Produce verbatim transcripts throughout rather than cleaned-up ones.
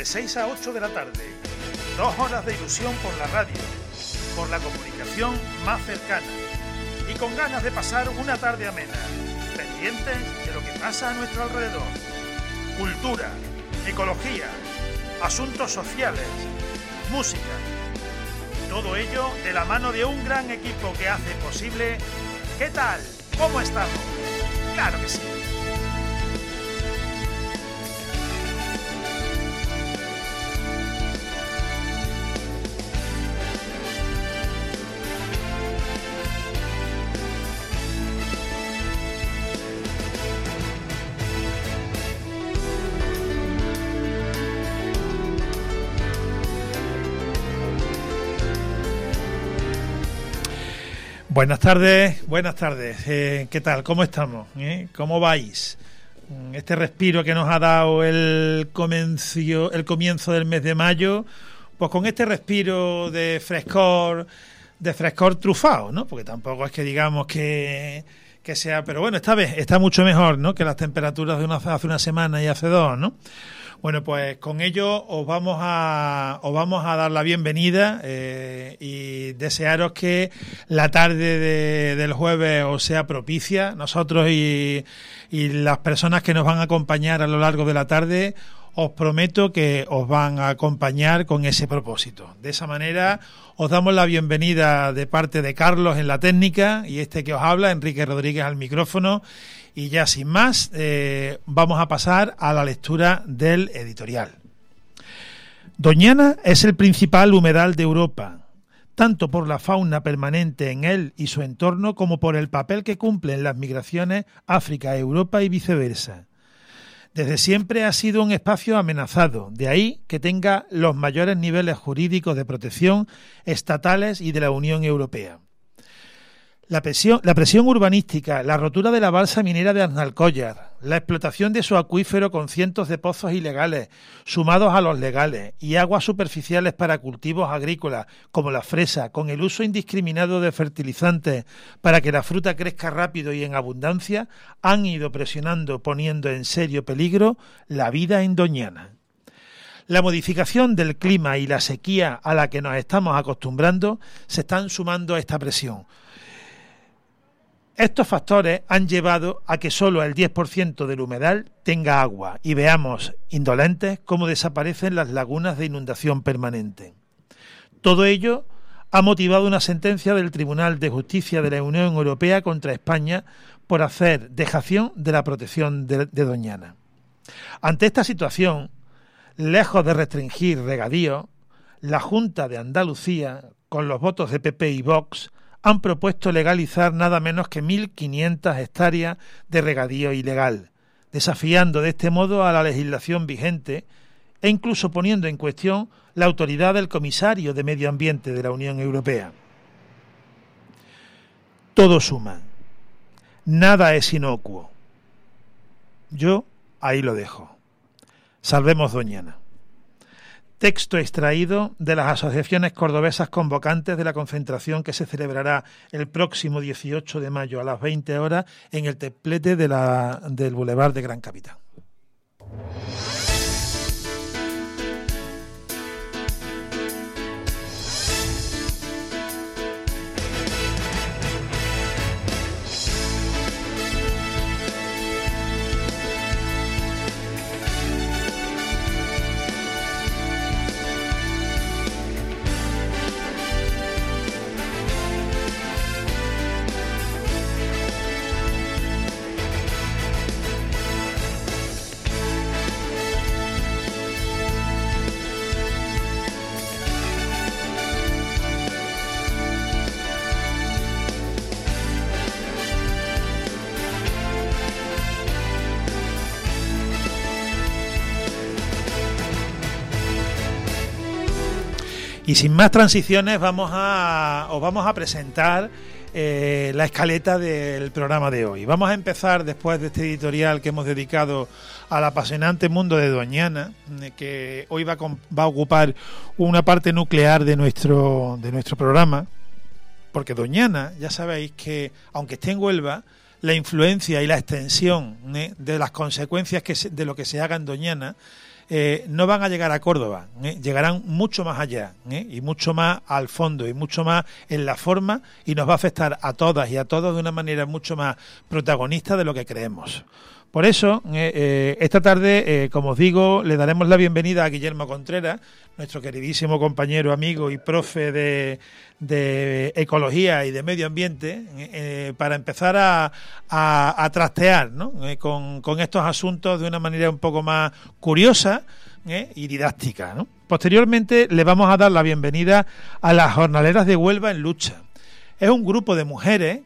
de seis a ocho de la tarde. Dos horas de ilusión por la radio, por la comunicación más cercana y con ganas de pasar una tarde amena, pendientes de lo que pasa a nuestro alrededor. Cultura, ecología, asuntos sociales, música. Todo ello de la mano de un gran equipo que hace posible... ¿Qué tal? ¿Cómo estamos? ¡Claro que sí! Buenas tardes, buenas tardes. Eh, ¿Qué tal? ¿Cómo estamos? ¿Eh? ¿Cómo vais? Este respiro que nos ha dado el comienzo, el comienzo del mes de mayo, pues con este respiro de frescor, de frescor trufado, ¿no? Porque tampoco es que digamos que, que sea, pero bueno, esta vez está mucho mejor, ¿no? Que las temperaturas de una, hace una semana y hace dos, ¿no? Bueno, pues con ello os vamos a os vamos a dar la bienvenida eh, y desearos que la tarde de, del jueves os sea propicia. Nosotros y, y las personas que nos van a acompañar a lo largo de la tarde, os prometo que os van a acompañar con ese propósito. De esa manera os damos la bienvenida de parte de Carlos en la técnica y este que os habla, Enrique Rodríguez, al micrófono. Y ya sin más, eh, vamos a pasar a la lectura del editorial. Doñana es el principal humedal de Europa, tanto por la fauna permanente en él y su entorno como por el papel que cumplen las migraciones África-Europa y viceversa. Desde siempre ha sido un espacio amenazado, de ahí que tenga los mayores niveles jurídicos de protección estatales y de la Unión Europea. La presión, la presión urbanística, la rotura de la balsa minera de Aznalcóllar, la explotación de su acuífero con cientos de pozos ilegales, sumados a los legales, y aguas superficiales para cultivos agrícolas, como la fresa, con el uso indiscriminado de fertilizantes para que la fruta crezca rápido y en abundancia, han ido presionando, poniendo en serio peligro la vida en Doñana. La modificación del clima y la sequía a la que nos estamos acostumbrando se están sumando a esta presión. Estos factores han llevado a que solo el diez por ciento del humedal tenga agua y veamos, indolentes, cómo desaparecen las lagunas de inundación permanente. Todo ello ha motivado una sentencia del Tribunal de Justicia de la Unión Europea contra España por hacer dejación de la protección de, de Doñana. Ante esta situación, lejos de restringir regadíos, la Junta de Andalucía, con los votos de P P y Vox, han propuesto legalizar nada menos que mil quinientas hectáreas de regadío ilegal, desafiando de este modo a la legislación vigente e incluso poniendo en cuestión la autoridad del comisario de Medio Ambiente de la Unión Europea. Todo suma. Nada es inocuo. Yo ahí lo dejo. Salvemos Doñana. Texto extraído de las asociaciones cordobesas convocantes de la concentración que se celebrará el próximo dieciocho de mayo a las veinte horas en el templete de la, del Boulevard de Gran Capitán. Y sin más transiciones vamos a, os vamos a presentar eh, la escaleta del programa de hoy. Vamos a empezar después de este editorial que hemos dedicado al apasionante mundo de Doñana, que hoy va a, va a ocupar una parte nuclear de nuestro, de nuestro programa, porque Doñana, ya sabéis que aunque esté en Huelva, la influencia y la extensión ¿eh? de las consecuencias que se, de lo que se haga en Doñana eh, no van a llegar a Córdoba, ¿eh? Llegarán mucho más allá, ¿eh? Y mucho más al fondo y mucho más en la forma, y nos va a afectar a todas y a todos de una manera mucho más protagonista de lo que creemos. Por eso, eh, eh, esta tarde, eh, como os digo, le daremos la bienvenida a Guillermo Contreras, nuestro queridísimo compañero, amigo y profe de, de ecología y de medio ambiente, eh, para empezar a, a, a trastear, ¿no? eh, con, con estos asuntos de una manera un poco más curiosa, ¿eh? y didáctica, ¿no? Posteriormente, le vamos a dar la bienvenida a las jornaleras de Huelva en Lucha. Es un grupo de mujeres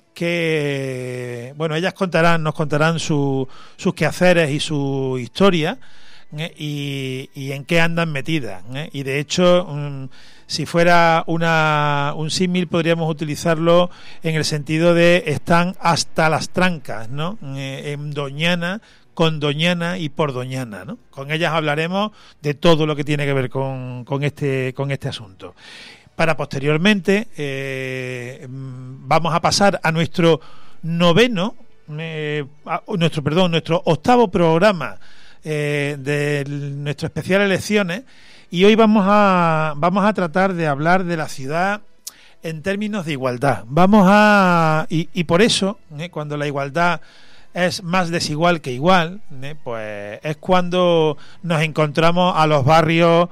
que, bueno, ellas contarán, nos contarán su, sus quehaceres y su historia, ¿eh? y, y en qué andan metidas, ¿eh? Y de hecho, um, si fuera una un símil, podríamos utilizarlo en el sentido de están hasta las trancas, ¿no? Eh, en Doñana, con Doñana y por Doñana, ¿no? Con ellas hablaremos de todo lo que tiene que ver con, con este con este asunto. Para posteriormente eh, vamos a pasar a nuestro noveno, eh, a nuestro perdón, nuestro octavo programa eh, de nuestro especial Elecciones, y hoy vamos a vamos a tratar de hablar de la ciudad en términos de igualdad. Vamos a y, y por eso eh, cuando la igualdad es más desigual que igual, eh, pues es cuando nos encontramos a los barrios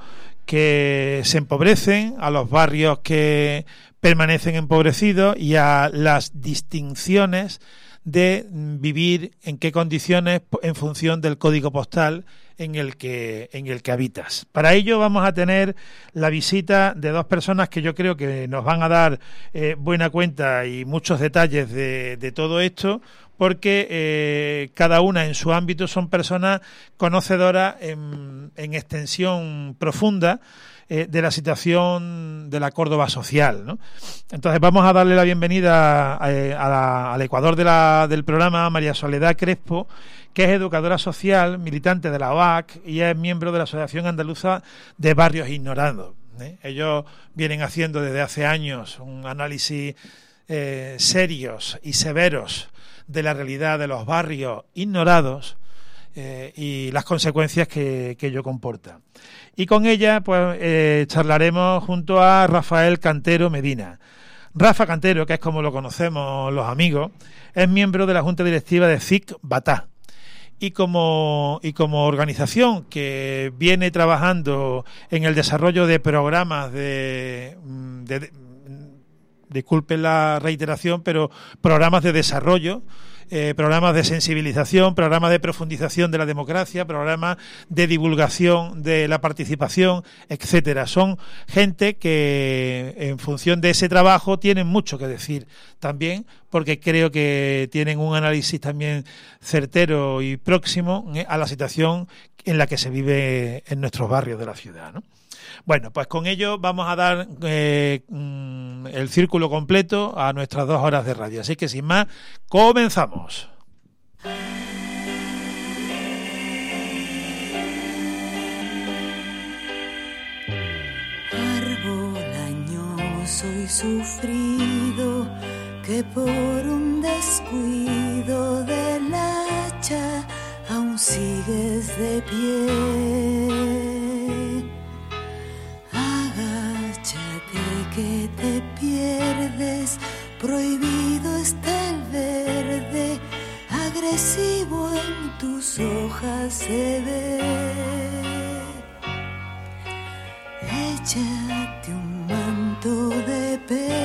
que se empobrecen, a los barrios que permanecen empobrecidos y a las distinciones de vivir en qué condiciones en función del código postal en el que en el que habitas. Para ello vamos a tener la visita de dos personas que yo creo que nos van a dar eh, buena cuenta y muchos detalles de, de todo esto, porque eh, cada una en su ámbito son personas conocedoras en, en extensión profunda eh, de la situación de la Córdoba social, ¿no? Entonces vamos a darle la bienvenida a, a la, al Ecuador de la, del programa a María Soledad Crespo, que es educadora social, militante de la O A C y es miembro de la Asociación Andaluza de Barrios Ignorados, ¿eh? Ellos vienen haciendo desde hace años un análisis eh, serios y severos de la realidad de los barrios ignorados eh, y las consecuencias que, que ello comporta. Y con ella pues eh, charlaremos junto a Rafael Cantero Medina. Rafa Cantero, que es como lo conocemos los amigos, es miembro de la Junta Directiva de C I C Batá. Y como, y como organización que viene trabajando en el desarrollo de programas de, de, de disculpen la reiteración, pero programas de desarrollo, eh, programas de sensibilización, programas de profundización de la democracia, programas de divulgación de la participación, etcétera. Son gente que en función de ese trabajo tienen mucho que decir también, porque creo que tienen un análisis también certero y próximo eh, a la situación en la que se vive en nuestros barrios de la ciudad, ¿no? Bueno, pues con ello vamos a dar eh, el círculo completo a nuestras dos horas de radio. Así que sin más, comenzamos. Árbol añoso y sufrido, que por un descuido del hacha aún sigues de pie. Que te pierdes, prohibido está el verde, agresivo en tus hojas se ve. Échate un manto de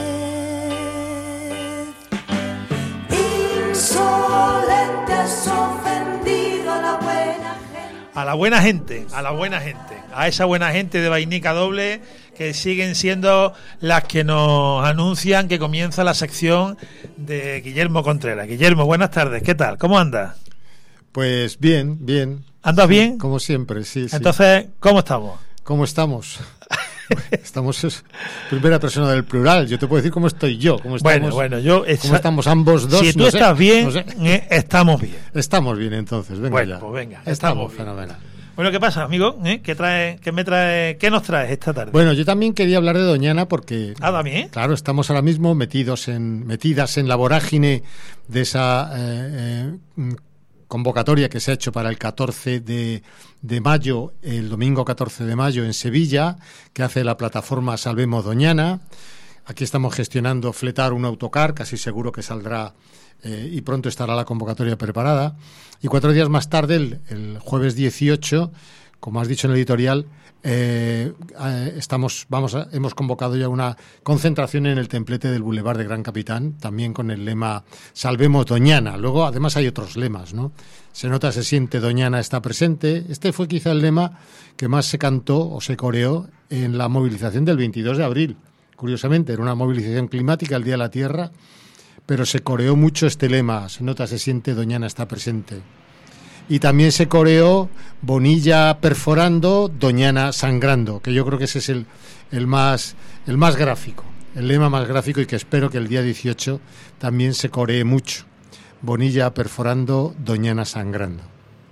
pez. Insolente has ofendido a la buena gente. A la buena gente, a la buena gente, a esa buena gente de Vainica Doble, que siguen siendo las que nos anuncian que comienza la sección de Guillermo Contreras. Guillermo, buenas tardes, ¿qué tal? ¿Cómo andas? Pues bien, bien. ¿Andas sí, bien? Como siempre, sí. Entonces, ¿cómo estamos? ¿Cómo estamos? Estamos es primera persona del plural. Yo te puedo decir cómo estoy yo. Cómo estamos, bueno, bueno, yo... Esa... ¿Cómo estamos ambos dos? Si tú no estás sé, bien, no sé. eh, estamos bien. Estamos bien, entonces. Venga bueno, ya. pues venga, estamos, estamos fenomenal. Bueno, ¿qué pasa, amigo? ¿Eh? ¿Qué trae, qué me trae, qué nos traes esta tarde? Bueno, yo también quería hablar de Doñana porque, ah, también. Claro, estamos ahora mismo metidos en, metidas en la vorágine de esa eh, eh, convocatoria que se ha hecho para el catorce de, de mayo, el domingo catorce de mayo en Sevilla, que hace la plataforma Salvemos Doñana. Aquí estamos gestionando fletar un autocar, casi seguro que saldrá eh, y pronto estará la convocatoria preparada. Y cuatro días más tarde, el, el jueves dieciocho, como has dicho en el editorial, eh, eh, estamos, vamos a, hemos convocado ya una concentración en el templete del Boulevard de Gran Capitán, también con el lema Salvemos Doñana. Luego, además, hay otros lemas, ¿no? Se nota, se siente, Doñana está presente. Este fue quizá el lema que más se cantó o se coreó en la movilización del veintidós de abril. Curiosamente, era una movilización climática, el Día de la Tierra, pero se coreó mucho este lema, se nota, se siente, Doñana está presente. Y también se coreó Bonilla perforando, Doñana sangrando, que yo creo que ese es el, el, más, el más gráfico, el lema más gráfico, y que espero que el día dieciocho también se coree mucho. Bonilla perforando, Doñana sangrando.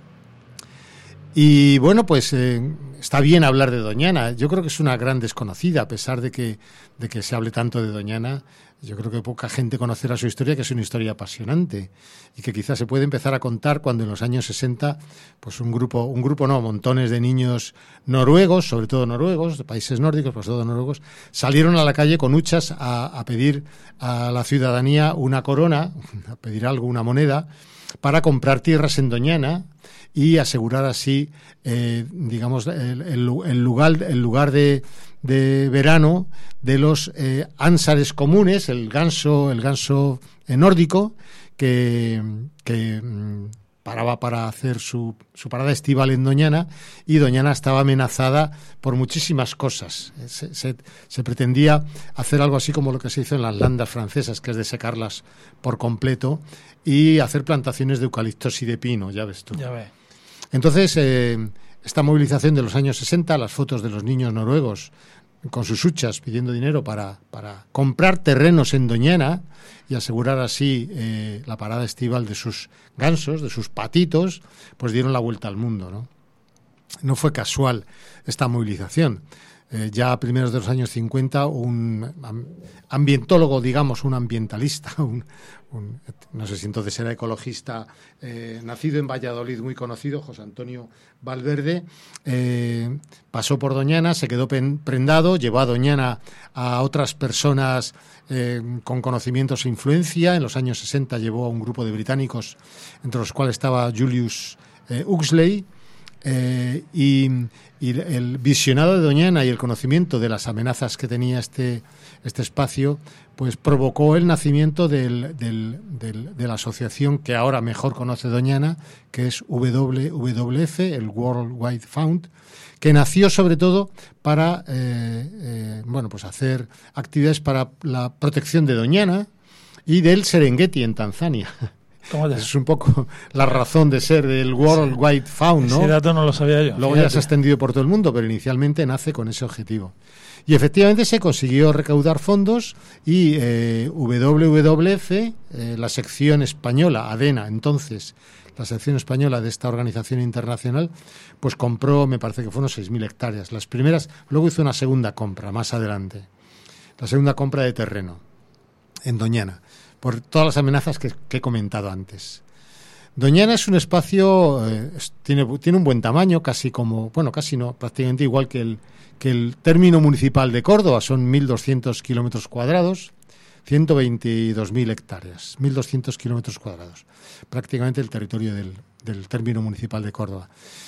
Y bueno, pues eh, está bien hablar de Doñana. Yo creo que es una gran desconocida, a pesar de que, de que se hable tanto de Doñana. Yo creo que poca gente conocerá su historia, que es una historia apasionante y que quizás se puede empezar a contar cuando en los años sesenta, pues un grupo, un grupo no, montones de niños noruegos, sobre todo noruegos, de países nórdicos, pues todo noruegos, salieron a la calle con huchas a, a pedir a la ciudadanía una corona, a pedir algo, una moneda, para comprar tierras en Doñana y asegurar así, eh, digamos, el, el, el lugar, el lugar de, de verano de los eh, ánsares comunes, el ganso, el ganso nórdico, que, que mm, paraba para hacer su, su parada estival en Doñana, y Doñana estaba amenazada por muchísimas cosas. Se, se, se pretendía hacer algo así como lo que se hizo en las landas francesas, que es desecarlas por completo y hacer plantaciones de eucaliptos y de pino, ya ves tú. Ya ves. Entonces, eh, esta movilización de los años sesenta, las fotos de los niños noruegos con sus huchas pidiendo dinero para, para comprar terrenos en Doñana y asegurar así eh, la parada estival de sus gansos, de sus patitos, pues dieron la vuelta al mundo, ¿no? No fue casual esta movilización. Eh, ya a primeros de los años cincuenta, un ambientólogo, digamos, un ambientalista, un, un, no sé si entonces era ecologista, eh, nacido en Valladolid, muy conocido, José Antonio Valverde, eh, pasó por Doñana, se quedó pen, prendado, llevó a Doñana a otras personas eh, con conocimientos e influencia. En los años sesenta llevó a un grupo de británicos, entre los cuales estaba Julius eh, Huxley, Eh, y, y el visionado de Doñana y el conocimiento de las amenazas que tenía este, este espacio, pues provocó el nacimiento del, del, del, de la asociación que ahora mejor conoce Doñana, que es W W F, el World Wide Fund, que nació sobre todo para eh, eh, bueno, pues hacer actividades para la protección de Doñana y del Serengeti en Tanzania. Es un poco la razón de ser del World Wide Fund, ¿no? Ese dato no lo sabía yo. Luego ya se ha extendido por todo el mundo, pero inicialmente nace con ese objetivo. Y efectivamente se consiguió recaudar fondos y eh, W W F, eh, la sección española, ADENA, entonces, la sección española de esta organización internacional, pues compró, me parece que fueron seis mil hectáreas. Las primeras, luego hizo una segunda compra más adelante. La segunda compra de terreno en Doñana, por todas las amenazas que, que he comentado antes. Doñana es un espacio, eh, es, tiene, tiene un buen tamaño, casi como, bueno, casi no, prácticamente igual que el, que el término municipal de Córdoba, son mil doscientos kilómetros cuadrados, ciento veintidós mil hectáreas, mil doscientos kilómetros cuadrados, prácticamente el territorio del, del término municipal de Córdoba.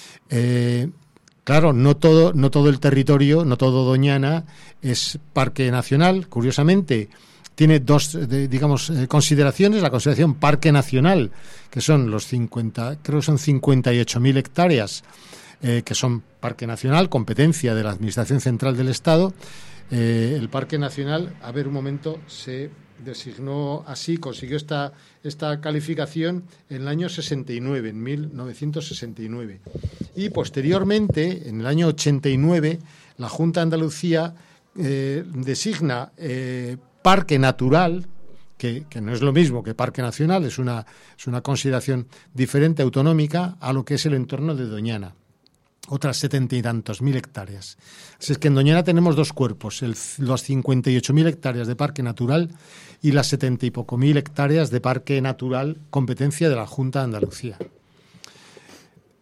Eh, claro, no todo, no todo el territorio, no todo Doñana es parque nacional, curiosamente. Tiene dos, de, digamos, eh, consideraciones. La consideración Parque Nacional, que son los cincuenta, creo que son cincuenta y ocho mil hectáreas, eh, que son Parque Nacional, competencia de la Administración Central del Estado. Eh, el Parque Nacional, a ver un momento, se designó así, consiguió esta, esta calificación en el año sesenta y nueve, en mil novecientos sesenta y nueve. Y posteriormente, en el año ochenta y nueve, la Junta de Andalucía eh, designa eh, Parque Natural, que, que no es lo mismo que Parque Nacional, es una, es una consideración diferente, autonómica, a lo que es el entorno de Doñana, otras setenta y tantos mil hectáreas. Así es que en Doñana tenemos dos cuerpos, el, los cincuenta y ocho mil hectáreas de Parque Natural y las setenta y poco mil hectáreas de Parque Natural, competencia de la Junta de Andalucía.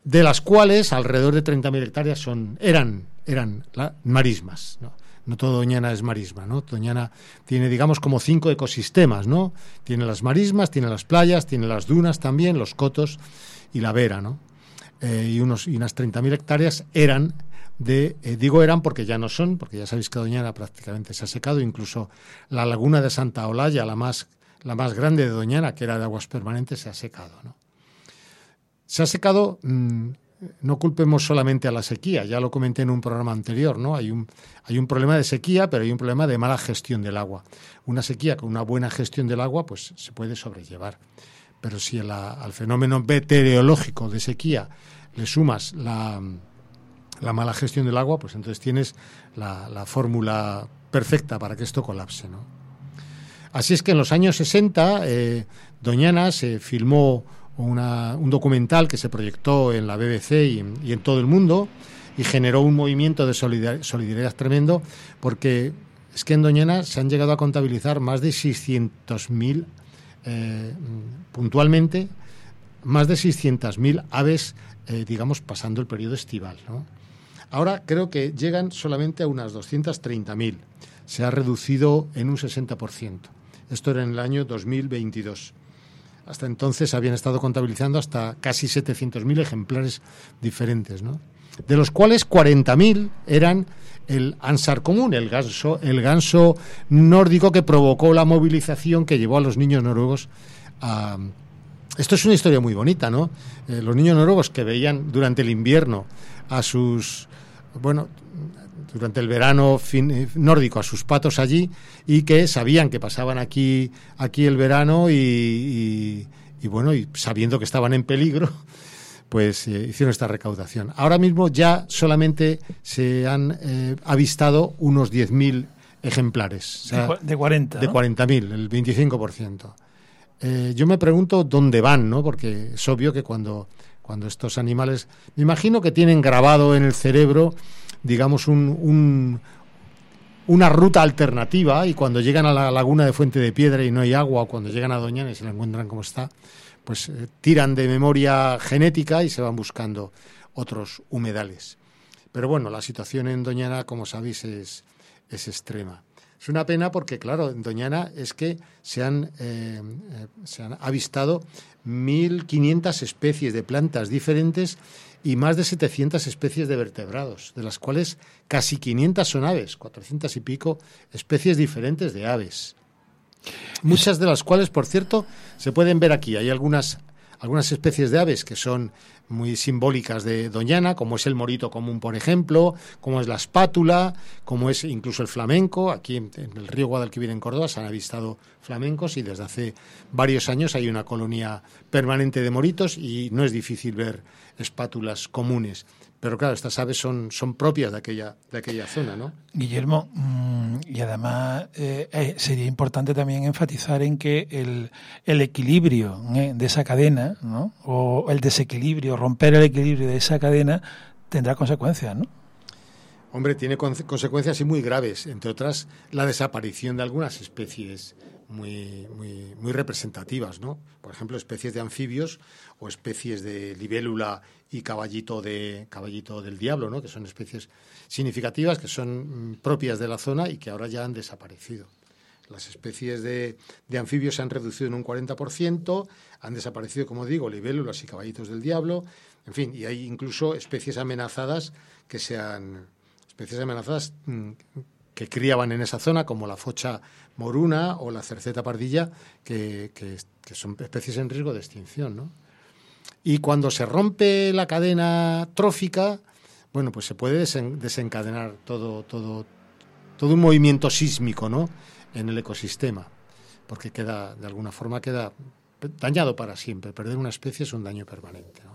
de las cuales alrededor de treinta mil hectáreas son, eran, eran la, marismas, ¿no? No todo Doñana es marisma, ¿no? Doñana tiene, digamos, como cinco ecosistemas, ¿no? Tiene las marismas, tiene las playas, tiene las dunas también, los cotos y la vera, ¿no? Eh, y, unos, y unas treinta mil hectáreas eran de, eh, digo eran porque ya no son, porque ya sabéis que Doñana prácticamente se ha secado, incluso la laguna de Santa Olalla, la más, la más grande de Doñana, que era de aguas permanentes, se ha secado, ¿no? Se ha secado, mmm, no culpemos solamente a la sequía, ya lo comenté en un programa anterior, ¿no? Hay un, hay un problema de sequía, pero hay un problema de mala gestión del agua. Una sequía con una buena gestión del agua, pues se puede sobrellevar. Pero si a la, al fenómeno meteorológico de sequía le sumas la, la mala gestión del agua, pues entonces tienes la, la fórmula perfecta para que esto colapse, ¿no? Así es que en los años sesenta, eh, Doñana se filmó Una, un documental que se proyectó en la B B C y en, y en todo el mundo y generó un movimiento de solidar, solidaridad tremendo, porque es que en Doñana se han llegado a contabilizar más de seiscientos mil, eh, puntualmente, más de seiscientos mil aves, eh, digamos, pasando el periodo estival, ¿no? Ahora creo que llegan solamente a unas doscientos treinta mil. Se ha reducido en un sesenta por ciento. Esto era en el año dos mil veintidós. Hasta entonces habían estado contabilizando hasta casi setecientos mil ejemplares diferentes, ¿no? De los cuales cuarenta mil eran el ánsar común, el ganso, el ganso nórdico que provocó la movilización que llevó a los niños noruegos a... Esto es una historia muy bonita, ¿no? Eh, los niños noruegos que veían durante el invierno a sus... bueno, durante el verano fin, nórdico a sus patos allí, y que sabían que pasaban aquí, aquí el verano y, y, y bueno, y sabiendo que estaban en peligro, pues eh, hicieron esta recaudación. Ahora mismo ya solamente se han eh, avistado unos diez mil ejemplares. O sea, de cuarenta, de ¿no? cuarenta mil, el veinticinco por ciento. Eh, yo me pregunto dónde van, ¿no? Porque es obvio que cuando, cuando estos animales... Me imagino que tienen grabado en el cerebro, digamos, un, un, una ruta alternativa, y cuando llegan a la laguna de Fuente de Piedra y no hay agua, o cuando llegan a Doñana y se la encuentran como está, pues eh, tiran de memoria genética y se van buscando otros humedales. Pero bueno, la situación en Doñana, como sabéis, es, es extrema. Es una pena porque, claro, en Doñana es que se han, eh, eh, se han avistado mil quinientas especies de plantas diferentes y más de setecientas especies de vertebrados, de las cuales casi quinientas son aves, cuatrocientas y pico especies diferentes de aves. Muchas de las cuales, por cierto, se pueden ver aquí. Hay algunas, algunas especies de aves que son muy simbólicas de Doñana, como es el morito común, por ejemplo, como es la espátula, como es incluso el flamenco. Aquí en, en el río Guadalquivir, en Córdoba, se han avistado flamencos y desde hace varios años hay una colonia permanente de moritos y no es difícil ver espátulas comunes. Pero claro, estas aves son, son propias de aquella, de aquella zona, ¿no? Guillermo, mmm, y además eh, eh, sería importante también enfatizar en que el, el equilibrio eh, de esa cadena, ¿no? O el desequilibrio, romper el equilibrio de esa cadena tendrá consecuencias, ¿no? Hombre, tiene con- consecuencias y muy graves, entre otras la desaparición de algunas especies muy, muy, muy representativas, ¿no? Por ejemplo, especies de anfibios o especies de libélula y caballito de caballito del diablo, ¿no? Que son especies significativas, que son mm, propias de la zona y que ahora ya han desaparecido. Las especies de, de anfibios se han reducido en un cuarenta por ciento, han desaparecido, como digo, libélulas y caballitos del diablo, en fin, y hay incluso especies amenazadas que se han... especies amenazadas mm, que criaban en esa zona, como la focha moruna o la cerceta pardilla, que, que, que son especies en riesgo de extinción, ¿no? Y cuando se rompe la cadena trófica, bueno, pues se puede desen, desencadenar todo, todo, todo un movimiento sísmico, ¿no? En el ecosistema, porque queda, de alguna forma, queda dañado para siempre. Perder una especie es un daño permanente, ¿no?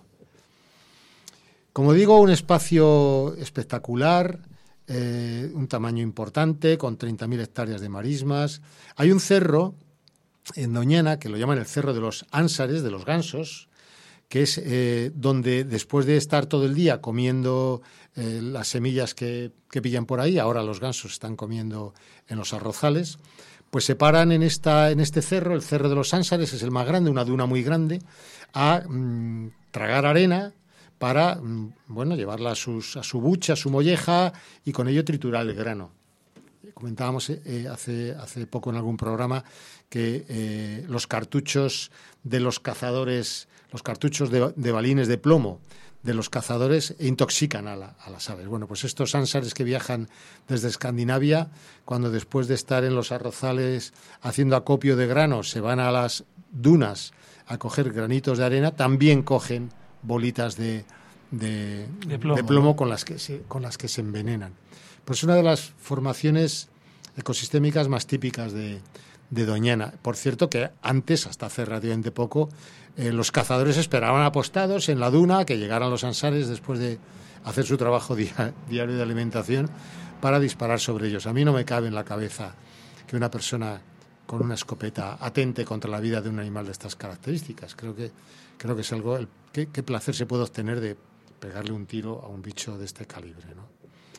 Como digo, un espacio espectacular, eh, un tamaño importante, con treinta mil hectáreas de marismas. Hay un cerro en Doñana que lo llaman el Cerro de los Ánsares, de los gansos, que es eh, donde después de estar todo el día comiendo eh, las semillas que, que pillan por ahí, ahora los gansos están comiendo en los arrozales, pues se paran en, esta, en este cerro, el Cerro de los Ánsares, es el más grande, una duna muy grande, a mm, tragar arena, para, bueno, llevarla a, sus, a su bucha, a su molleja y con ello triturar el grano. Comentábamos eh, hace, hace poco en algún programa que eh, los cartuchos de los cazadores, los cartuchos de, de balines de plomo de los cazadores intoxican a, la, a las aves. Bueno, pues estos ánsares que viajan desde Escandinavia, cuando después de estar en los arrozales haciendo acopio de granos se van a las dunas a coger granitos de arena, también cogen bolitas de, de, de plomo, de plomo ¿no? con las que se, con las que se envenenan. Pues es una de las formaciones ecosistémicas más típicas de, de Doñana. Por cierto que antes, hasta hace relativamente poco, eh, los cazadores esperaban apostados en la duna que llegaran los ansares después de hacer su trabajo dia- diario de alimentación para disparar sobre ellos. A mí no me cabe en la cabeza que una persona con una escopeta atente contra la vida de un animal de estas características. Creo que, creo que es algo... El, ¿qué, qué placer se puede obtener de pegarle un tiro a un bicho de este calibre, ¿no?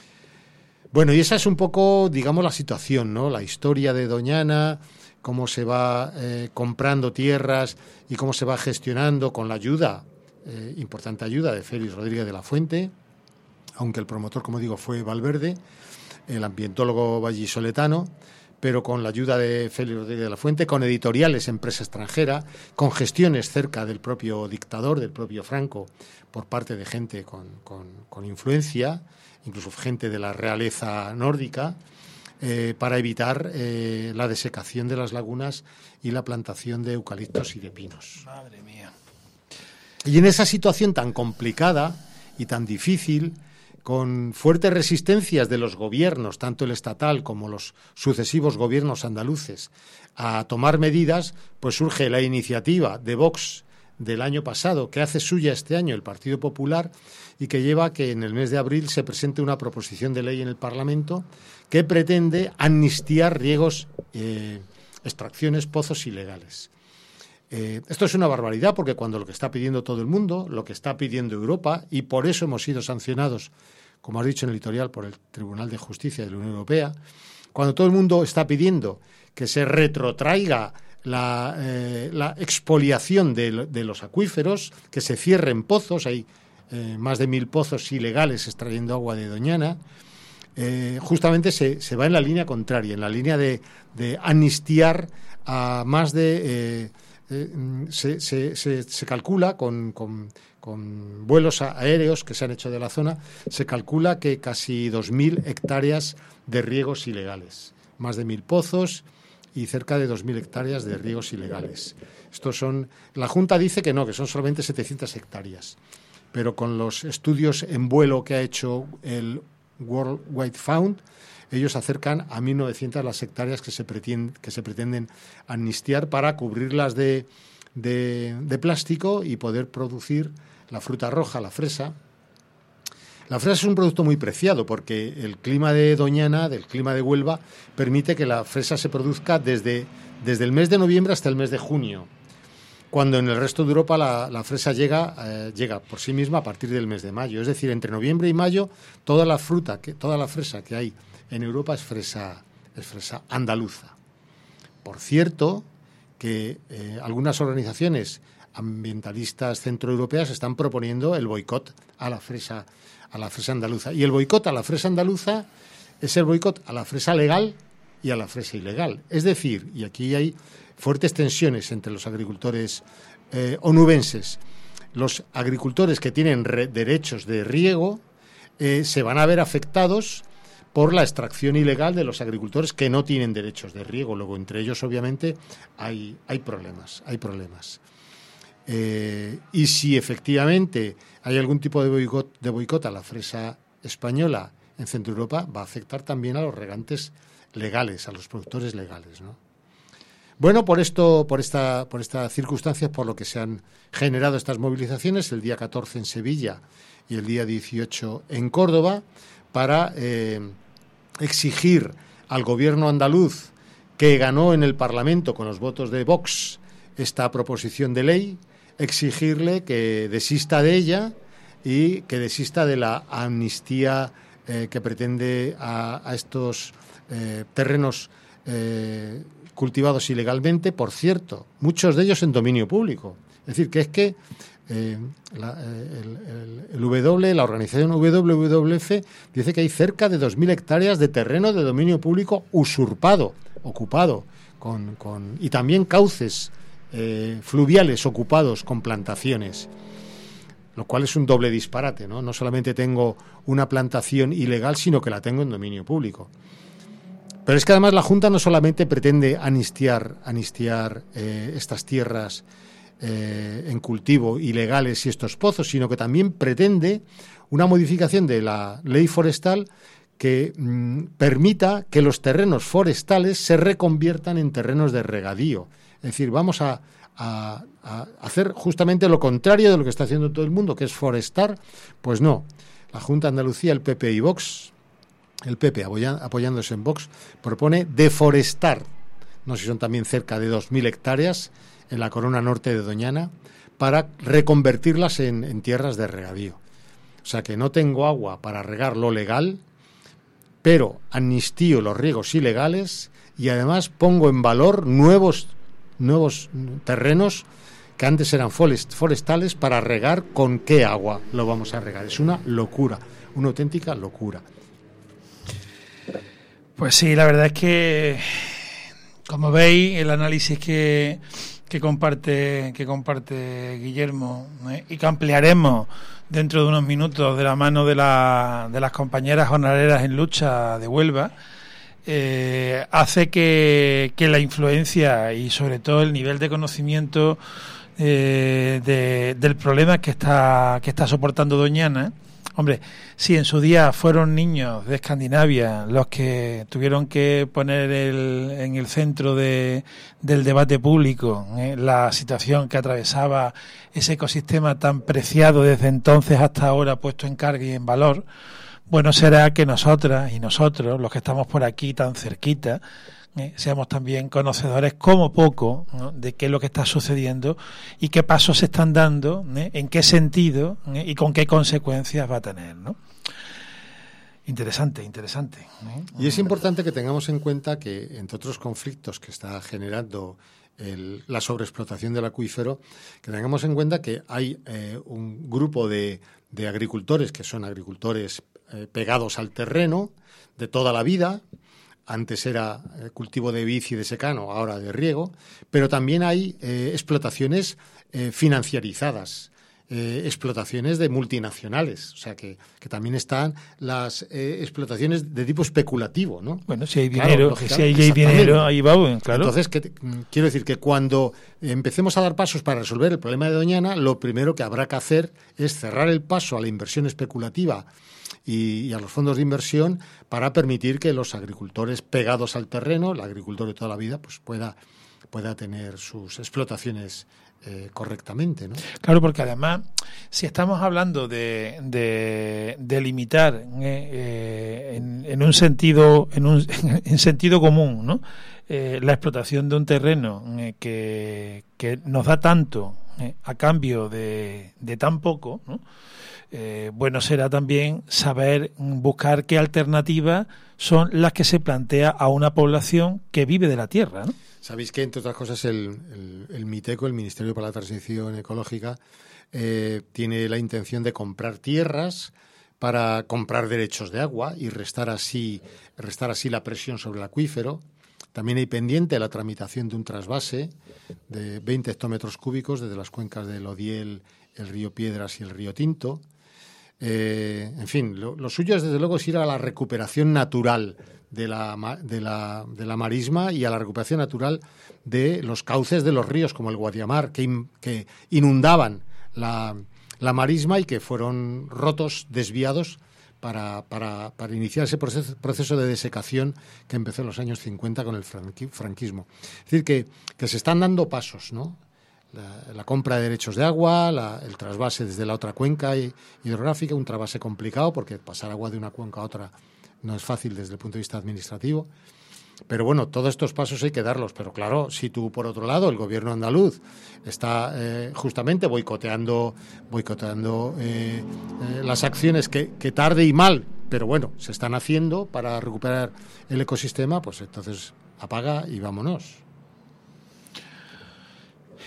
Bueno, y esa es un poco, digamos, la situación, ¿no? La historia de Doñana, cómo se va eh, comprando tierras y cómo se va gestionando con la ayuda, eh, importante ayuda de Félix Rodríguez de la Fuente, aunque el promotor, como digo, fue Valverde, el ambientólogo vallisoletano, pero con la ayuda de Félix Rodríguez de la Fuente, con editoriales en prensa extranjera, con gestiones cerca del propio dictador, del propio Franco, por parte de gente con, con, con influencia, incluso gente de la realeza nórdica, eh, para evitar eh, la desecación de las lagunas y la plantación de eucaliptos y de pinos. Madre mía. Y en esa situación tan complicada y tan difícil, con fuertes resistencias de los gobiernos, tanto el estatal como los sucesivos gobiernos andaluces, a tomar medidas, pues surge la iniciativa de Vox del año pasado, que hace suya este año el Partido Popular y que lleva a que en el mes de abril se presente una proposición de ley en el Parlamento que pretende amnistiar riegos, eh, extracciones, pozos ilegales. Eh, esto es una barbaridad porque cuando lo que está pidiendo todo el mundo, lo que está pidiendo Europa, y por eso hemos sido sancionados, como has dicho en el editorial, por el Tribunal de Justicia de la Unión Europea, cuando todo el mundo está pidiendo que se retrotraiga la, eh, la expoliación de, de los acuíferos, que se cierren pozos, hay eh, más de mil pozos ilegales extrayendo agua de Doñana, eh, justamente se, se va en la línea contraria, en la línea de, de amnistiar a más de... Eh, Eh, se, se, se, se calcula con, con, con vuelos aéreos que se han hecho de la zona, se calcula que casi dos mil hectáreas de riegos ilegales, más de mil pozos y cerca de dos mil hectáreas de riegos ilegales. Estos son, la Junta dice que no, que son solamente setecientas hectáreas, pero con los estudios en vuelo que ha hecho el World Wide Fund, ellos acercan a mil novecientas las hectáreas que se, pretend, que se pretenden amnistiar para cubrirlas de, de, de plástico y poder producir la fruta roja, la fresa. La fresa es un producto muy preciado porque el clima de Doñana, del clima de Huelva, permite que la fresa se produzca desde, desde el mes de noviembre hasta el mes de junio, cuando en el resto de Europa la, la fresa llega, eh, llega por sí misma a partir del mes de mayo. Es decir, entre noviembre y mayo, toda la fruta, que, toda la fresa que hay en Europa es fresa, es fresa andaluza. Por cierto, que eh, algunas organizaciones ambientalistas centroeuropeas están proponiendo el boicot a la fresa, a la fresa andaluza. Y el boicot a la fresa andaluza es el boicot a la fresa legal y a la fresa ilegal. Es decir, y aquí hay fuertes tensiones entre los agricultores eh, onubenses. Los agricultores que tienen re- derechos de riego eh, se van a ver afectados por la extracción ilegal de los agricultores que no tienen derechos de riego. Luego, entre ellos, obviamente, hay, hay problemas, hay problemas. Eh, y si efectivamente hay algún tipo de boicot, de boicot a la fresa española en Centro Europa, va a afectar también a los regantes legales, a los productores legales, ¿no? Bueno, por esto, por esta, por estas circunstancias, por lo que se han generado estas movilizaciones, el día catorce en Sevilla y el día dieciocho en Córdoba, para eh, exigir al gobierno andaluz, que ganó en el Parlamento con los votos de Vox esta proposición de ley, exigirle que desista de ella y que desista de la amnistía eh, que pretende a, a estos eh, terrenos eh, cultivados ilegalmente, por cierto, muchos de ellos en dominio público. Es decir, que es que eh, la, el, el, el W, la organización W W F, dice que hay cerca de dos mil hectáreas de terreno de dominio público usurpado, ocupado, con, con y también cauces eh, fluviales ocupados con plantaciones, lo cual es un doble disparate, ¿no? No solamente tengo una plantación ilegal, sino que la tengo en dominio público. Pero es que además la Junta no solamente pretende anistiar, anistiar eh, estas tierras eh, en cultivo ilegales y estos pozos, sino que también pretende una modificación de la ley forestal que mm, permita que los terrenos forestales se reconviertan en terrenos de regadío. Es decir, vamos a, a, a hacer justamente lo contrario de lo que está haciendo todo el mundo, que es forestar. Pues no. La Junta de Andalucía, el P P y Vox, el P P apoyándose en Vox, propone deforestar, no sé si son también cerca de dos mil hectáreas en la corona norte de Doñana, para reconvertirlas en, en tierras de regadío. O sea que no tengo agua para regar lo legal, pero amnistío los riegos ilegales y además pongo en valor nuevos, nuevos terrenos que antes eran forestales para regar. ¿Con qué agua lo vamos a regar? Es una locura, una auténtica locura. Pues sí, la verdad es que, como veis, el análisis que, que comparte que comparte Guillermo, ¿eh? y que ampliaremos dentro de unos minutos de la mano de, la, de las compañeras jornaleras en lucha de Huelva, eh, hace que, que la influencia y sobre todo el nivel de conocimiento eh, de, del problema que está que está soportando Doñana. Hombre, si en su día fueron niños de Escandinavia los que tuvieron que poner el, en el centro de, del debate público eh, la situación que atravesaba ese ecosistema tan preciado desde entonces hasta ahora puesto en carga y en valor, bueno será que nosotras y nosotros, los que estamos por aquí tan cerquita, Eh, seamos también conocedores como poco, ¿no?, de qué es lo que está sucediendo y qué pasos se están dando, ¿eh? en qué sentido, ¿eh? y con qué consecuencias va a tener, ¿no? Interesante, interesante. ¿eh? Y es importante que tengamos en cuenta que, entre otros conflictos que está generando el, la sobreexplotación del acuífero, que tengamos en cuenta que hay eh, un grupo de, de agricultores que son agricultores eh, pegados al terreno de toda la vida. Antes era cultivo de vid y de secano, ahora de riego, pero también hay eh, explotaciones eh, financiarizadas, eh, explotaciones de multinacionales, o sea que, que también están las eh, explotaciones de tipo especulativo, ¿no? Bueno, si hay dinero, claro, si hay, hay dinero, ahí va, claro. Entonces, que, quiero decir que cuando empecemos a dar pasos para resolver el problema de Doñana, lo primero que habrá que hacer es cerrar el paso a la inversión especulativa y, y a los fondos de inversión para permitir que los agricultores pegados al terreno, el agricultor de toda la vida, pues pueda, pueda tener sus explotaciones eh, correctamente, ¿no? Claro, porque además, si estamos hablando de, de, de limitar eh, eh, en, en un sentido, en un en sentido común, ¿no?, eh, la explotación de un terreno eh, que, que nos da tanto eh, a cambio de, de tan poco, ¿no? Eh, bueno será también saber buscar qué alternativas son las que se plantea a una población que vive de la tierra, ¿no? Sabéis que, entre otras cosas, el, el, el MITECO, el Ministerio para la Transición Ecológica, eh, tiene la intención de comprar tierras para comprar derechos de agua y restar así, restar así la presión sobre el acuífero. También hay pendiente la tramitación de un trasvase de veinte hectómetros cúbicos desde las cuencas del Odiel, el río Piedras y el río Tinto. Eh, en fin, lo, lo suyo es desde luego es ir a la recuperación natural de la, de, la, de la marisma y a la recuperación natural de los cauces de los ríos como el Guadiamar, que, in, que inundaban la, la marisma y que fueron rotos, desviados para, para, para iniciar ese proceso, proceso de desecación que empezó en los años cincuenta con el franquismo. Es decir, que, que se están dando pasos, ¿no? La, la compra de derechos de agua, la, el trasvase desde la otra cuenca hidrográfica, un trasvase complicado porque pasar agua de una cuenca a otra no es fácil desde el punto de vista administrativo. Pero bueno, todos estos pasos hay que darlos. Pero claro, si tú, por otro lado, el gobierno andaluz está eh, justamente boicoteando, boicoteando eh, eh, las acciones que, que tarde y mal, pero bueno, se están haciendo para recuperar el ecosistema, pues entonces apaga y vámonos.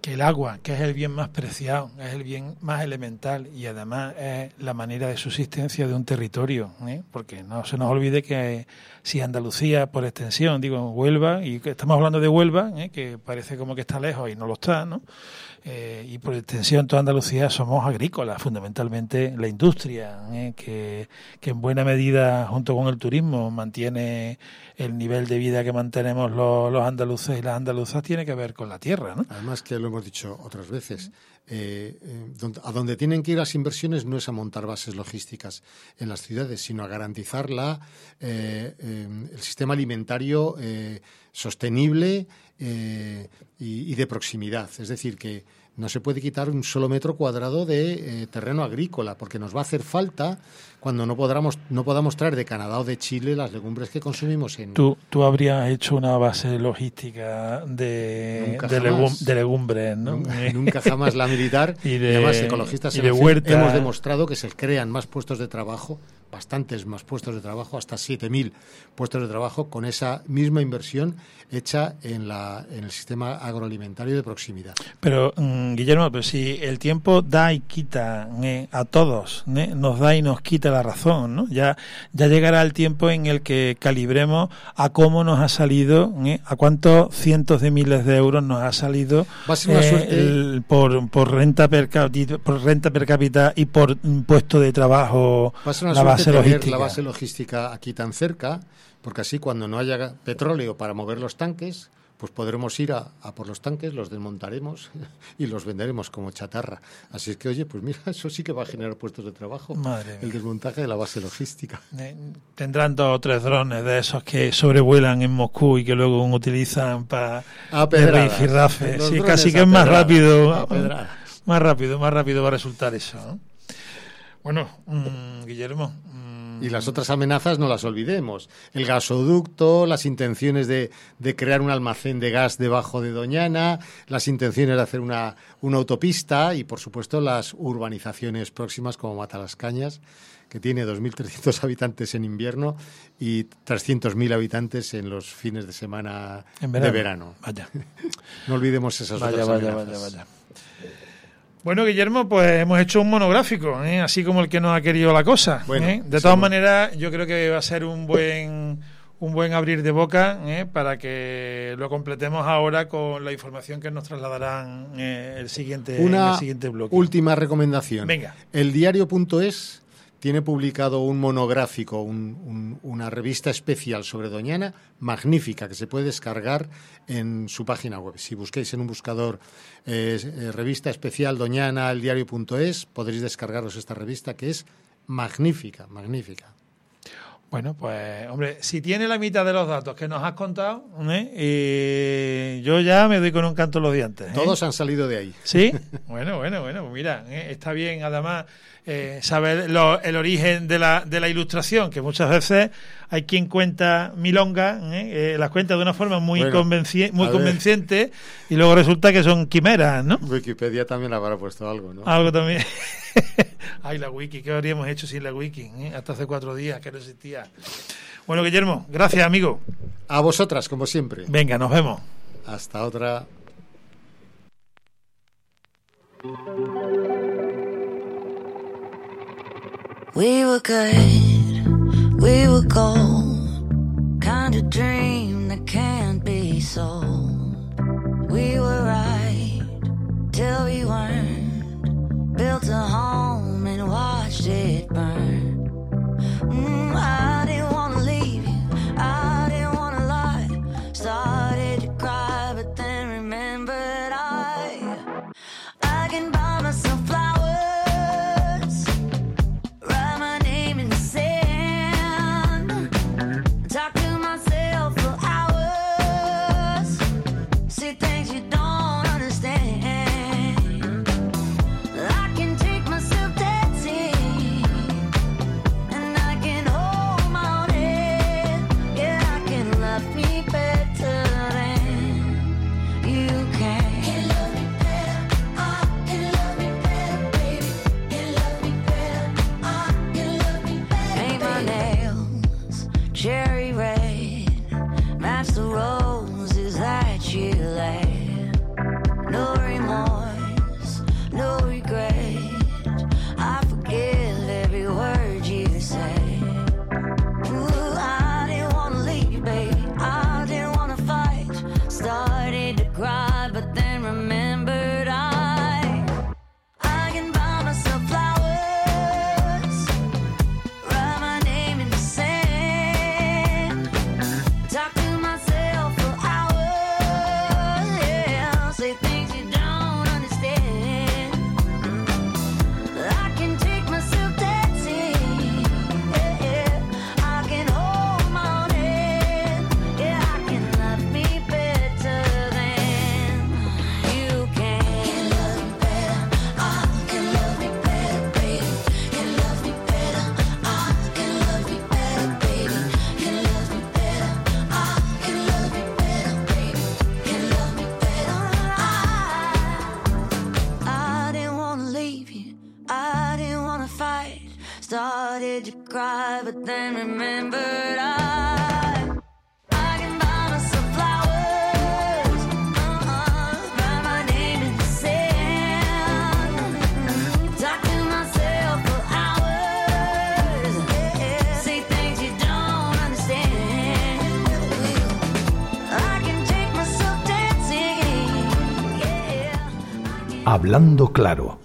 que el agua, que es el bien más preciado, es el bien más elemental y además es la manera de subsistencia de un territorio, ¿eh? Porque no se nos olvide que si Andalucía, por extensión, digo Huelva, y que estamos hablando de Huelva, ¿eh? Que parece como que está lejos y no lo está, ¿no? Eh, y por extensión toda Andalucía somos agrícolas, fundamentalmente la industria, ¿eh? que, que en buena medida junto con el turismo mantiene el nivel de vida que mantenemos los, los andaluces y las andaluzas, tiene que ver con la tierra, ¿no? Además, que lo hemos dicho otras veces, eh, eh, donde, a donde tienen que ir las inversiones no es a montar bases logísticas en las ciudades, sino a garantizar la, eh, eh, el sistema alimentario eh, sostenible eh, y, y de proximidad. Es decir, que no se puede quitar un solo metro cuadrado de eh, terreno agrícola, porque nos va a hacer falta cuando no podamos, no podamos traer de Canadá o de Chile las legumbres que consumimos en... Tú, tú habrías hecho una base logística de, de, legum, de legumbres, ¿no? Nunca, nunca jamás la militar. y, de, y además, ecologistas y de huerta. Hemos demostrado que se crean más puestos de trabajo, bastantes más puestos de trabajo, hasta siete mil puestos de trabajo con esa misma inversión hecha en, la, en el sistema agroalimentario de proximidad. Pero, um, Guillermo, pero si el tiempo da y quita eh, a todos, eh, nos da y nos quita la razón, ¿no? Ya, ya llegará el tiempo en el que calibremos a cómo nos ha salido, eh, a cuántos cientos de miles de euros nos ha salido Va a ser una eh, suerte... el, por, por renta per cápita, por renta per cápita y por puesto de trabajo. Va a ser una la suerte base tener logística. la base logística aquí tan cerca, porque así cuando no haya petróleo para mover los tanques, pues podremos ir a, a por los tanques, los desmontaremos y los venderemos como chatarra. Así es que, oye, pues mira, eso sí que va a generar puestos de trabajo. Madre el mía. Desmontaje de la base logística. Eh, tendrán dos o tres drones de esos que sobrevuelan en Moscú y que luego utilizan para rifirrafe. Sí, casi que es más rápido, más rápido, más rápido va a resultar eso, ¿no? Bueno, mmm, Guillermo. Mmm, Y las otras amenazas no las olvidemos. El gasoducto, las intenciones de, de crear un almacén de gas debajo de Doñana, las intenciones de hacer una, una autopista y, por supuesto, las urbanizaciones próximas como Matalascañas, que tiene dos mil trescientos habitantes en invierno y trescientos mil habitantes en los fines de semana en verano. de verano. Vaya. No olvidemos esas vaya, otras vaya, amenazas. vaya, vaya. Bueno, Guillermo, pues hemos hecho un monográfico, ¿eh? Así como el que nos ha querido la cosa. Bueno, ¿eh? De todas seguro. maneras, yo creo que va a ser un buen un buen abrir de boca ¿eh? Para que lo completemos ahora con la información que nos trasladarán eh, el siguiente, Una en el siguiente bloque. Última recomendación. Venga. El diario punto es tiene publicado un monográfico, un, un, una revista especial sobre Doñana, magnífica, que se puede descargar en su página web. Si busquéis en un buscador eh, eh, revista especial Doñana, el diario punto es, podréis descargaros esta revista que es magnífica, magnífica. Bueno, pues, hombre, si tiene la mitad de los datos que nos has contado, ¿eh? Eh, yo ya me doy con un canto en los dientes. ¿eh? Todos han salido de ahí. ¿Sí? Bueno, bueno, bueno, pues mira, ¿eh? Está bien, además, eh, saber lo, el origen de la, de la ilustración, que muchas veces hay quien cuenta milonga, ¿eh? Eh, las cuenta de una forma muy, bueno, convenci- muy a convenciente y luego resulta que son quimeras, ¿no? Wikipedia también habrá puesto algo, ¿no? Algo también. Ay, la wiki, ¿qué habríamos hecho sin la wiki? ¿eh? Hasta hace cuatro días que no existía. Bueno, Guillermo, gracias, amigo. A vosotras, como siempre. Venga, nos vemos. Hasta otra. We were good, we were gold, kind of dream that can't be sold. We were right till we weren't, built a home and watched it burn. Mm, I didn't want to leave you, I didn't want to lie, started to cry but then remembered I, I can buy myself flowers. Better, Started to cry, but then remembered I, I can buy myself flowers, uh-uh, write my name in the sand, talk to myself for hours, yeah, say things you don't understand. I can take myself dancing, yeah. Hablando claro.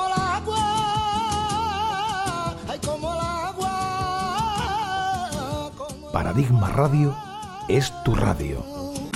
Paradigma Radio es tu radio.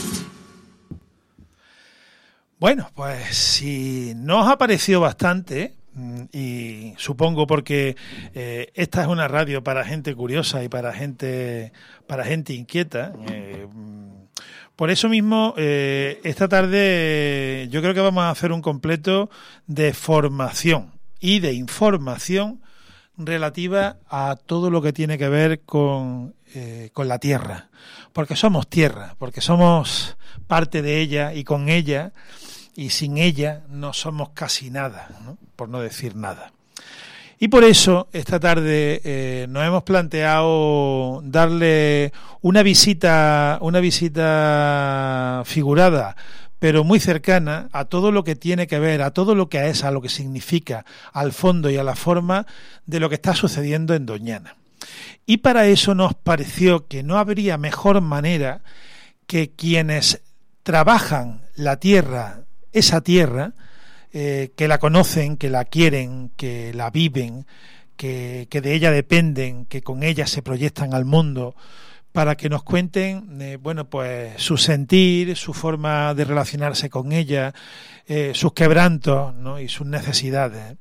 Bueno, pues si nos ha parecido bastante, y supongo porque eh, esta es una radio para gente curiosa y para gente para gente inquieta, eh, por eso mismo eh, esta tarde eh, yo creo que vamos a hacer un completo de formación y de información relativa a todo lo que tiene que ver con, eh, con la tierra, porque somos tierra, porque somos parte de ella y con ella y sin ella no somos casi nada, ¿no? Por no decir nada. Y por eso esta tarde eh, nos hemos planteado darle una visita, una visita figurada, pero muy cercana a todo lo que tiene que ver, a todo lo que es, a lo que significa, al fondo y a la forma de lo que está sucediendo en Doñana. Y para eso nos pareció que no habría mejor manera que quienes trabajan la tierra, esa tierra, eh, que la conocen, que la quieren, que la viven, que, que de ella dependen, que con ella se proyectan al mundo, para que nos cuenten, eh, bueno, pues su sentir, su forma de relacionarse con ella, eh, sus quebrantos, ¿no? Y sus necesidades.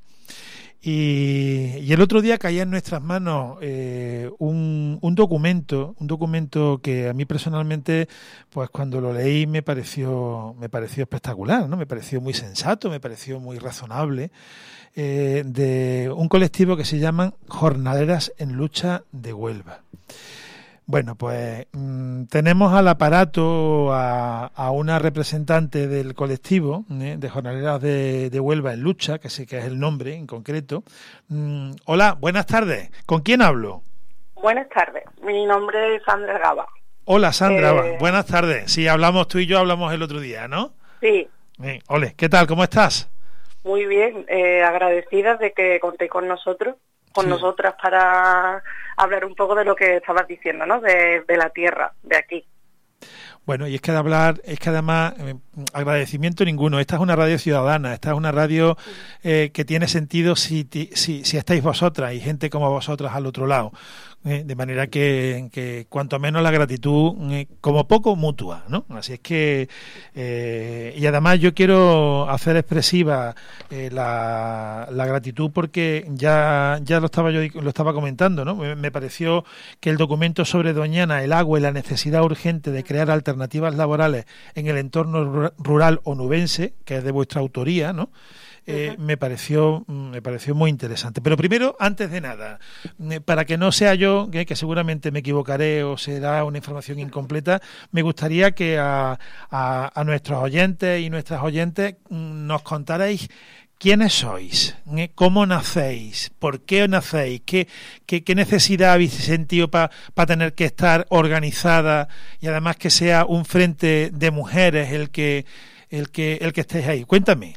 Y, y el otro día caía en nuestras manos eh, un, un documento, un documento que a mí personalmente, pues cuando lo leí me pareció, me pareció espectacular, ¿no? Me pareció muy sensato, me pareció muy razonable, eh, de un colectivo que se llaman Jornaleras en Lucha de Huelva. Bueno, pues mmm, tenemos al aparato a, a una representante del colectivo ¿eh? de Jornaleras de, de Huelva en Lucha, que sé que es el nombre en concreto. Mm, hola, buenas tardes. ¿Con quién hablo? Buenas tardes. Mi nombre es Sandra Gaba. Hola, Sandra. Eh... Buenas tardes. Sí, hablamos tú y yo, hablamos el otro día, ¿no? Sí. Eh, ole, ¿qué tal? ¿Cómo estás? Muy bien. Eh, agradecida de que contéis con nosotros, con sí. nosotras para hablar un poco de lo que estabas diciendo, ¿no? De, de la tierra, de aquí. Bueno, y es que de hablar, es que además, eh, agradecimiento ninguno. Esta es una radio ciudadana, esta es una radio eh, que tiene sentido si, si, si estáis vosotras y gente como vosotras al otro lado. Eh, de manera que, que cuanto menos la gratitud, eh, como poco, mutua, ¿no? Así es que, eh, y además yo quiero hacer expresiva eh, la, la gratitud porque ya, ya lo estaba yo lo estaba comentando, ¿no? Me, me pareció que el documento sobre Doñana, el agua y la necesidad urgente de crear alternativas laborales en el entorno rural onubense, que es de vuestra autoría, ¿no? Eh, uh-huh. me pareció me pareció muy interesante. Pero primero, antes de nada, para que no sea yo, que, que seguramente me equivocaré o será una información incompleta, me gustaría que a, a, a nuestros oyentes y nuestras oyentes nos contarais quiénes sois, ¿eh? Cómo nacéis, por qué nacéis, qué, qué, qué necesidad habéis sentido para pa tener que estar organizada y además que sea un frente de mujeres el que el que el que estéis ahí. Cuéntame.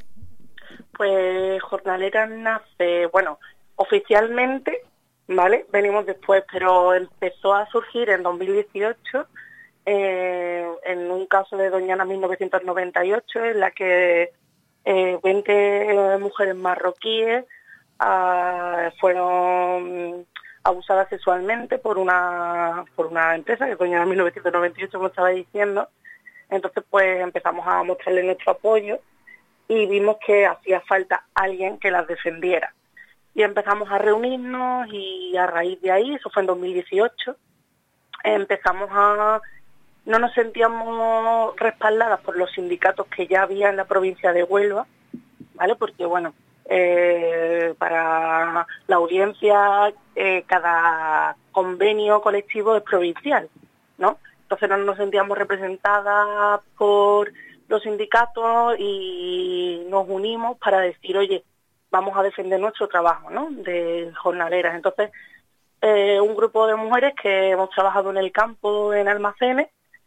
Pues Jornaleras nace, bueno, oficialmente, ¿vale? Venimos después, pero empezó a surgir en dos mil dieciocho eh, en un caso de Doñana mil novecientos noventa y ocho, en la que eh, veinte mujeres marroquíes uh, fueron abusadas sexualmente por una por una empresa, que es Doñana mil novecientos noventa y ocho, como estaba diciendo. Entonces, pues empezamos a mostrarle nuestro apoyo y vimos que hacía falta alguien que las defendiera. Y empezamos a reunirnos y a raíz de ahí, eso fue en dos mil dieciocho, empezamos a... no nos sentíamos respaldadas por los sindicatos que ya había en la provincia de Huelva, ¿vale? Porque, bueno, eh, para la audiencia eh, cada convenio colectivo es provincial, ¿no? Entonces no nos sentíamos representadas por los sindicatos y nos unimos para decir, oye, vamos a defender nuestro trabajo, ¿no?, de jornaleras. Entonces, eh, un grupo de mujeres que hemos trabajado en el campo, en almacenes,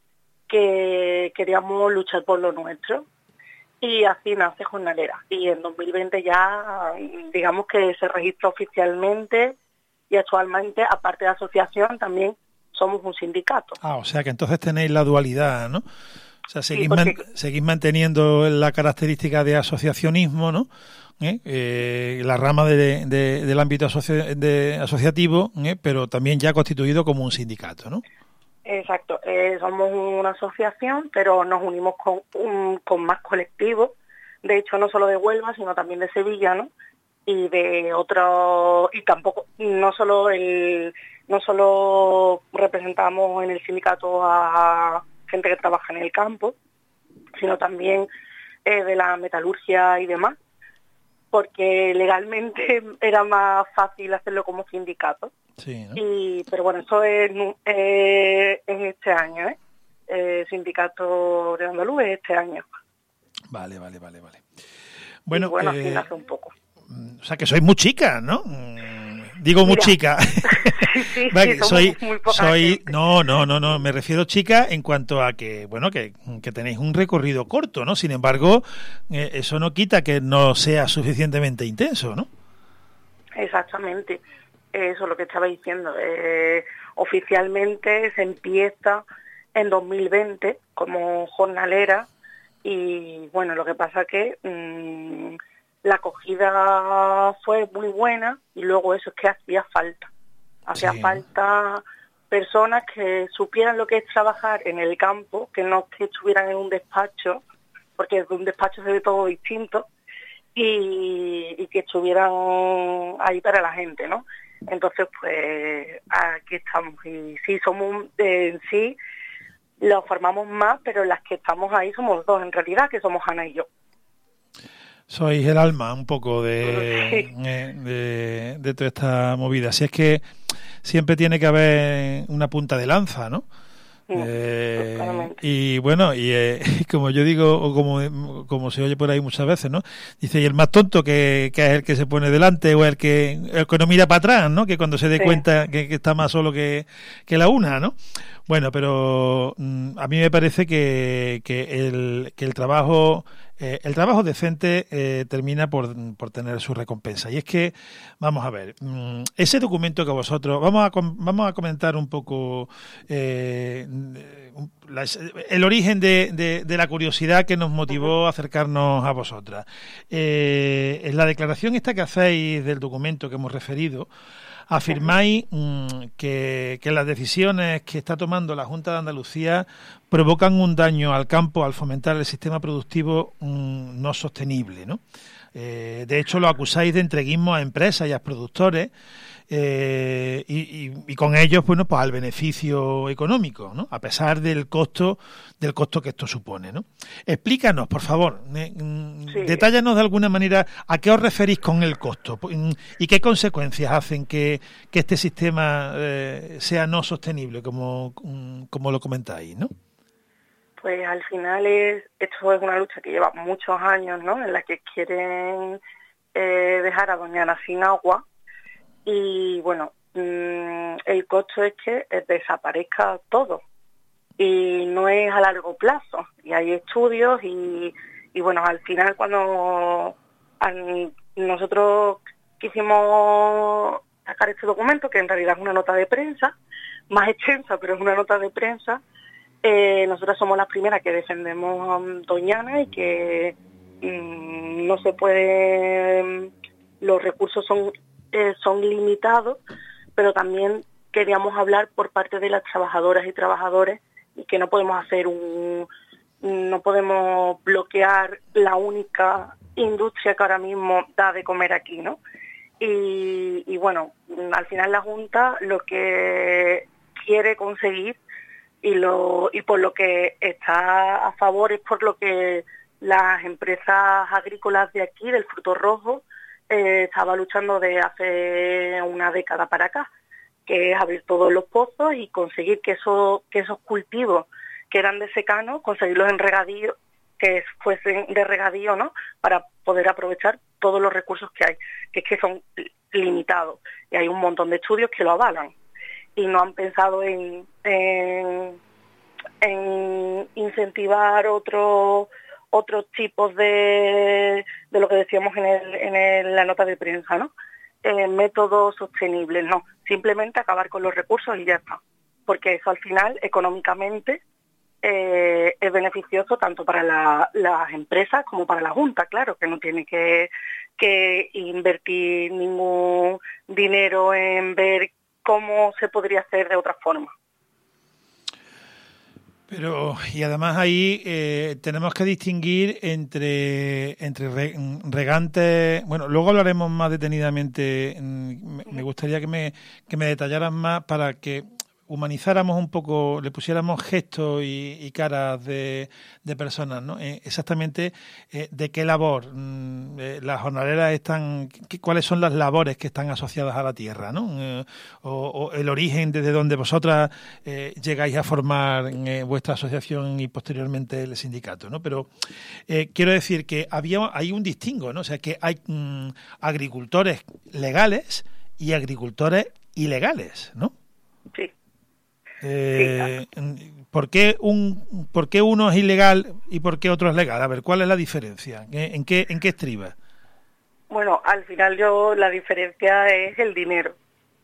que queríamos luchar por lo nuestro. Y así nace Jornalera. Y en dos mil veinte ya, digamos que se registra oficialmente, y actualmente, aparte de asociación, también somos un sindicato. Ah, o sea que entonces tenéis la dualidad, ¿no? O sea, seguís, Sí, porque... man, seguís manteniendo la característica de asociacionismo, ¿no? ¿Eh? Eh, la rama de, de, del ámbito asoci de asociativo, ¿eh? Pero también ya constituido como un sindicato, ¿no? Exacto, eh, somos una asociación, pero nos unimos con, un, con más colectivos, de hecho no solo de Huelva, sino también de Sevilla, ¿no? Y de otros, y tampoco, no solo el, no solo representamos en el sindicato a gente que trabaja en el campo, sino también eh, de la metalurgia y demás, porque legalmente era más fácil hacerlo como sindicato. Sí, ¿no? Y, pero bueno, eso es, eh, es este año, ¿eh? El sindicato de Andaluz es este año. Vale, vale, vale, vale. Bueno, y bueno, eh, así nace un poco. O sea, que sois muy chicas, ¿no? Digo muy Mira, chica. sí, sí, Vale, sí, somos soy, muy poca soy, gente. no, no, no, no, me refiero chica en cuanto a que, bueno, que, que tenéis un recorrido corto, ¿no? Sin embargo, eh, eso no quita que no sea suficientemente intenso, ¿no? Exactamente, eso es lo que estaba diciendo. Eh, oficialmente se empieza en dos mil veinte como jornalera y bueno, lo que pasa que mmm, la acogida fue muy buena y luego eso es que hacía falta, hacía Sí. falta personas que supieran lo que es trabajar en el campo, que no que estuvieran en un despacho, porque en un despacho se ve todo distinto, y, y que estuvieran ahí para la gente, ¿no? Entonces, pues, aquí estamos. Y sí, somos, eh, en sí, lo formamos más, pero las que estamos ahí somos dos, en realidad, que somos Ana y yo. Sois el alma un poco de, Sí. eh, de, de toda esta movida. Si es que siempre tiene que haber una punta de lanza, ¿no? Eh, Claramente. y bueno, y eh, como yo digo, o como, como se oye por ahí muchas veces, ¿no? Dice, y el más tonto que, que es el que se pone delante o el que, el que no mira para atrás, ¿no? Que cuando se dé Sí. cuenta que, que está más solo que, que la una, ¿no? Bueno, pero mm, a mí me parece que, que, el, que el trabajo eh, el trabajo decente eh, termina por, por tener su recompensa. Y es que, vamos a ver, mm, ese documento que vosotros, vamos a, com- vamos a comentar un poco eh, la, el origen de, de, de la curiosidad que nos motivó a acercarnos a vosotras. Eh, en la declaración esta que hacéis del documento que hemos referido, afirmáis mmm, que, que las decisiones que está tomando la Junta de Andalucía provocan un daño al campo al fomentar el sistema productivo mmm, no sostenible, ¿no? Eh, de hecho, lo acusáis de entreguismo a empresas y a productores eh, y, y, y con ellos, bueno, pues al beneficio económico, ¿no? A pesar del costo del costo que esto supone, ¿no? Explícanos, por favor, eh, Sí. detállanos de alguna manera a qué os referís con el costo y qué consecuencias hacen que, que este sistema eh, sea no sostenible, como, como lo comentáis, ¿no? Pues al final es, esto es una lucha que lleva muchos años, ¿no? En la que quieren eh, dejar a Doñana sin agua y bueno, mmm, el costo es que eh, desaparezca todo y no es a largo plazo y hay estudios y, y bueno, al final cuando al, nosotros quisimos sacar este documento, que en realidad es una nota de prensa, más extensa, pero es una nota de prensa. Eh, nosotras somos las primeras que defendemos um, Doñana y que um, no se puede, los recursos son, eh, son limitados, pero también queríamos hablar por parte de las trabajadoras y trabajadores y que no podemos hacer un, no podemos bloquear la única industria que ahora mismo da de comer aquí, ¿no? Y, y bueno, al final la Junta lo que quiere conseguir y lo y por lo que está a favor es por lo que las empresas agrícolas de aquí, del fruto rojo, eh, estaba luchando de hace una década para acá, que es abrir todos los pozos y conseguir que esos, que esos cultivos que eran de secano, conseguirlos en regadío que fuesen de regadío, ¿no? Para poder aprovechar todos los recursos que hay, que es que son limitados. Y hay un montón de estudios que lo avalan. Y no han pensado en, en, en incentivar otros otros tipos de, de lo que decíamos en, el, en el, la nota de prensa, ¿no? Eh, métodos sostenibles, no. Simplemente acabar con los recursos y ya está. Porque eso al final, económicamente, eh, es beneficioso tanto para la, las empresas como para la Junta, claro, que no tiene que, que invertir ningún dinero en ver cómo se podría hacer de otra forma. Pero, y además ahí eh, tenemos que distinguir entre, entre re, regantes. Bueno, luego hablaremos más detenidamente. Me, me gustaría que me, que me detallaran más para que humanizáramos un poco, le pusiéramos gestos y, y caras de, de personas, ¿no? Eh, exactamente eh, de qué labor mm, eh, las jornaleras están, qué, cuáles son las labores que están asociadas a la tierra, ¿no? Eh, o, o el origen desde donde vosotras eh, llegáis a formar eh, vuestra asociación y posteriormente el sindicato, ¿no? Pero eh, quiero decir que había hay un distingo, ¿no? O sea, que hay mm, agricultores legales y agricultores ilegales, ¿no? Sí. Eh, ¿por qué un, ¿Por qué uno es ilegal y por qué otro es legal? A ver, ¿cuál es la diferencia? ¿En qué, en qué estriba? Bueno, al final yo la diferencia es el dinero.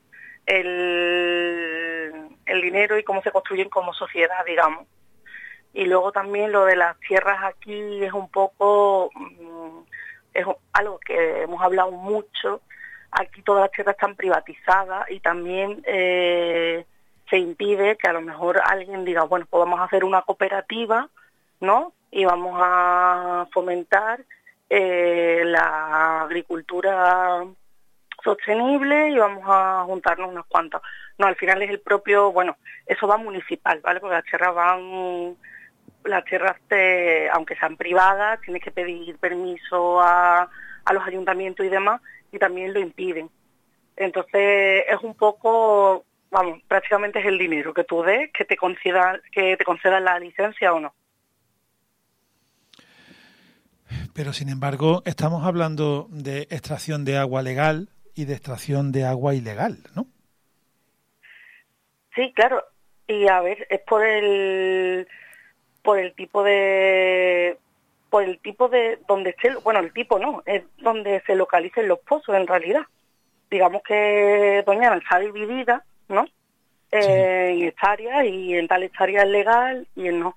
El, el dinero y cómo se construyen como sociedad, digamos. Y luego también lo de las tierras aquí es un poco, es algo que hemos hablado mucho. Aquí todas las tierras están privatizadas y también eh, se impide que a lo mejor alguien diga, bueno, pues vamos a hacer una cooperativa, ¿no? Y vamos a fomentar eh, la agricultura sostenible y vamos a juntarnos unas cuantas. No, al final es el propio, bueno, eso va municipal, ¿vale? Porque las tierras van, las tierras, te, aunque sean privadas, tienes que pedir permiso a, a los ayuntamientos y demás, y también lo impiden. Entonces es un poco, vamos, prácticamente es el dinero que tú des, que te concedan, que te concedan la licencia o no. Pero sin embargo, estamos hablando de extracción de agua legal y de extracción de agua ilegal, ¿no? Sí, claro. Y a ver, es por el por el tipo de por el tipo de donde esté, bueno, el tipo no, es donde se localicen los pozos en realidad. Digamos que Doñana está dividida, ¿no? Eh, sí. En hectáreas, y en tal hectárea es legal y en no.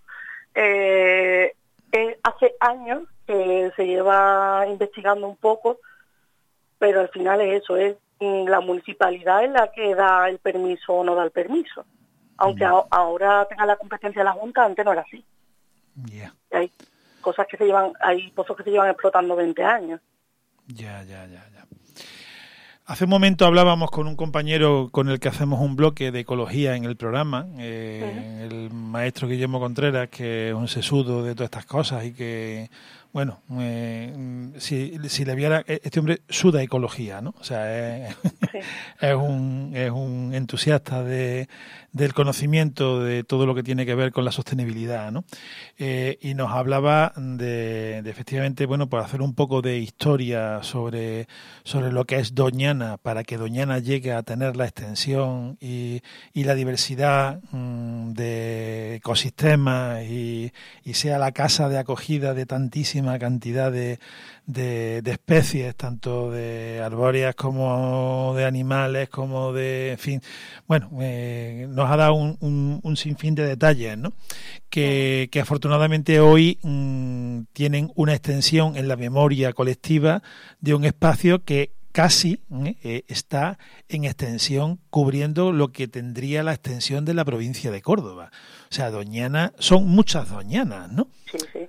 Eh, eh, hace años que se lleva investigando un poco, pero al final es eso, es la municipalidad es la que da el permiso o no da el permiso. Aunque a, ahora tenga la competencia de la Junta, antes no era así. Yeah. Hay cosas que se llevan, hay pozos que se llevan explotando veinte años. Ya, ya, ya, ya. Hace un momento hablábamos con un compañero con el que hacemos un bloque de ecología en el programa, eh, uh-huh. el maestro Guillermo Contreras, que es un sesudo de todas estas cosas y que, bueno, eh, si, si le viera, este hombre suda ecología, ¿no? O sea, es, sí. es, un, es un entusiasta de, del conocimiento de todo lo que tiene que ver con la sostenibilidad, ¿no? Eh, y nos hablaba de, de efectivamente, bueno, por hacer un poco de historia sobre, sobre lo que es Doñana, para que Doñana llegue a tener la extensión y, y la diversidad mmm, de ecosistemas y, y sea la casa de acogida de tantísima cantidad de, de, de especies, tanto de arbóreas como de animales, como de, en fin, bueno, eh, nos ha dado un, un, un sinfín de detalles, ¿no? Que, que afortunadamente hoy mmm, tienen una extensión en la memoria colectiva de un espacio que casi eh, está en extensión cubriendo lo que tendría la extensión de la provincia de Córdoba. O sea, Doñana, son muchas Doñanas, ¿no? Sí, sí.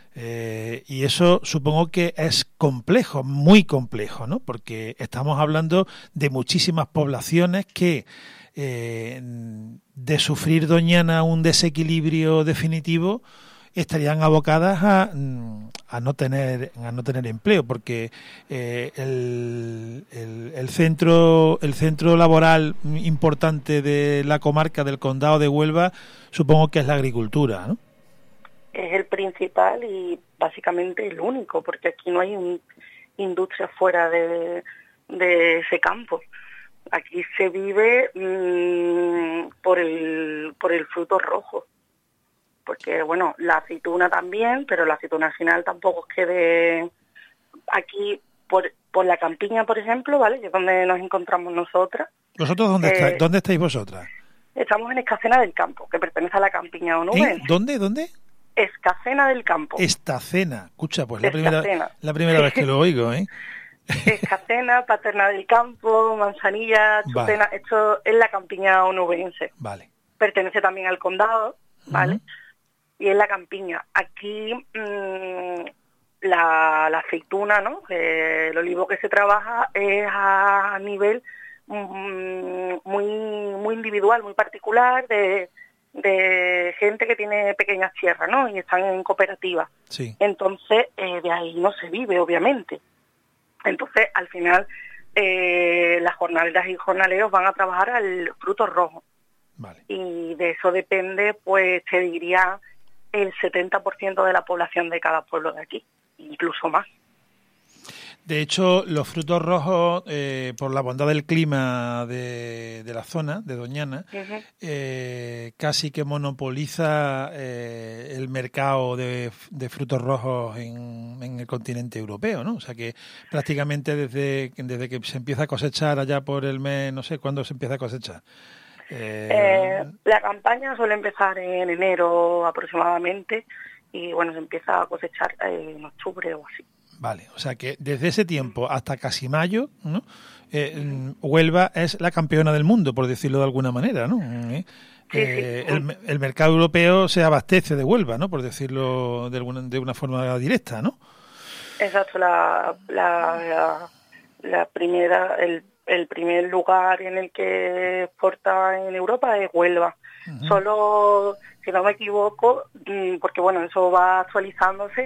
Eh, y eso supongo que es complejo, muy complejo, ¿no? Porque estamos hablando de muchísimas poblaciones que eh, de sufrir Doñana un desequilibrio definitivo estarían abocadas a, a no tener a no tener empleo, porque eh, el, el, el centro el centro laboral importante de la comarca del Condado de Huelva supongo que es la agricultura, ¿no? es el principal y básicamente el único, porque aquí no hay un, industria fuera de, de ese campo. Aquí se vive mmm, por el por el fruto rojo, porque bueno, la aceituna también, pero la aceituna al final tampoco es que de aquí por por la campiña, por ejemplo, ¿vale? Que es donde nos encontramos nosotras. ¿Vosotros dónde eh, estáis? ¿Dónde estáis vosotras? Estamos en Escacena del Campo, que pertenece a la campiña onubense. ¿Eh? ¿Dónde? ¿Dónde? Escacena del Campo. Estacena. Escucha, pues la primera, Escacena. la primera vez que lo oigo, ¿eh? Escacena, Paterna del Campo, Manzanilla, Chutena, vale. Esto es la campiña onubense. Vale. Pertenece también al condado, ¿vale? Uh-huh. Y es la campiña. Aquí mmm, la, la aceituna, ¿no? Eh, el olivo que se trabaja es a nivel mmm, muy muy individual, muy particular, de, de gente que tiene pequeñas tierras, ¿no? Y están en cooperativa. Sí. Entonces, eh, de ahí no se vive, obviamente. Entonces, al final, eh, las jornaleras y jornaleros van a trabajar al fruto rojo. Vale. Y de eso depende, pues, te diría, el setenta por ciento de la población de cada pueblo de aquí, incluso más. De hecho, los frutos rojos, eh, por la bondad del clima de, de la zona, de Doñana, uh-huh. eh, casi que monopoliza eh, el mercado de, de frutos rojos en, en el continente europeo, ¿no? O sea que prácticamente desde, desde que se empieza a cosechar allá por el mes, no sé, ¿cuándo se empieza a cosechar? Eh... Eh, la campaña suele empezar en enero aproximadamente y, bueno, se empieza a cosechar en octubre o así. Vale, o sea que desde ese tiempo hasta casi mayo, ¿no? Eh, Huelva es la campeona del mundo, por decirlo de alguna manera, ¿no? Eh, sí, eh, sí. El, el mercado europeo se abastece de Huelva, ¿no? Por decirlo de alguna, de una forma directa, ¿no? Exacto, la, la, la, la primera, el, el primer lugar en el que exporta en Europa es Huelva. Uh-huh. Solo, si no me equivoco, porque bueno, eso va actualizándose,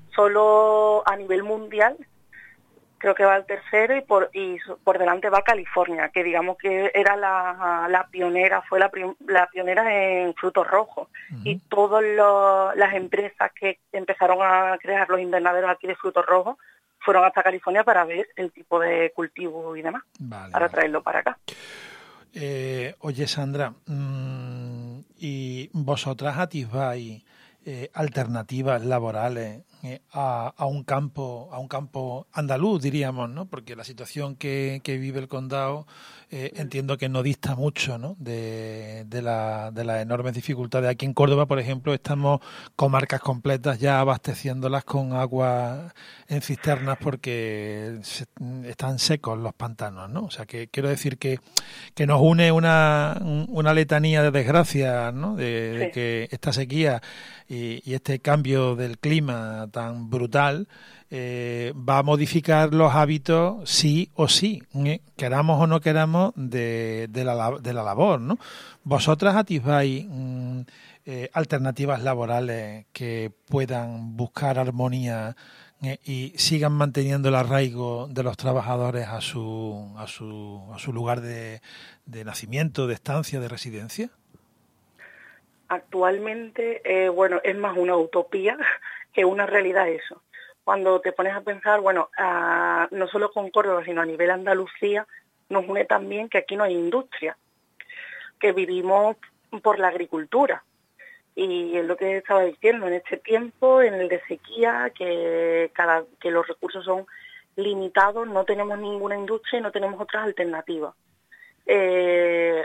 solo a nivel mundial creo que va el tercero y por y por delante va California, que digamos que era la, la pionera, fue la, la pionera en frutos rojos. Uh-huh. Y todas las empresas que empezaron a crear los invernaderos aquí de frutos rojos fueron hasta California para ver el tipo de cultivo y demás, vale, para vale. traerlo para acá. Eh, oye, Sandra, mmm, ¿y vosotras atisbáis Eh, alternativas laborales eh, a, a un campo a un campo andaluz, diríamos, ¿no? Porque la situación que, que vive el condado eh, entiendo que no dista mucho, ¿no? de, de, la, de las enormes dificultades. Aquí en Córdoba, por ejemplo, estamos comarcas completas ya abasteciéndolas con agua en cisternas porque se, están secos los pantanos, ¿no? O sea, que quiero decir que, que nos une una, una letanía de desgracias, ¿no? De, sí. de que esta sequía y, y este cambio del clima tan brutal eh, va a modificar los hábitos sí o sí, ¿eh? Queramos o no queramos, de, de, la, de la labor, ¿no? ¿Vosotras atisbáis mm, eh, alternativas laborales que puedan buscar armonía eh, y sigan manteniendo el arraigo de los trabajadores a su, a su, a su lugar de, de nacimiento, de estancia, de residencia? Actualmente, eh, bueno, es más una utopía que una realidad eso. Cuando te pones a pensar, bueno, a, no solo con Córdoba, sino a nivel Andalucía, nos une también que aquí no hay industria, que vivimos por la agricultura. Y es lo que estaba diciendo, en este tiempo, en el de sequía, que, cada, que los recursos son limitados, no tenemos ninguna industria y no tenemos otras alternativas. Eh,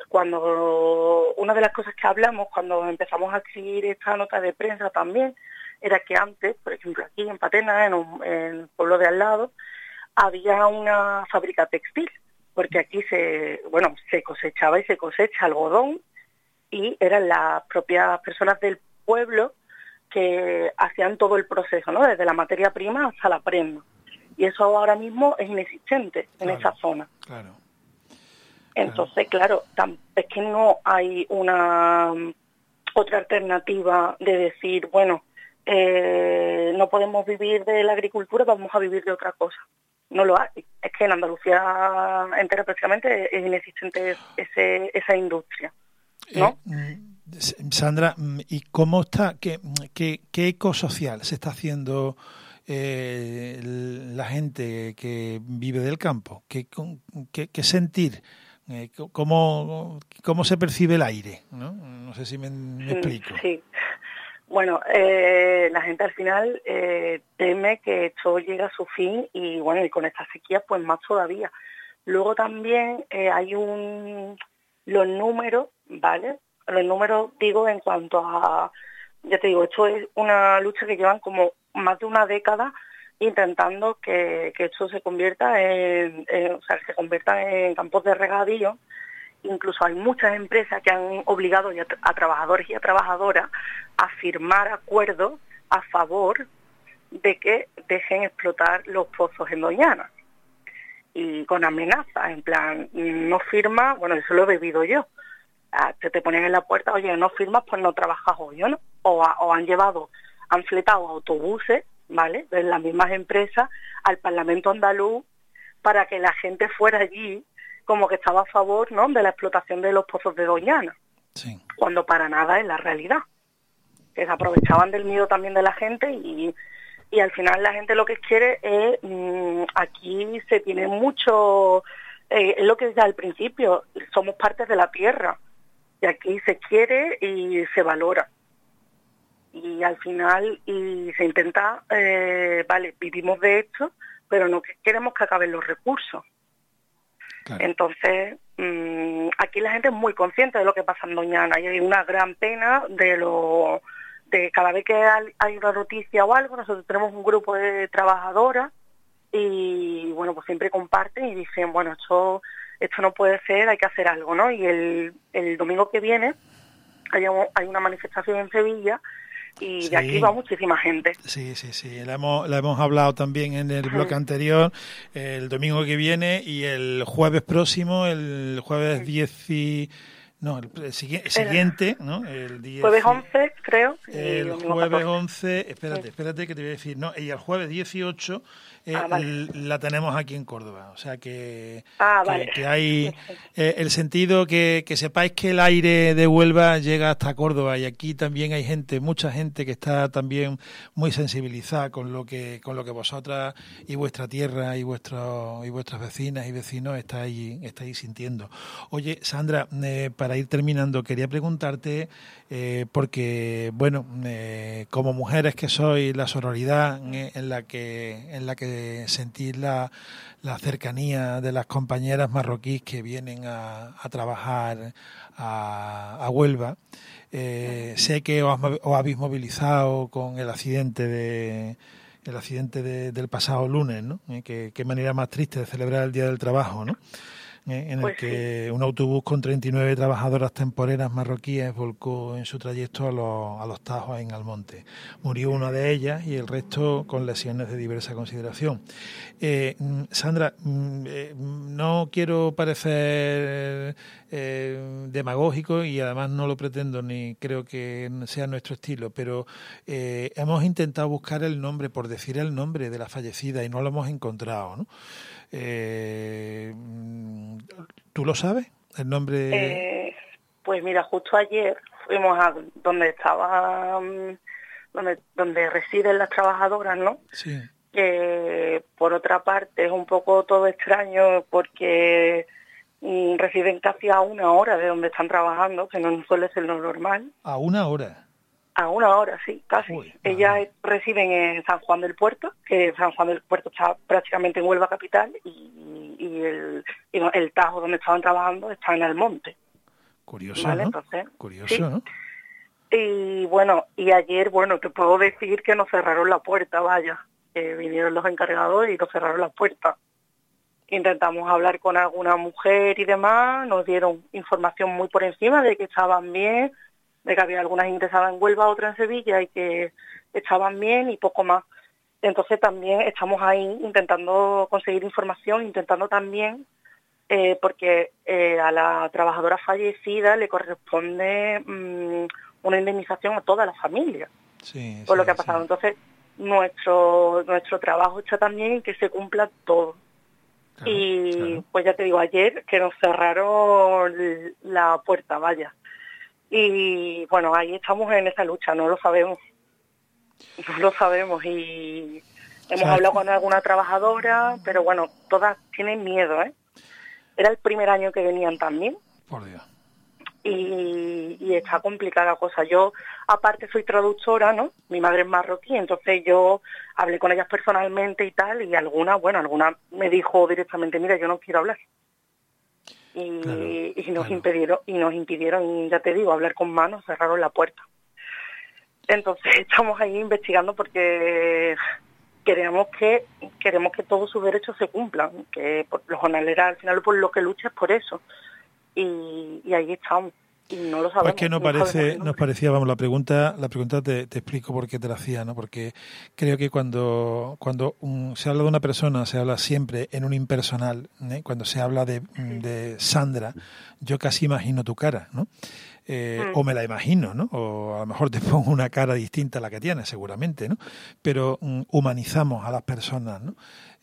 Cuando una de las cosas que hablamos cuando empezamos a escribir esta nota de prensa también era que antes, por ejemplo aquí en Patena, en, un, en el pueblo de al lado, había una fábrica textil, porque aquí se, bueno, se cosechaba y se cosecha algodón y eran las propias personas del pueblo que hacían todo el proceso, ¿no? Desde la materia prima hasta la prenda. Y eso ahora mismo es inexistente en claro, esa zona. Claro. Entonces, claro, es que no hay una otra alternativa de decir, bueno, eh, no podemos vivir de la agricultura, vamos a vivir de otra cosa. No lo hay. Es que en Andalucía entera prácticamente es inexistente ese, esa industria, ¿no? Eh, Sandra, ¿y cómo está, qué, qué, qué eco social se está haciendo eh, la gente que vive del campo? ¿Qué, qué, qué sentir? Eh, ¿cómo, ¿Cómo se percibe el aire? No, no sé si me, me explico. Sí. Bueno, eh, la gente al final eh, teme que esto llegue a su fin y bueno, y con esta sequía pues más todavía. Luego también eh, hay un los números, ¿vale? Los números digo en cuanto a, ya te digo, esto es una lucha que llevan como más de una década intentando que, que esto se convierta en, en, o sea, que se convierta en campos de regadío. Incluso hay muchas empresas que han obligado a, a trabajadores y a trabajadoras a firmar acuerdos a favor de que dejen explotar los pozos en Doñana. Y con amenazas, en plan, no firma, bueno, eso lo he bebido yo. Te, te ponen en la puerta, oye, no firmas, pues no trabajas hoy, ¿no? O, a, o han llevado, han fletado autobuses, ¿vale?, de las mismas empresas al Parlamento andaluz para que la gente fuera allí como que estaba a favor, ¿no?, de la explotación de los pozos de Doñana. Sí. Cuando para nada es la realidad. Que se aprovechaban del miedo también de la gente y, y al final la gente lo que quiere es, mmm, aquí se tiene mucho, eh, es lo que decía al principio, somos partes de la tierra y aquí se quiere y se valora. Y al final y se intenta, eh, vale, vivimos de esto, pero no queremos que acaben los recursos. Claro. Entonces, mmm, aquí la gente es muy consciente de lo que pasa en Doñana y hay una gran pena de lo de cada vez que hay una noticia o algo, nosotros tenemos un grupo de trabajadoras y bueno, pues siempre comparten y dicen, bueno, esto esto no puede ser, hay que hacer algo, ¿no? Y el, el domingo que viene hay, hay una manifestación en Sevilla y sí, de aquí va muchísima gente. Sí, sí, sí, la hemos, la hemos hablado también en el bloque anterior, el domingo que viene y el jueves próximo, el jueves diez y... No, el, el siguiente, ¿no? El diez, jueves once, creo. El jueves once, espérate, espérate que te voy a decir, no, y el jueves dieciocho eh, ah, vale. la tenemos aquí en Córdoba, o sea que, ah, que, vale. que hay eh, el sentido que, que sepáis que el aire de Huelva llega hasta Córdoba y aquí también hay gente, mucha gente que está también muy sensibilizada con lo que con lo que vosotras y vuestra tierra y vuestros y vuestras vecinas y vecinos estáis estáis sintiendo. Oye, Sandra, eh, para ir terminando, quería preguntarte, eh, porque, bueno, eh, como mujeres que sois, la sororidad eh, en la que en la que sentís la, la cercanía de las compañeras marroquíes que vienen a, a trabajar a, a Huelva, eh, sé que os, os habéis movilizado con el accidente de el accidente de, del pasado lunes, ¿no? Eh, que, qué manera más triste de celebrar el Día del Trabajo, ¿no? En pues el que sí. un autobús con treinta y nueve trabajadoras temporeras marroquíes volcó en su trayecto a los, a los Tajos en Almonte. Murió una de ellas y el resto con lesiones de diversa consideración. Eh, Sandra, eh, no quiero parecer eh, demagógico y además no lo pretendo ni creo que sea nuestro estilo, pero eh, hemos intentado buscar el nombre, por decir el nombre de la fallecida y no lo hemos encontrado, ¿no? Eh, ¿Tú lo sabes? ¿El nombre? Eh, pues mira, justo ayer fuimos a donde estaba, donde, donde residen las trabajadoras, ¿no? Sí. Que por otra parte es un poco todo extraño porque mm, residen casi a una hora de donde están trabajando, que no suele ser lo normal. ¿A una hora? A una hora, sí, casi. Uy, Ellas residen en San Juan del Puerto, que San Juan del Puerto está prácticamente en Huelva capital, y, y, el, y el Tajo donde estaban trabajando está en Almonte. Curioso, ¿vale? ¿no? Entonces, Curioso, sí. ¿no? Y bueno, y ayer, bueno, te puedo decir que nos cerraron la puerta, vaya. Eh, vinieron los encargados y nos cerraron la puerta. Intentamos hablar con alguna mujer y demás, nos dieron información muy por encima de que estaban bien, de que había algunas ingresadas en Huelva, otras en Sevilla y que estaban bien y poco más. Entonces también estamos ahí intentando conseguir información, intentando también, eh, porque eh, a la trabajadora fallecida le corresponde mmm, una indemnización a toda la familia, sí, por sí, lo que ha pasado. Sí. Entonces nuestro nuestro trabajo está también en que se cumpla todo. Claro, y claro. Pues ya te digo, ayer que nos cerraron la puerta, vaya. Y bueno, ahí estamos en esa lucha, no lo sabemos. No lo sabemos y hemos ¿Sabes? hablado con alguna trabajadora, pero bueno, todas tienen miedo, ¿eh? Era el primer año que venían también. Por Dios. Y, y está complicada la cosa. Yo, aparte, soy traductora, ¿no? Mi madre es marroquí, entonces yo hablé con ellas personalmente y tal, y alguna, bueno, alguna me dijo directamente, mira, yo no quiero hablar. Y, Claro, y nos claro. impidieron, y nos impidieron, ya te digo, hablar con manos, cerraron la puerta. Entonces estamos ahí investigando porque queremos que queremos que todos sus derechos se cumplan, que por los jornaleros al final por lo que lucha es por eso. Y, y ahí estamos. Y no lo sabemos. Pues que nos no sabemos parece, el nos nombre. parecía, vamos, la pregunta, la pregunta te, te explico por qué te la hacía, ¿no? Porque creo que cuando, cuando un- se habla de una persona, se habla siempre en un impersonal, ¿eh? Cuando se habla de, de Sandra, yo casi imagino tu cara, ¿no? Eh, Mm. o me la imagino, ¿no? O a lo mejor te pongo una cara distinta a la que tienes, seguramente, ¿no? Pero mm, humanizamos a las personas, ¿no?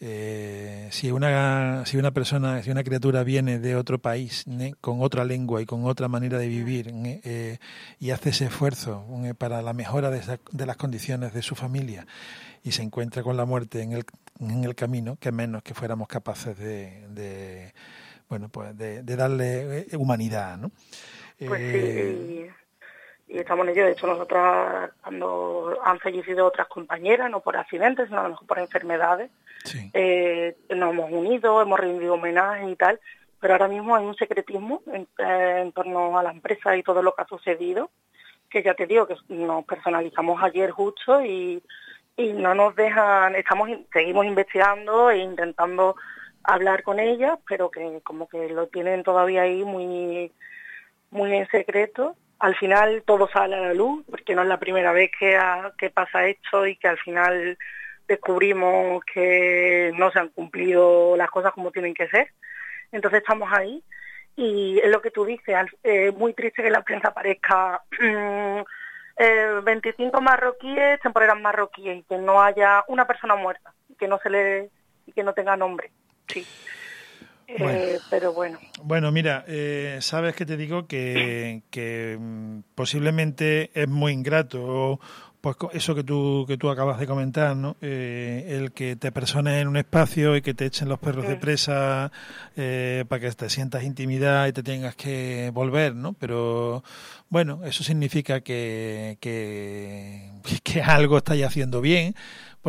Eh, si una si una persona, si una criatura viene de otro país, ¿eh? Con otra lengua y con otra manera de vivir, ¿eh? Eh, y hace ese esfuerzo ¿eh? Para la mejora de, esa- de las condiciones de su familia y se encuentra con la muerte en el, en el camino, que menos que fuéramos capaces de, de bueno pues de, de darle eh, humanidad, ¿no? Pues Eh, sí, y, y estamos en ello. De hecho, nosotras, cuando han fallecido otras compañeras, no por accidentes, sino a lo mejor por enfermedades, sí, eh, nos hemos unido, hemos rendido homenaje y tal, pero ahora mismo hay un secretismo en, eh, en torno a la empresa y todo lo que ha sucedido, que ya te digo que nos personalizamos ayer justo y, y no nos dejan, estamos seguimos investigando e intentando hablar con ellas, pero que como que lo tienen todavía ahí muy muy en secreto. Al final todo sale a la luz, porque no es la primera vez que, ha- que pasa esto y que al final descubrimos que no se han cumplido las cosas como tienen que ser. Entonces estamos ahí y es lo que tú dices, al- eh, muy triste que en la prensa aparezca mm, eh, veinticinco marroquíes, temporeras marroquíes y que no haya una persona muerta, que no se le y que no tenga nombre. Sí. Eh, Bueno. pero bueno. Bueno, mira, eh, sabes que te digo que, que mm, posiblemente es muy ingrato, pues co- eso que tú que tú acabas de comentar, ¿no? Eh, el que te persones en un espacio y que te echen los perros de Mm. presa eh, para que te sientas intimidad y te tengas que volver, ¿no? Pero bueno, eso significa que, que, que algo estáis haciendo bien,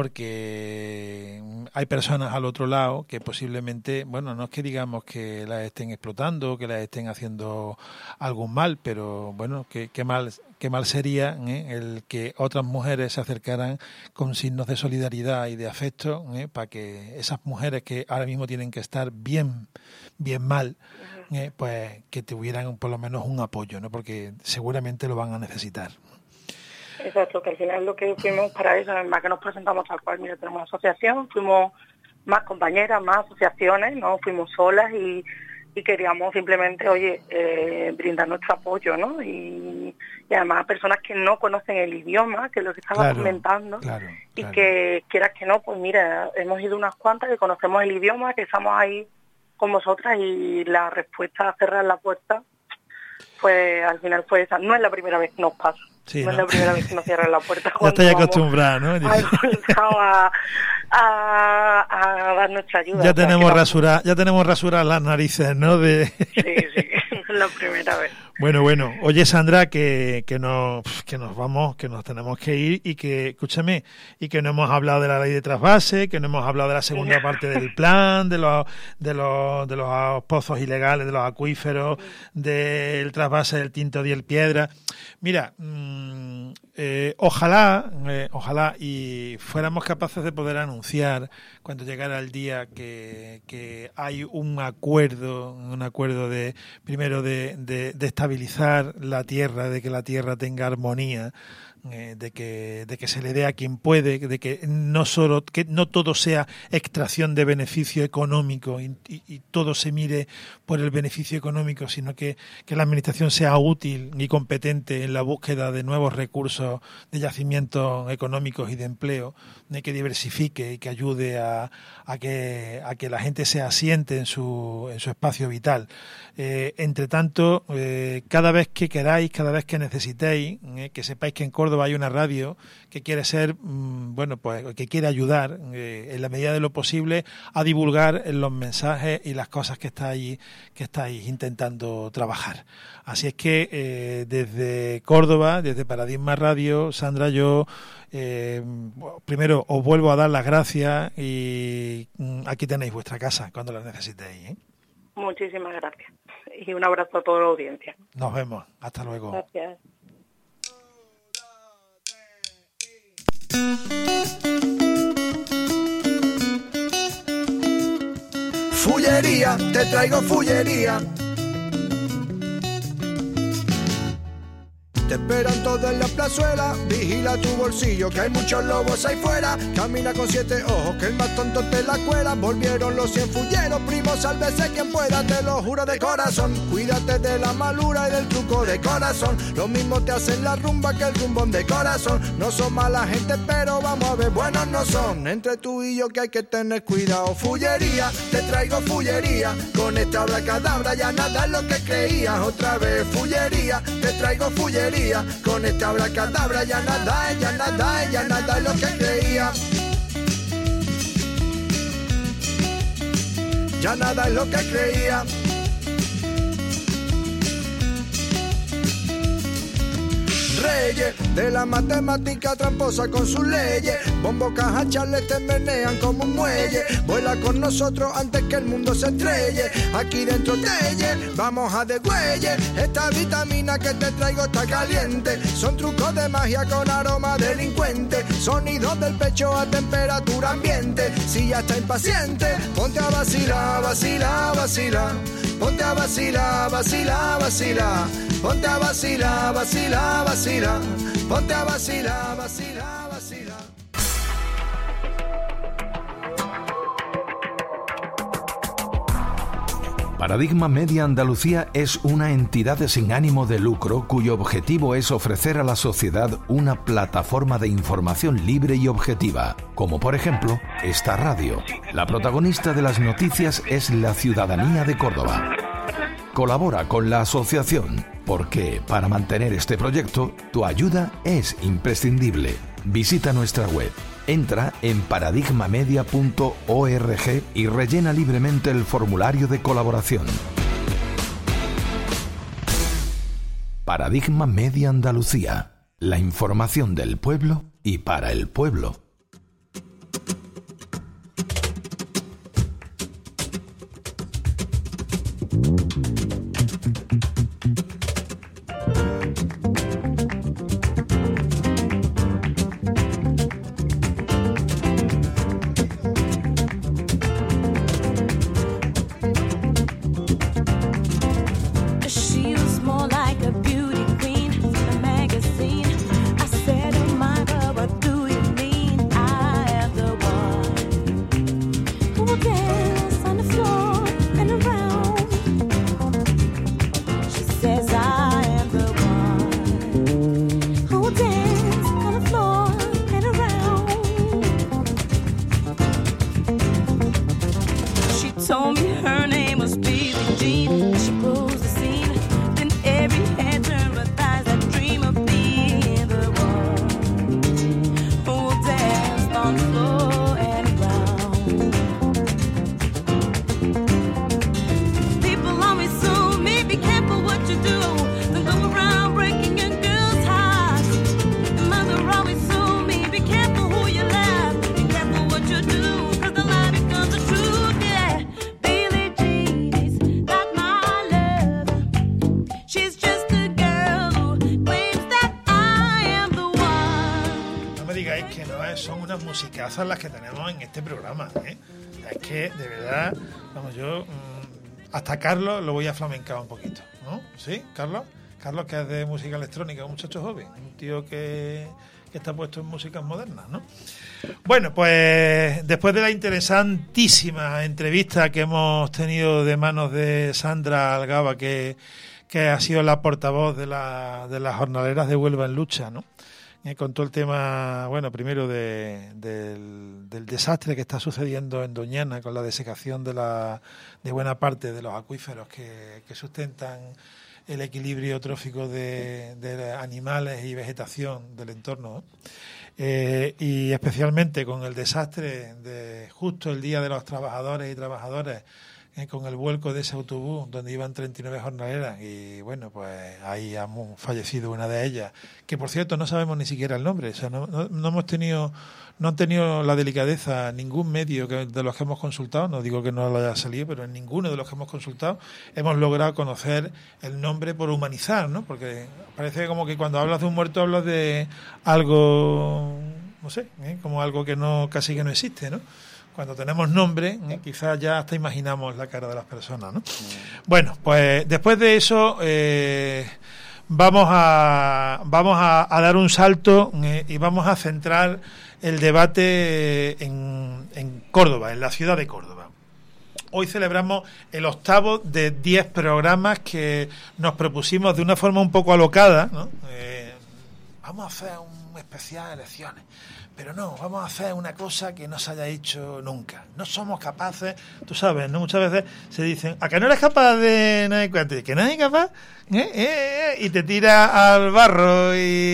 porque hay personas al otro lado que posiblemente, bueno, no es que digamos que las estén explotando, que las estén haciendo algún mal, pero bueno, que, que mal qué mal sería ¿eh? El que otras mujeres se acercaran con signos de solidaridad y de afecto ¿eh? Para que esas mujeres que ahora mismo tienen que estar bien, bien mal, ¿eh? Pues que tuvieran por lo menos un apoyo, ¿no? Porque seguramente lo van a necesitar. Exacto, que al final lo que fuimos para eso, además que nos presentamos tal cual, mira, tenemos asociación, fuimos más compañeras, más asociaciones, no fuimos solas y, y queríamos simplemente, oye, eh, brindar nuestro apoyo, ¿no? Y, y además a personas que no conocen el idioma, que es lo que estaba Claro, comentando, claro, y claro. que quieras que no, pues mira, hemos ido unas cuantas que conocemos el idioma, que estamos ahí con vosotras y la respuesta a cerrar la puerta, pues al final fue esa. No es la primera vez que nos pasa. Sí, no, ¿no? es la primera vez que nos cierran la puerta. Ya cuando estáis vamos acostumbrada, ¿no? a, a, a dar nuestra ayuda. Ya O sea, tenemos que rasura, ya tenemos rasuradas las narices, ¿no? De Sí, sí, es la primera vez. Bueno, bueno. Oye, Sandra, que, que nos que nos vamos, que nos tenemos que ir y que, escúchame, y que no hemos hablado de la ley de trasvase, que no hemos hablado de la segunda parte del plan, de los de los de los pozos ilegales, de los acuíferos, del trasvase del Tinto Diel Piedra. Mira, mmm, eh, ojalá, eh, ojalá y fuéramos capaces de poder anunciar cuando llegara el día que, que hay un acuerdo, un acuerdo de primero de, de, de estabilizar la tierra, de que la tierra tenga armonía, eh, de que de que se le dé a quien puede, de que no solo que no todo sea extracción de beneficio económico y, y, y todo se mire por el beneficio económico, sino que, que la administración sea útil y competente en la búsqueda de nuevos recursos de yacimientos económicos y de empleo, de que diversifique y que ayude a, a que a que la gente se asiente en su en su espacio vital. Eh, entre tanto, eh, cada vez que queráis, cada vez que necesitéis, eh, que sepáis que en Córdoba hay una radio que quiere ser, mmm, bueno, pues que quiere ayudar eh, en la medida de lo posible a divulgar los mensajes y las cosas que estáis que estáis intentando trabajar. Así es que eh, desde Córdoba, desde Paradigma Radio, Sandra, yo eh, primero os vuelvo a dar las gracias y mm, aquí tenéis vuestra casa cuando la necesitéis, ¿eh? Muchísimas gracias. Y un abrazo a toda la audiencia. Nos vemos. Hasta luego. Gracias. Fullería, te traigo fullería. Te esperan todos en la plazuela, vigila tu bolsillo, que hay muchos lobos ahí fuera. Camina con siete ojos, que el más tonto te la cuela. Volvieron los cien fulleros, primo, sálvese quien pueda, te lo juro de corazón. Cuídate de la malura y del truco de corazón. Lo mismo te hacen la rumba que el rumbón de corazón. No son mala gente, pero vamos a ver, buenos no son. Entre tú y yo que hay que tener cuidado. Fullería, te traigo fullería. Con esta abracadabra ya nada es lo que creías. Otra vez fullería, te traigo fullería. Con esta abracadabra ya nada, ya nada, ya nada es lo que creía. Ya nada es lo que creía. Reyes de la matemática tramposa con sus leyes. Bombo, caja, charles te menean como un muelle. Vuela con nosotros antes que el mundo se estrelle. Aquí dentro telle, vamos a degüelle. Esta vitamina que te traigo está caliente. Son trucos de magia con aroma delincuente. Sonidos del pecho a temperatura ambiente. Si ya está impaciente, ponte a vacilar, vacilar, vacilar. Ponte a vacilar, vacilar, vacilar. Ponte a vacilar, vacilar, vacilar. Ponte a vacilar, vacilar, vacilar. Paradigma Media Andalucía es una entidad sin ánimo de lucro cuyo objetivo es ofrecer a la sociedad una plataforma de información libre y objetiva, como por ejemplo esta radio. La protagonista de las noticias es la ciudadanía de Córdoba. Colabora con la asociación, porque para mantener este proyecto, tu ayuda es imprescindible. Visita nuestra web, entra en paradigma media punto org y rellena libremente el formulario de colaboración. Paradigma Media Andalucía, la información del pueblo y para el pueblo. Son las que tenemos en este programa, ¿eh? Es que de verdad, vamos, yo mmm, hasta Carlos lo voy a flamencar un poquito, ¿no? ¿Sí, Carlos? Carlos, que es de música electrónica, un muchacho joven, un tío que, que está puesto en músicas modernas, ¿no? Bueno, pues después de la interesantísima entrevista que hemos tenido de manos de Sandra Algaba, que, que ha sido la portavoz de, la, de las jornaleras de Huelva en lucha, ¿no? Eh, con todo el tema, bueno, primero de, del, del desastre que está sucediendo en Doñana con la desecación de, la, de buena parte de los acuíferos que, que sustentan el equilibrio trófico de, de animales y vegetación del entorno, ¿no? Eh, y especialmente con el desastre de justo el día de los trabajadores y trabajadoras, eh, con el vuelco de ese autobús donde iban treinta y nueve jornaleras y bueno, pues ahí ha fallecido una de ellas, que por cierto no sabemos ni siquiera el nombre, o sea, no, no, no hemos tenido no han tenido la delicadeza ningún medio que, de los que hemos consultado, no digo que no lo haya salido, pero en ninguno de los que hemos consultado hemos logrado conocer el nombre por humanizar, ¿no? Porque parece como que cuando hablas de un muerto hablas de algo, no sé, ¿eh? Como algo que no casi que no existe, ¿no? Cuando tenemos nombre, ¿eh? Quizás ya hasta imaginamos la cara de las personas, ¿no? Bueno, pues después de eso eh, vamos a vamos a, a dar un salto eh, y vamos a centrar el debate en, en Córdoba, en la ciudad de Córdoba. Hoy celebramos el octavo de diez programas que nos propusimos de una forma un poco alocada, ¿no? Eh, vamos a hacer un especial de elecciones, pero no, vamos a hacer una cosa que no se haya hecho nunca. No somos capaces, tú sabes, ¿no? Muchas veces se dicen, ¿a que no eres capaz de nadie cuenta? ¿Que nadie es capaz? ¿Eh? ¿Eh? ¿Eh? Y te tira al barro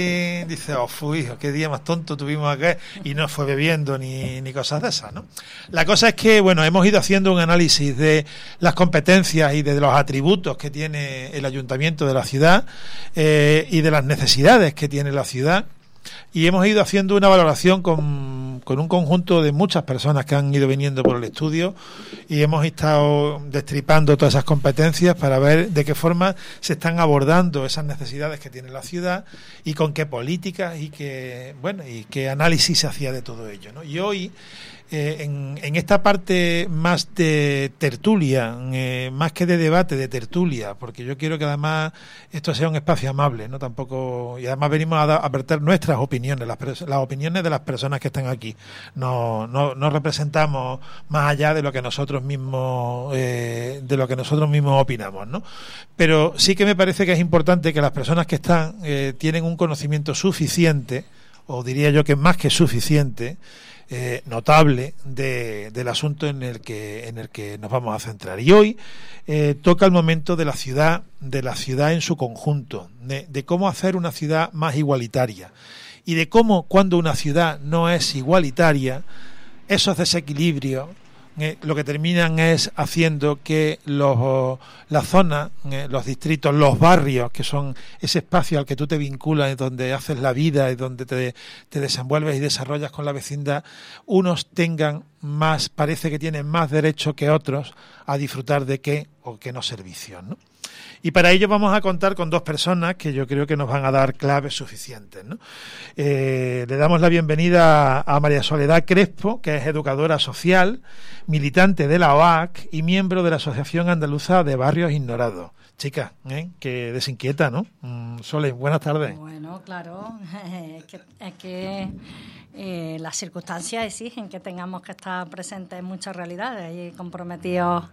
y dice, oh, fui, hijo, qué día más tonto tuvimos acá, y no fue bebiendo ni, ni cosas de esas, ¿no? La cosa es que, bueno, hemos ido haciendo un análisis de las competencias y de los atributos que tiene el ayuntamiento de la ciudad eh, y de las necesidades que tiene la ciudad. Y hemos ido haciendo una valoración con, con un conjunto de muchas personas que han ido viniendo por el estudio y hemos estado destripando todas esas competencias para ver de qué forma se están abordando esas necesidades que tiene la ciudad y con qué políticas y qué, bueno, y qué análisis se hacía de todo ello, ¿no? Y hoy Eh, en, en esta parte más de tertulia, eh, más que de debate, de tertulia, porque yo quiero que además esto sea un espacio amable, no tampoco, y además venimos a, da, a verter nuestras opiniones, las, las opiniones de las personas que están aquí. No, no, no representamos más allá de lo que nosotros mismos, eh, de lo que nosotros mismos opinamos, ¿no? Pero sí que me parece que es importante que las personas que están eh, tienen un conocimiento suficiente, o diría yo que más que suficiente, Eh, notable de, del asunto en el que en el que nos vamos a centrar. Y hoy eh, toca el momento de la ciudad, de la ciudad en su conjunto, de, de cómo hacer una ciudad más igualitaria y de cómo cuando una ciudad no es igualitaria, esos desequilibrios eh, lo que terminan es haciendo que los las zonas, eh, los distritos, los barrios, que son ese espacio al que tú te vinculas, donde haces la vida y donde te, te desenvuelves y desarrollas con la vecindad, unos tengan más, parece que tienen más derecho que otros a disfrutar de qué o qué no servicios, ¿no? Y para ello vamos a contar con dos personas que yo creo que nos van a dar claves suficientes, ¿no? Eh, le damos la bienvenida a María Soledad Crespo, que es educadora social, militante de la O A C y miembro de la Asociación Andaluza de Barrios Ignorados. Chica, ¿eh? Que desinquieta, ¿no? Mm, Sole, buenas tardes. Bueno, claro, es que, es que eh, las circunstancias exigen que tengamos que estar presentes en muchas realidades y comprometidos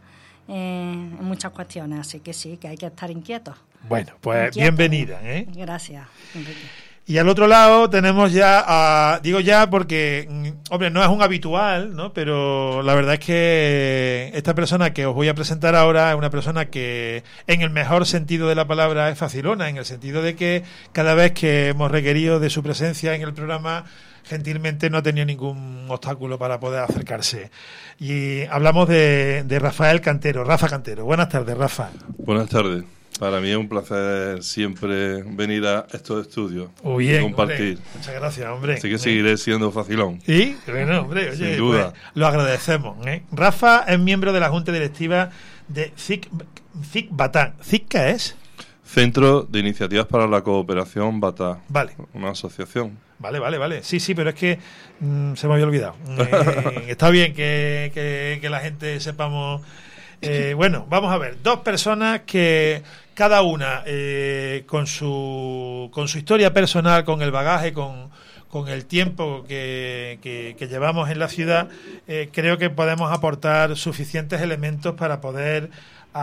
en muchas cuestiones, así que sí, que hay que estar inquietos. Bueno, pues Inquieto. Bienvenida, ¿eh? Gracias, Enrique. Y al otro lado tenemos ya a, digo ya porque, hombre, no es un habitual, ¿no? Pero la verdad es que esta persona que os voy a presentar ahora es una persona que en el mejor sentido de la palabra es facilona, en el sentido de que cada vez que hemos requerido de su presencia en el programa, gentilmente no ha tenido ningún obstáculo para poder acercarse. Y hablamos de, de Rafael Cantero, Rafa Cantero. Buenas tardes, Rafa. Buenas tardes. Para mí es un placer siempre venir a estos estudios Muy bien, y compartir. Hombre, muchas gracias, hombre. Así que seguiré siendo facilón. Sí, bueno, hombre, oye, sin duda. Pues, lo agradecemos, ¿eh? Rafa es miembro de la Junta Directiva de C I C, C I C Batá. ¿C I C qué es? Centro de Iniciativas para la Cooperación Batá. Vale. Una asociación. Vale, vale, vale. Sí, sí, pero es que mmm, se me había olvidado. Eh, está bien que, que, que la gente sepamos Eh, bueno, vamos a ver, dos personas que cada una eh, con su con su historia personal, con el bagaje, con, con el tiempo que, que, que llevamos en la ciudad, eh, creo que podemos aportar suficientes elementos para poder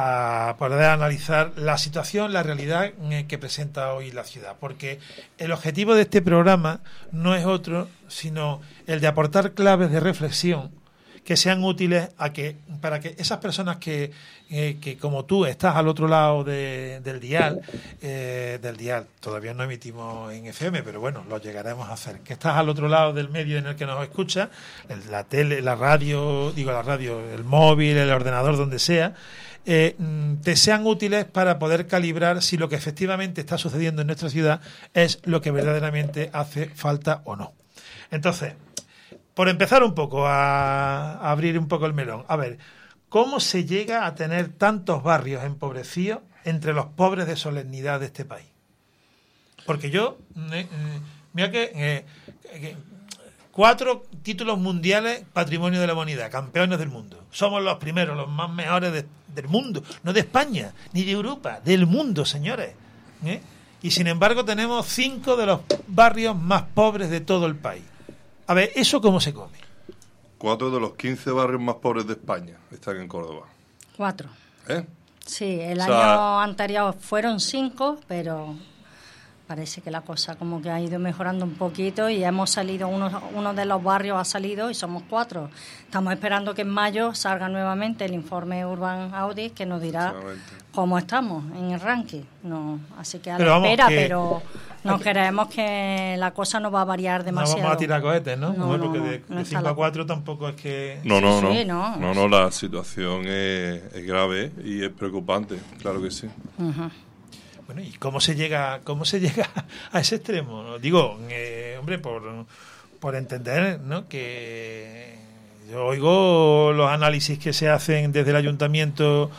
a poder analizar la situación, la realidad que presenta hoy la ciudad, porque el objetivo de este programa no es otro sino el de aportar claves de reflexión que sean útiles a que para que esas personas que, eh, que como tú estás al otro lado de, del dial, eh, del dial, todavía no emitimos en F M, pero bueno, lo llegaremos a hacer, que estás al otro lado del medio en el que nos escucha, la tele, la radio, digo la radio, el móvil, el ordenador, donde sea, eh, te sean útiles para poder calibrar si lo que efectivamente está sucediendo en nuestra ciudad es lo que verdaderamente hace falta o no. Entonces, por empezar un poco a, a abrir un poco el melón, a ver, ¿cómo se llega a tener tantos barrios empobrecidos entre los pobres de solemnidad de este país? Porque yo, eh, eh, mira que eh, eh, cuatro títulos mundiales patrimonio de la humanidad, campeones del mundo. Somos los primeros, los más mejores de, del mundo, no de España, ni de Europa, del mundo, señores. ¿Eh? Y sin embargo tenemos cinco de los barrios más pobres de todo el país. A ver, ¿eso cómo se come? Cuatro de los quince barrios más pobres de España están en Córdoba. Cuatro. ¿Eh? Sí, el O sea, año anterior fueron cinco, pero parece que la cosa como que ha ido mejorando un poquito y hemos salido, uno, uno de los barrios ha salido y somos cuatro. Estamos esperando que en mayo salga nuevamente el informe Urban Audit que nos dirá cómo estamos en el ranking. No, así que a pero la vamos, espera, que, pero no creemos que la cosa no va a variar demasiado. No vamos a tirar cohetes, ¿no? No, no porque no, de, no de cinco a cuatro tampoco es que... No, no, no. Sí, no. No, no, la situación es, es grave y es preocupante, claro que sí. Uh-huh. Bueno, ¿y cómo se llega cómo se llega a ese extremo? Digo, eh, hombre, por, por entender, ¿no?, que yo oigo los análisis que se hacen desde el ayuntamiento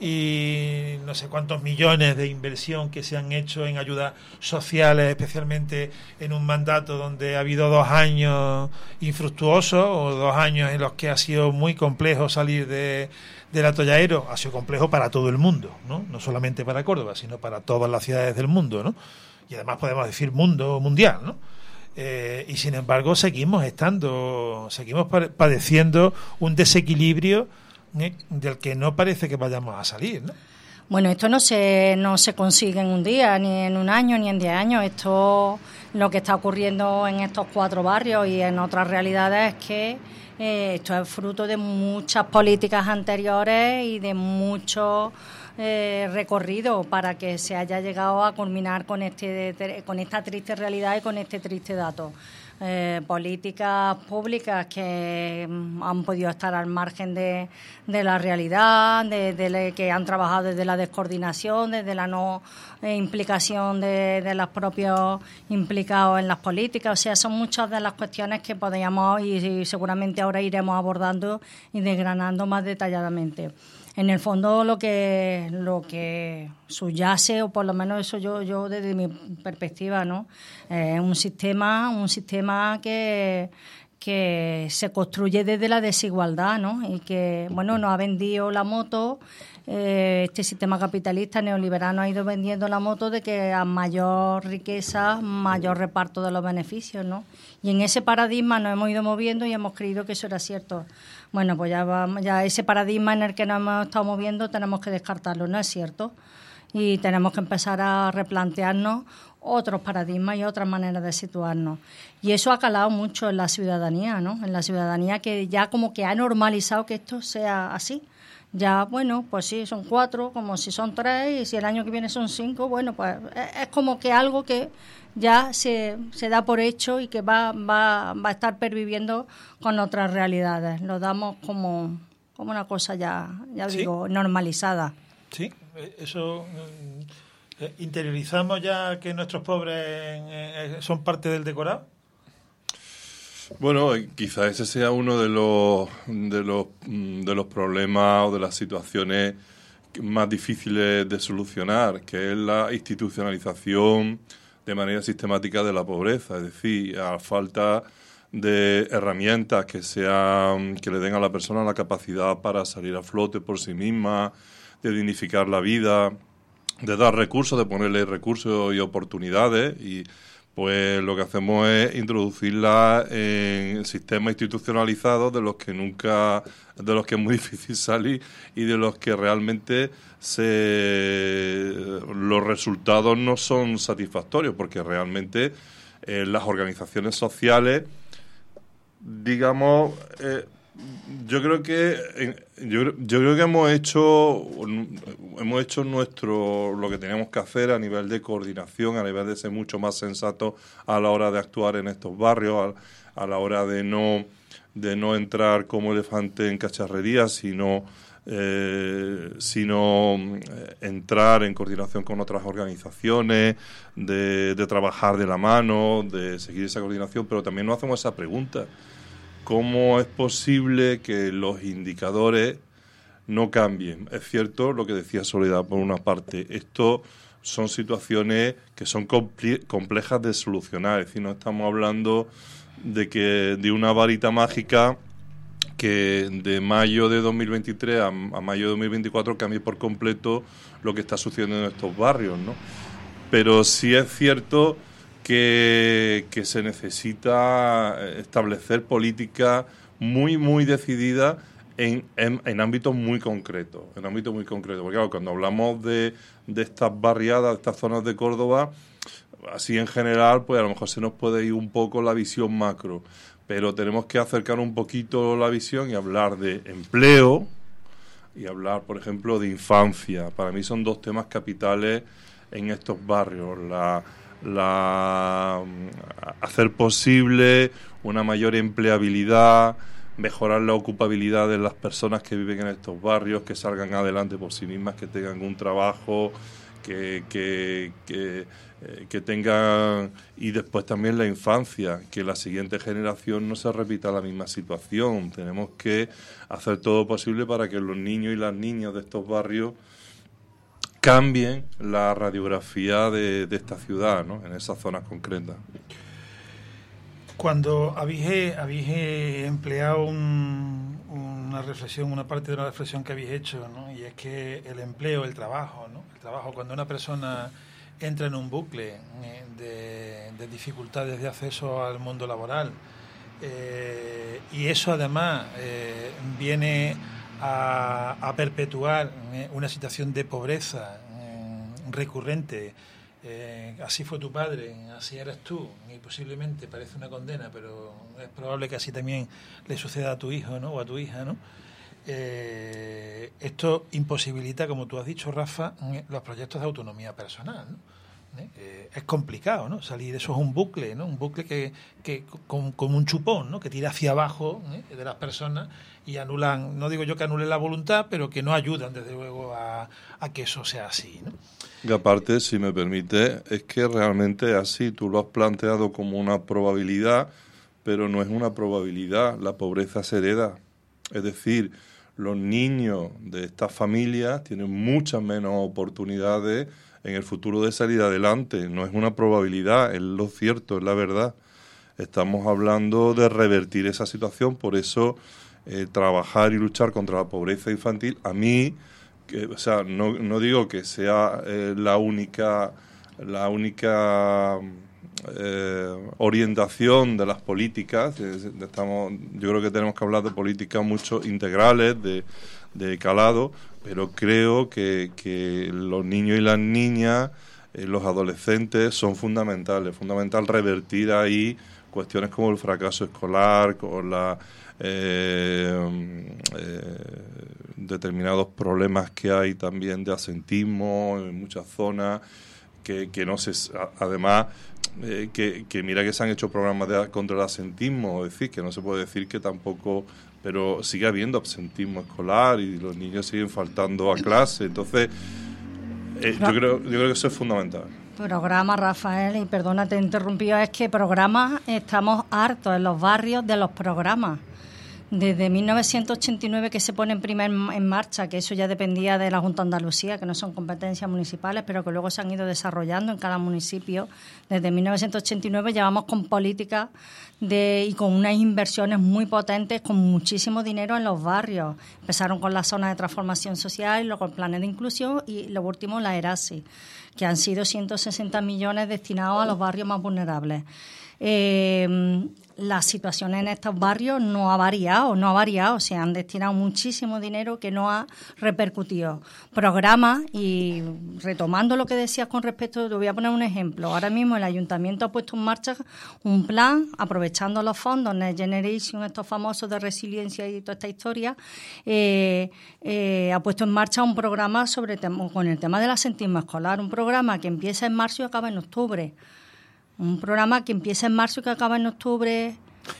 y no sé cuántos millones de inversión que se han hecho en ayudas sociales, especialmente en un mandato donde ha habido dos años infructuosos o dos años en los que ha sido muy complejo salir de, del atolladero. Ha sido complejo para todo el mundo, ¿no? No solamente para Córdoba, sino para todas las ciudades del mundo, ¿no? Y además podemos decir mundo mundial, ¿no? Eh, y sin embargo seguimos estando, seguimos padeciendo un desequilibrio ¿eh? del que no parece que vayamos a salir, ¿no? Bueno, esto no se no se consigue en un día, ni en un año, ni en diez años. Esto, lo que está ocurriendo en estos cuatro barrios y en otras realidades es que eh, esto es fruto de muchas políticas anteriores y de mucho eh, recorrido para que se haya llegado a culminar con este con esta triste realidad y con este triste dato. Eh, políticas públicas que han podido estar al margen de, de la realidad, de, de que han trabajado desde la descoordinación, desde la no eh, implicación de, de los propios implicados en las políticas. O sea, son muchas de las cuestiones que podríamos y, y seguramente ahora iremos abordando y desgranando más detalladamente. En el fondo lo que lo que subyace, o por lo menos eso yo yo desde mi perspectiva, ¿no? Es eh, un sistema un sistema que que se construye desde la desigualdad, ¿no? Y que, bueno, nos ha vendido la moto, eh, este sistema capitalista neoliberal nos ha ido vendiendo la moto de que a mayor riqueza, mayor reparto de los beneficios, ¿no? Y en ese paradigma nos hemos ido moviendo y hemos creído que eso era cierto. Bueno, pues ya, vamos, ya ese paradigma en el que nos hemos estado moviendo tenemos que descartarlo, no es cierto. Y tenemos que empezar a replantearnos otros paradigmas y otras maneras de situarnos. Y eso ha calado mucho en la ciudadanía, ¿no? En la ciudadanía que ya como que ha normalizado que esto sea así. Ya, bueno, pues sí, son cuatro, como si son tres, y si el año que viene son cinco, bueno, pues es como que algo que ya se, se da por hecho y que va, va, va a estar perviviendo con otras realidades. Lo damos como, como una cosa ya, ya ¿Sí? digo, normalizada. Sí, eso... Eh, ¿interiorizamos ya que nuestros pobres eh, son parte del decorado? Bueno, quizás ese sea uno de los de los de los problemas o de las situaciones más difíciles de solucionar, que es la institucionalización de manera sistemática de la pobreza, es decir, a falta de herramientas que sean, que le den a la persona la capacidad para salir a flote por sí misma, de dignificar la vida, de dar recursos, de ponerle recursos y oportunidades, y pues lo que hacemos es introducirla en sistemas institucionalizados de los que nunca, de los que es muy difícil salir y de los que realmente se, los resultados no son satisfactorios, porque realmente eh, las organizaciones sociales, digamos, eh, yo creo que eh, yo, yo creo que hemos hecho hemos hecho nuestro lo que teníamos que hacer a nivel de coordinación, a nivel de ser mucho más sensatos a la hora de actuar en estos barrios, a, a la hora de no de no entrar como elefante en cacharrería, sino eh, sino eh, entrar en coordinación con otras organizaciones, de, de trabajar de la mano, de seguir esa coordinación, pero también nos hacemos esa pregunta: ¿cómo es posible que los indicadores no cambien? Es cierto lo que decía Soledad, por una parte, esto son situaciones que son comple- complejas de solucionar, es decir, no estamos hablando de que de una varita mágica que de mayo de dos mil veintitrés a, a mayo de dos mil veinticuatro cambie por completo lo que está sucediendo en estos barrios, ¿no? Pero sí es cierto que, que se necesita establecer políticas muy, muy decididas en, en, en ámbitos muy concretos, en ámbitos muy concretos. Porque claro, cuando hablamos de, de estas barriadas, de estas zonas de Córdoba, así en general, pues a lo mejor se nos puede ir un poco la visión macro, pero tenemos que acercar un poquito la visión y hablar de empleo y hablar, por ejemplo, de infancia. Para mí son dos temas capitales en estos barrios. La, la hacer posible una mayor empleabilidad, mejorar la ocupabilidad de las personas que viven en estos barrios, que salgan adelante por sí mismas, que tengan un trabajo, que, que, que, eh, que tengan... Y después también la infancia, que la siguiente generación no se repita la misma situación. Tenemos que hacer todo posible para que los niños y las niñas de estos barrios cambien la radiografía de, de esta ciudad, ¿no? En esas zonas concretas. Cuando habéis, habéis empleado un, una reflexión, una parte de una reflexión que habéis hecho, ¿no? Y es que el empleo, el trabajo, ¿no? El trabajo, cuando una persona entra en un bucle eh, de, de dificultades de acceso al mundo laboral, eh, y eso además eh, viene a, a perpetuar eh, una situación de pobreza eh, recurrente. Eh, así fue tu padre, así eres tú, y posiblemente parece una condena, pero es probable que así también le suceda a tu hijo, ¿no? O a tu hija, ¿no? Eh, esto imposibilita, como tú has dicho, Rafa, los proyectos de autonomía personal, ¿no? ¿Eh? Eh, es complicado, ¿no? Salir, eso es un bucle, ¿no? Un bucle que, que con, con un chupón, ¿no? Que tira hacia abajo, ¿eh? De las personas y anulan, no digo yo que anulen la voluntad, pero que no ayudan desde luego a, a que eso sea así, ¿no? Y aparte, si me permite, es que realmente así tú lo has planteado como una probabilidad, pero no es una probabilidad, la pobreza se hereda. Es decir, los niños de estas familias tienen muchas menos oportunidades en el futuro de salir adelante. No es una probabilidad, es lo cierto, es la verdad. Estamos hablando de revertir esa situación, por eso eh, trabajar y luchar contra la pobreza infantil, a mí, que, o sea, no, no digo que sea eh, la única, la única eh, orientación de las políticas. Estamos, yo creo que tenemos que hablar de políticas mucho integrales, de, de calado, pero creo que, que los niños y las niñas, eh, los adolescentes son fundamentales, fundamental revertir ahí cuestiones como el fracaso escolar, con la eh, eh, determinados problemas que hay también de asentismo en muchas zonas, que, que no se, además eh, que, que mira que se han hecho programas de, contra el asentismo, es decir, que no se puede decir que tampoco, pero sigue habiendo absentismo escolar y los niños siguen faltando a clase, entonces eh, yo creo yo creo que eso es fundamental. Programa, Rafael, y perdona te he interrumpido, es que programas, estamos hartos en los barrios de los programas. Desde mil novecientos ochenta y nueve que se pone en primer en marcha, que eso ya dependía de la Junta de Andalucía, que no son competencias municipales, pero que luego se han ido desarrollando en cada municipio. Desde mil novecientos ochenta y nueve llevamos con políticas de, y con unas inversiones muy potentes, con muchísimo dinero en los barrios. Empezaron con las zonas de transformación social, luego el planes de inclusión y lo último la ERASI, que han sido ciento sesenta millones destinados a los barrios más vulnerables. Eh, la situación en estos barrios no ha variado, no ha variado, se han destinado muchísimo dinero que no ha repercutido. Programas, y retomando lo que decías con respecto, te voy a poner un ejemplo. Ahora mismo el Ayuntamiento ha puesto en marcha un plan, aprovechando los fondos Next Generation, estos famosos de resiliencia y toda esta historia, eh, eh, ha puesto en marcha un programa sobre con el tema del asentismo escolar, un programa que empieza en marzo y acaba en octubre. Un programa que empieza en marzo y que acaba en octubre,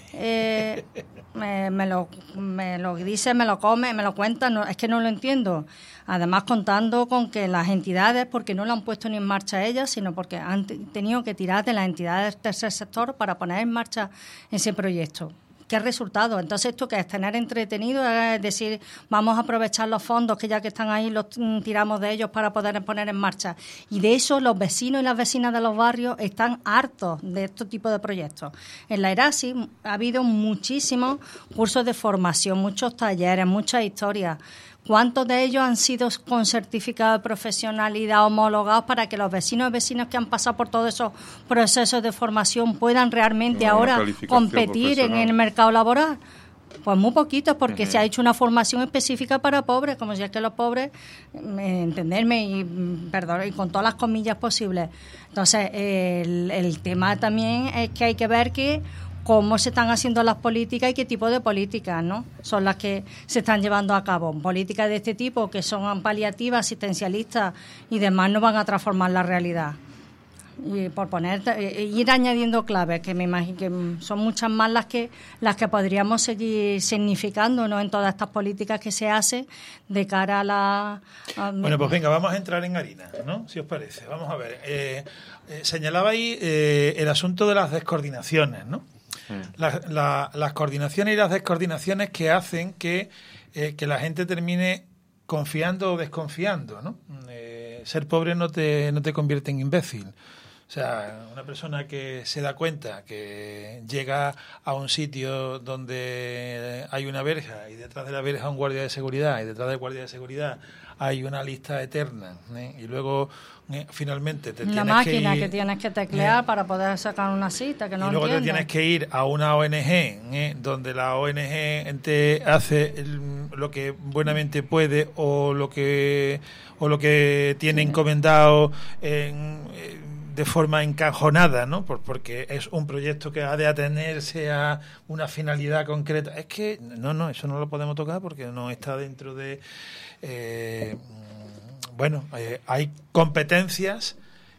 eh, me, me, lo, me lo dice, me lo come, me lo cuenta, no, es que no lo entiendo. Además, contando con que las entidades, porque no lo han puesto ni en marcha ellas, sino porque han tenido que tirar de las entidades del tercer sector para poner en marcha ese proyecto. ¿Qué resultado? Entonces, ¿esto qué es? Tener entretenido, es decir, vamos a aprovechar los fondos que ya que están ahí los tiramos de ellos para poder poner en marcha. Y de eso los vecinos y las vecinas de los barrios están hartos de este tipo de proyectos. En la ERASI ha habido muchísimos cursos de formación, muchos talleres, muchas historias. ¿Cuántos de ellos han sido con certificado de profesionalidad homologados para que los vecinos y vecinas que han pasado por todos esos procesos de formación puedan realmente no, ahora competir en el mercado laboral? Pues muy poquitos, porque uh-huh. se ha hecho una formación específica para pobres, como si es que los pobres, eh, entenderme, y perdón, y con todas las comillas posibles. Entonces, eh, el, el tema también es que hay que ver que cómo se están haciendo las políticas y qué tipo de políticas, ¿no? Son las que se están llevando a cabo. Políticas de este tipo que son paliativas, asistencialistas y demás no van a transformar la realidad. Y por poner, ir añadiendo claves, que me imagino que son muchas más las que las que podríamos seguir significando, ¿no? En todas estas políticas que se hacen de cara a la... A... Bueno, pues venga, vamos a entrar en harina, ¿no? Si os parece. Vamos a ver. Eh, eh, señalaba ahí eh, el asunto de las descoordinaciones, ¿no? La, la, las coordinaciones y las descoordinaciones que hacen que, eh, que la gente termine confiando o desconfiando, ¿no? Eh, ser pobre no te, no te convierte en imbécil. O sea, una persona que se da cuenta que llega a un sitio donde hay una verja y detrás de la verja un guardia de seguridad y detrás del guardia de seguridad hay una lista eterna, ¿eh? Y luego eh, finalmente te una tienes máquina que ir, que tienes que teclear eh, para poder sacar una cita que no y luego entiendo. Te tienes que ir a una O N G, ¿eh? Donde la O N G te hace el, lo que buenamente puede o lo que o lo que tiene encomendado en, de forma encajonada, ¿no? Por, porque es un proyecto que ha de atenerse a una finalidad concreta. Es que no, no, eso no lo podemos tocar porque no está dentro de... Eh, bueno, eh, hay competencias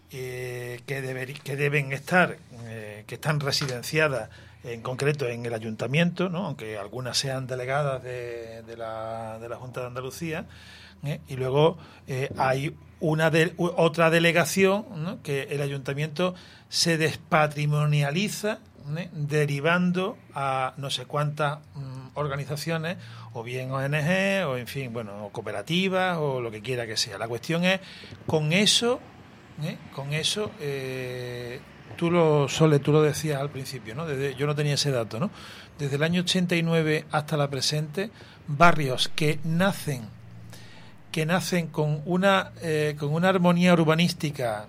eh, que, deber, que deben estar, eh, que están residenciadas en concreto en el ayuntamiento, ¿no? Aunque algunas sean delegadas de, de, la, de la Junta de Andalucía, ¿eh? Y luego eh, hay una de, otra delegación, ¿no? Que el ayuntamiento se despatrimonializa, ¿eh? Derivando a no sé cuántas mm, organizaciones, o bien O N G, o en fin, bueno, o cooperativas, o lo que quiera que sea. La cuestión es, con eso, ¿eh? con eso, eh, tú lo Sole, tú lo decías al principio, ¿no? Desde, yo no tenía ese dato, ¿no? Desde el año ochenta y nueve hasta la presente, barrios que nacen, que nacen con una, eh, con una armonía urbanística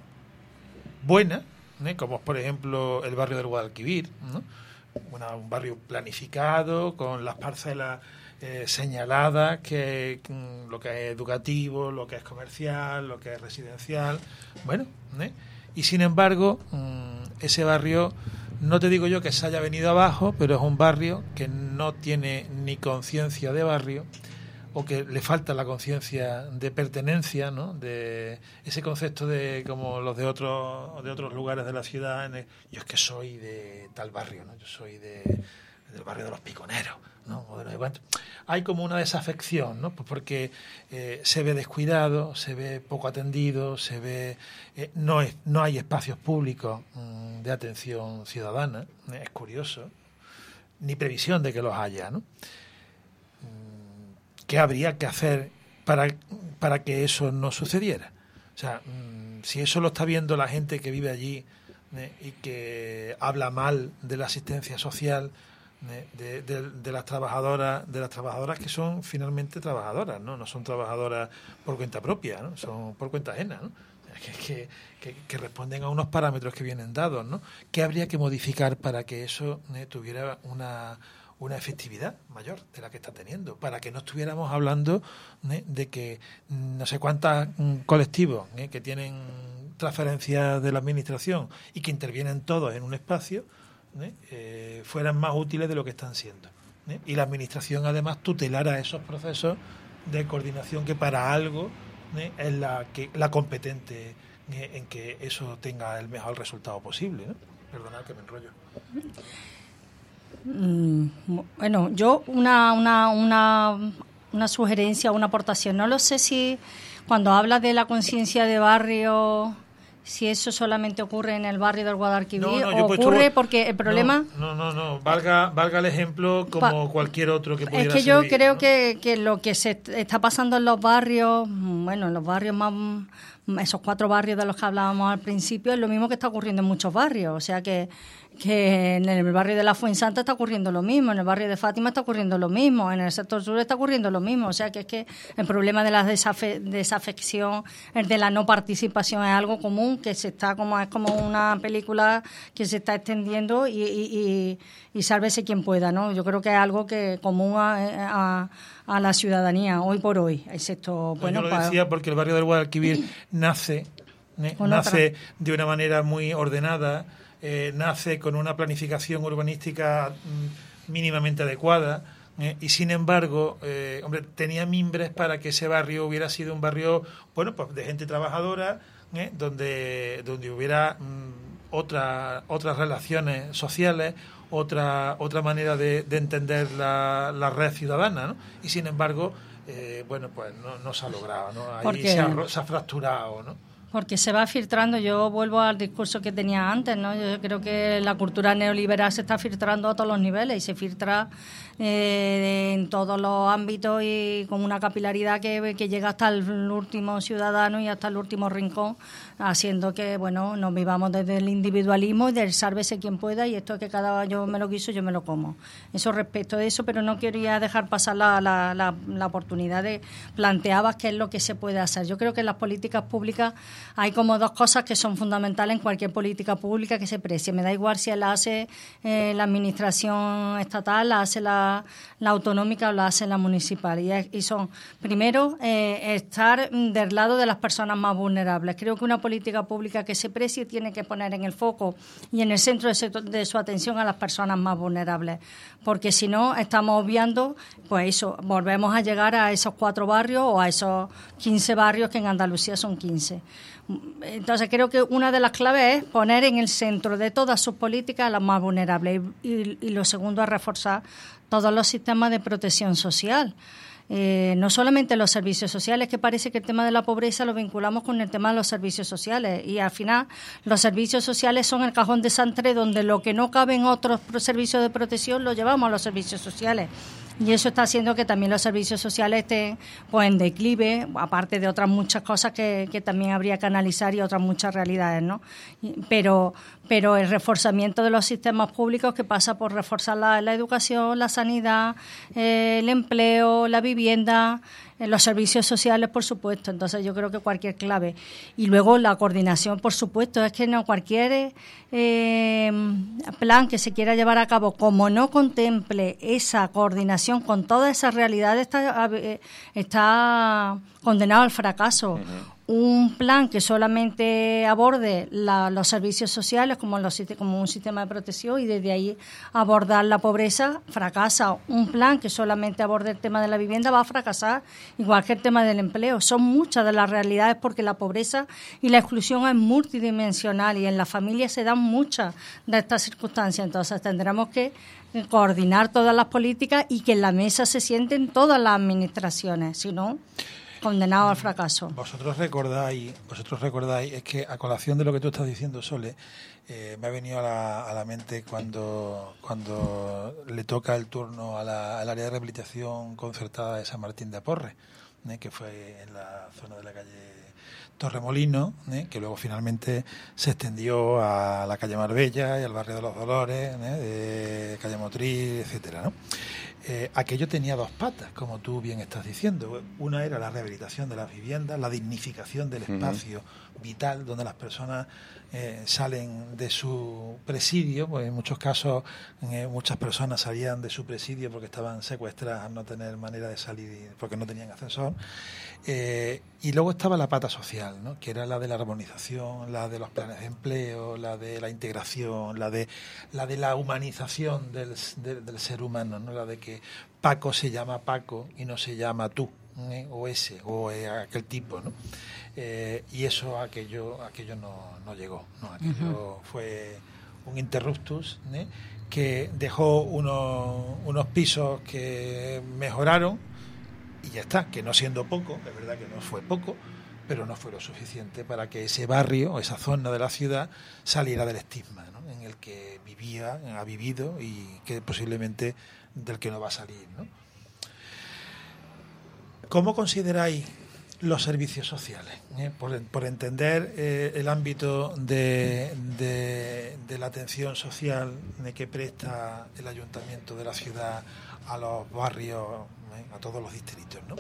buena, ¿eh? Como por ejemplo el barrio del Guadalquivir, ¿no? Una, un barrio planificado, con las parcelas eh, señaladas, que mm, lo que es educativo, lo que es comercial, lo que es residencial, bueno, ¿eh? Y sin embargo, mmm, ese barrio, no te digo yo que se haya venido abajo, pero es un barrio que no tiene ni conciencia de barrio, o que le falta la conciencia de pertenencia, ¿no? De ese concepto de como los de otros de otros lugares de la ciudad. En el, yo es que soy de tal barrio, ¿no? Yo soy de del barrio de los Piconeros, ¿no? O de no sé cuánto. Hay como una desafección, ¿no? Pues porque eh, se ve descuidado, se ve poco atendido, se ve eh, no es no hay espacios públicos mmm, de atención ciudadana. Es curioso, ni previsión de que los haya, ¿no? ¿qué habría que hacer para, para que eso no sucediera? O sea, si eso lo está viendo la gente que vive allí ¿eh? y que habla mal de la asistencia social, ¿eh? de, de, de las trabajadoras, de las trabajadoras que son finalmente trabajadoras, no, no son trabajadoras por cuenta propia, ¿no? Son por cuenta ajena, ¿no? Que, que, que, que responden a unos parámetros que vienen dados, ¿no? ¿Qué habría que modificar para que eso ¿eh? tuviera una una efectividad mayor de la que está teniendo, para que no estuviéramos hablando ¿eh? de que no sé cuántos colectivos ¿eh? que tienen transferencias de la administración y que intervienen todos en un espacio ¿eh? Eh, fueran más útiles de lo que están siendo ¿eh? y la administración además tutelara esos procesos de coordinación que para algo ¿eh? es la que la competente ¿eh? en que eso tenga el mejor resultado posible, ¿no? Perdonad que me enrollo. Bueno, yo una, una, una, una sugerencia, una aportación. No lo sé si cuando hablas de la conciencia de barrio, si eso solamente ocurre en el barrio del Guadalquivir no, no, o ocurre puesto, porque el problema... No, no, no, no. Valga, valga el ejemplo como pa, cualquier otro que pudiera Es que yo servir, creo ¿no? que, que lo que se está pasando en los barrios, bueno, en los barrios más... esos cuatro barrios de los que hablábamos al principio, es lo mismo que está ocurriendo en muchos barrios. O sea que, que en el barrio de la Fuensanta está ocurriendo lo mismo, en el barrio de Fátima está ocurriendo lo mismo, en el sector sur está ocurriendo lo mismo. O sea que es que el problema de la desafe, desafección, el de la no participación, es algo común que se está como es como una película que se está extendiendo y, y, y, y sálvese quien pueda, ¿no? Yo creo que es algo que común a, a a la ciudadanía hoy por hoy, excepto bueno, yo lo decía porque el barrio del Guadalquivir nace ¿eh? nace otra. de una manera muy ordenada, eh, nace con una planificación urbanística mm, mínimamente adecuada eh, y sin embargo eh, hombre, tenía mimbres para que ese barrio hubiera sido un barrio bueno pues de gente trabajadora eh, donde donde hubiera mm, otra, otras relaciones sociales, otra otra manera de, de entender la, la red ciudadana, ¿no? Y sin embargo, eh, bueno, pues no, no se ha logrado, ¿no? Ahí se ha, se ha fracturado, ¿no? Porque se va filtrando, yo vuelvo al discurso que tenía antes, ¿no? Yo creo que la cultura neoliberal se está filtrando a todos los niveles y se filtra eh, en todos los ámbitos y con una capilaridad que, que llega hasta el último ciudadano y hasta el último rincón, haciendo que, bueno, nos vivamos desde el individualismo y del sálvese quien pueda y esto es que cada yo me lo quiso, yo me lo como. Eso respecto de eso, pero no quería dejar pasar la, la, la, la oportunidad de planteabas qué es lo que se puede hacer. Yo creo que en las políticas públicas hay como dos cosas que son fundamentales en cualquier política pública que se precie. Me da igual si la hace eh, la administración estatal, la hace la, la autonómica o la hace la municipal. Y, es, y son, primero, eh, estar del lado de las personas más vulnerables. Creo que una política pública que se precie tiene que poner en el foco y en el centro de su, de su atención a las personas más vulnerables. Porque si no, estamos obviando, pues eso, volvemos a llegar a esos cuatro barrios o a esos quince barrios que en Andalucía son quince. Entonces creo que una de las claves es poner en el centro de todas sus políticas a las más vulnerables y, y, y lo segundo es reforzar todos los sistemas de protección social. Eh, no solamente los servicios sociales, que parece que el tema de la pobreza lo vinculamos con el tema de los servicios sociales y al final los servicios sociales son el cajón desastre donde lo que no cabe en otros servicios de protección lo llevamos a los servicios sociales. Y eso está haciendo que también los servicios sociales estén pues, en declive, aparte de otras muchas cosas que, que también habría que analizar y otras muchas realidades, ¿no? Pero, pero el reforzamiento de los sistemas públicos que pasa por reforzar la, la educación, la sanidad, eh, el empleo, la vivienda, eh, los servicios sociales, por supuesto. Entonces yo creo que cualquier clave. Y luego la coordinación, por supuesto, es que no cualquier eh, plan que se quiera llevar a cabo, como no contemple esa coordinación con todas esas realidades, está, está condenado al fracaso. Uh-huh. Un plan que solamente aborde la, los servicios sociales como, los, como un sistema de protección y desde ahí abordar la pobreza, fracasa. Un plan que solamente aborde el tema de la vivienda va a fracasar, igual que el tema del empleo. Son muchas de las realidades porque la pobreza y la exclusión es multidimensional y en la familia se dan muchas de estas circunstancias. Entonces tendremos que coordinar todas las políticas y que en la mesa se sienten todas las administraciones, si no... condenado al fracaso. Vosotros recordáis, vosotros recordáis, es que a colación de lo que tú estás diciendo, Sole, eh, me ha venido a la, a la mente cuando, cuando le toca el turno a la, al área de rehabilitación concertada de San Martín de Porres, ¿eh? que fue en la zona de la calle Torremolino, ¿eh? que luego finalmente se extendió a la calle Marbella y al barrio de los Dolores, ¿eh? de calle Motriz, etcétera, ¿no? Eh, aquello tenía dos patas, como tú bien estás diciendo. Una era la rehabilitación de las viviendas, la dignificación del espacio uh-huh. vital, donde las personas eh, salen de su presidio, pues en muchos casos eh, muchas personas salían de su presidio porque estaban secuestradas, al no tener manera de salir, porque no tenían ascensor. Eh, y luego estaba la pata social, ¿no? Que era la de la armonización, la de los planes de empleo, la de la integración, la de la de la humanización del, del, del ser humano, ¿no? La de que Paco se llama Paco y no se llama tú, ¿eh? o ese, o eh, aquel tipo, ¿no? Eh, y eso, aquello, aquello no, no llegó, ¿no? Aquello uh-huh. fue un interruptus, ¿eh? que dejó unos, unos pisos que mejoraron. Y ya está, que no siendo poco, es verdad que no fue poco, pero no fue lo suficiente para que ese barrio, esa zona de la ciudad, saliera del estigma, ¿no? en el que vivía, ha vivido y que posiblemente del que no va a salir, ¿no? ¿Cómo consideráis los servicios sociales? ¿Eh? Por, por entender eh, el ámbito de, de, de la atención social de que presta el ayuntamiento de la ciudad a los barrios, a todos los distritos, ¿no?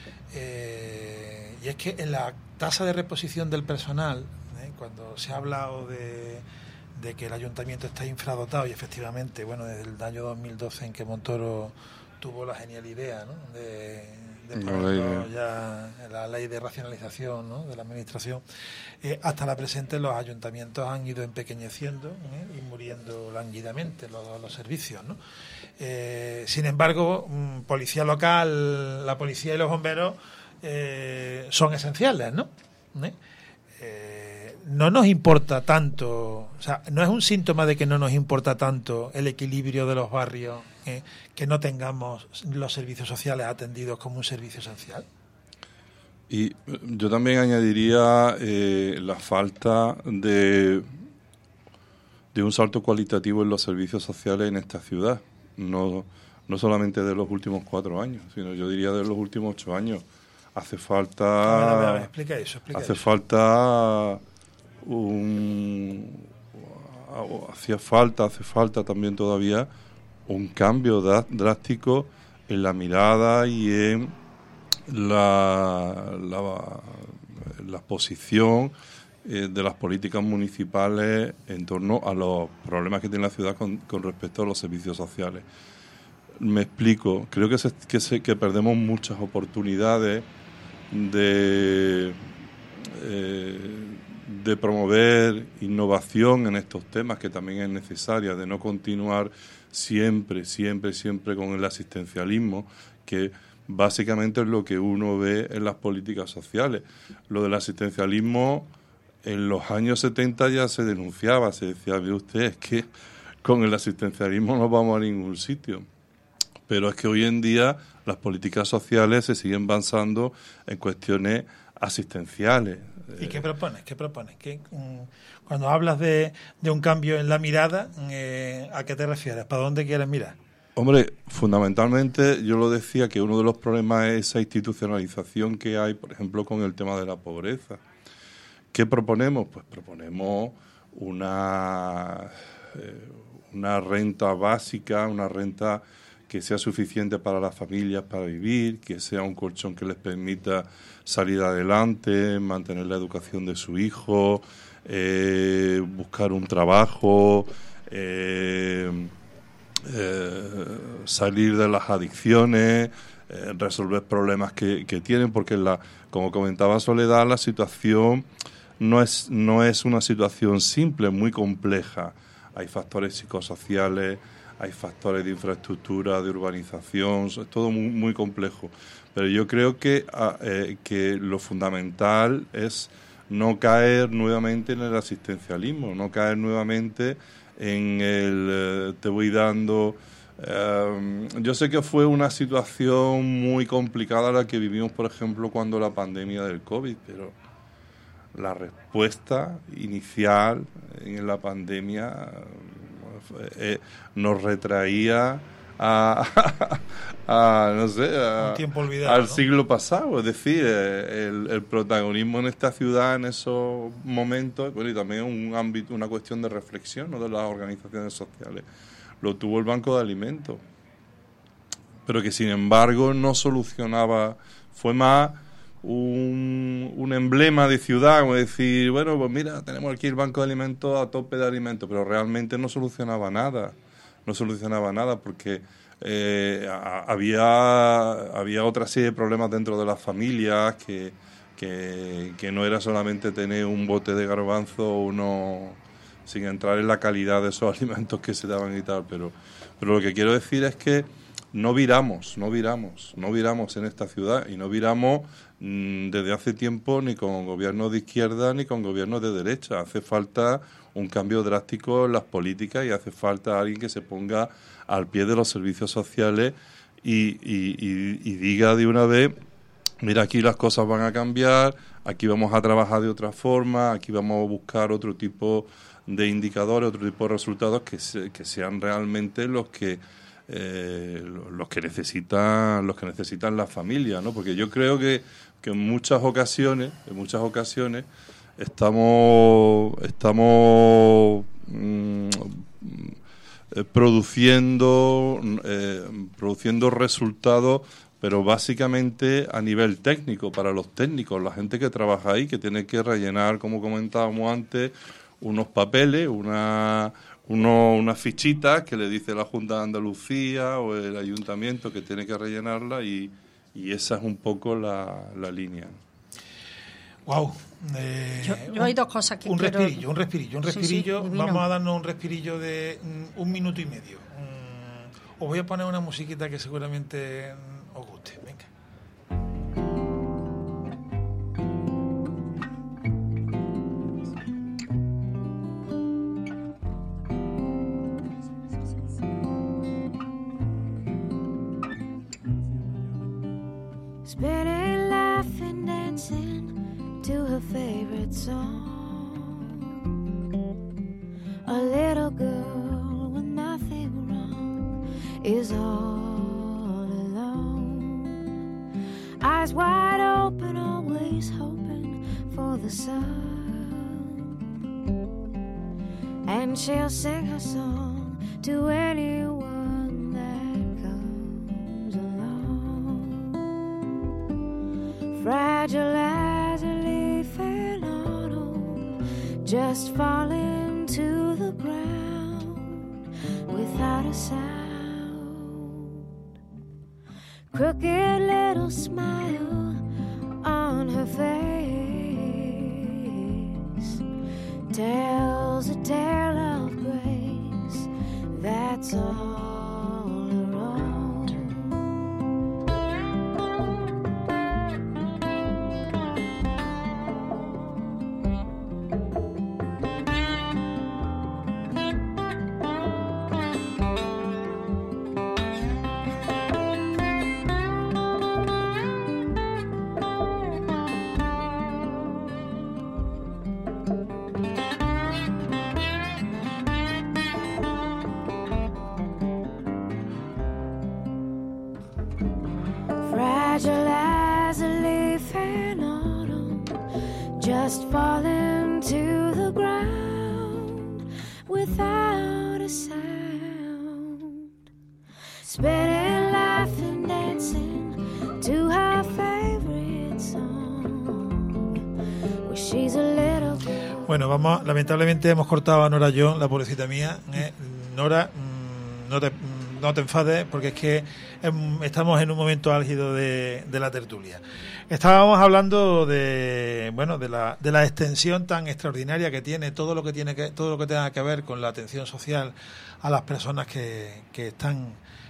Eh, y es que en la tasa de reposición del personal, ¿eh? cuando se ha hablado de, de que el ayuntamiento está infradotado, y efectivamente, bueno, desde el año dos mil doce en que Montoro tuvo la genial idea, ¿no? de, de ponerlo ya en la ley de racionalización, ¿no? de la administración, eh, hasta la presente los ayuntamientos han ido empequeñeciendo, ¿eh? y muriendo lánguidamente los, los servicios, ¿no? Eh, sin embargo, policía local, la policía y los bomberos eh, son esenciales, ¿no? ¿Eh? Eh, no nos importa tanto, o sea, no es un síntoma de que no nos importa tanto el equilibrio de los barrios, eh, que no tengamos los servicios sociales atendidos como un servicio esencial. Y yo también añadiría eh, la falta de, de un salto cualitativo en los servicios sociales en esta ciudad. No, no solamente de los últimos cuatro años, sino yo diría de los últimos ocho años. Hace falta... A ver, a ver, a ver, explica eso, explica hace eso. falta un... Hacía falta, hace falta también todavía un cambio drástico en la mirada y en la, la, la posición eh, de las políticas municipales en torno a los problemas que tiene la ciudad con, con respecto a los servicios sociales. Me explico, creo que, se, que, se, que perdemos muchas oportunidades de, eh, de promover innovación en estos temas, que también es necesaria, de no continuar siempre, siempre, siempre con el asistencialismo, que básicamente es lo que uno ve en las políticas sociales. Lo del asistencialismo en los años setenta ya se denunciaba, se decía, ve usted, es que con el asistencialismo no vamos a ningún sitio. Pero es que hoy en día las políticas sociales se siguen basando en cuestiones asistenciales. ¿Y qué propones? ¿Qué propones? ¿Qué, cuando hablas de, de un cambio en la mirada, eh, ¿a qué te refieres? ¿Para dónde quieres mirar? Hombre, fundamentalmente yo lo decía que uno de los problemas es esa institucionalización que hay, por ejemplo, con el tema de la pobreza. ¿Qué proponemos? Pues proponemos una, eh, una renta básica, una renta que sea suficiente para las familias para vivir, que sea un colchón que les permita salir adelante, mantener la educación de su hijo, eh, buscar un trabajo, eh, eh, salir de las adicciones, eh, resolver problemas que, que tienen, porque la, como comentaba Soledad, la situación no es, no es una situación simple, es muy compleja. Hay factores psicosociales, hay factores de infraestructura, de urbanización, es todo muy, muy complejo. Pero yo creo que, eh, que lo fundamental es no caer nuevamente en el asistencialismo, no caer nuevamente en el eh, te voy dando Eh, yo sé que fue una situación muy complicada la que vivimos, por ejemplo, cuando la pandemia del COVID, pero la respuesta inicial en la pandemia eh, nos retraía a, a no sé, a, un tiempo olvidado, al ¿no? siglo pasado. Es decir, eh, el, el protagonismo en esta ciudad en esos momentos, bueno, y también un ámbito, una cuestión de reflexión, ¿no?, de las organizaciones sociales, lo tuvo el Banco de Alimentos, pero que sin embargo no solucionaba, fue más un, un emblema de ciudad, como decir, bueno, pues mira, tenemos aquí el Banco de Alimentos a tope de alimentos, pero realmente no solucionaba nada, no solucionaba nada porque eh, a, había, había otra serie de problemas dentro de las familias, que, que, que no era solamente tener un bote de garbanzo o uno, sin entrar en la calidad de esos alimentos que se daban y tal, pero, pero lo que quiero decir es que no viramos, no viramos, no viramos en esta ciudad y no viramos mmm, desde hace tiempo ni con gobiernos de izquierda ni con gobiernos de derecha. Hace falta un cambio drástico en las políticas y hace falta alguien que se ponga al pie de los servicios sociales y, y, y, y diga de una vez, mira, aquí las cosas van a cambiar, aquí vamos a trabajar de otra forma, aquí vamos a buscar otro tipo de indicadores, otro tipo de resultados que, se, que sean realmente los que eh, los que necesitan los que necesitan las familias, ¿no? Porque yo creo que, que en muchas ocasiones, en muchas ocasiones estamos estamos mmm, eh, produciendo eh, produciendo resultados, pero básicamente a nivel técnico, para los técnicos, la gente que trabaja ahí, que tiene que rellenar, como comentábamos antes, unos papeles, una, uno, unas fichitas que le dice la Junta de Andalucía o el Ayuntamiento que tiene que rellenarla, y, y esa es un poco la, la línea. Wow. Eh, yo, yo hay dos cosas que un quiero... respirillo, un respirillo, un respirillo. Sí, sí, vamos a darnos un respirillo de mm, un minuto y medio. Mm, os voy a poner una musiquita que seguramente mm, os guste. Venga. Spinning, laughing, dancing to her favorite song. A little girl with nothing wrong is all alone. Eyes wide open, always hoping for the sun. And she'll sing her song to anyone that comes along. Fragile as a leaf in autumn, just falling to the ground without a sound. Crooked little smile on her face tells a tale of grace, that's all her own. Fragile as a leaf in autumn, just falling to the ground without a sound. Spinning, laughing, dancing to her favorite song. Well, she's a little girl. Bueno, vamos, lamentablemente hemos cortado a Nora John, la pobrecita mía. ¿eh? Nora, mmm, no te... no te enfades, porque es que em, estamos en un momento álgido de, de la tertulia. Estábamos hablando de, bueno, de la, de la extensión tan extraordinaria que tiene todo lo que tiene que todo lo que tenga que ver con la atención social a las personas que, que están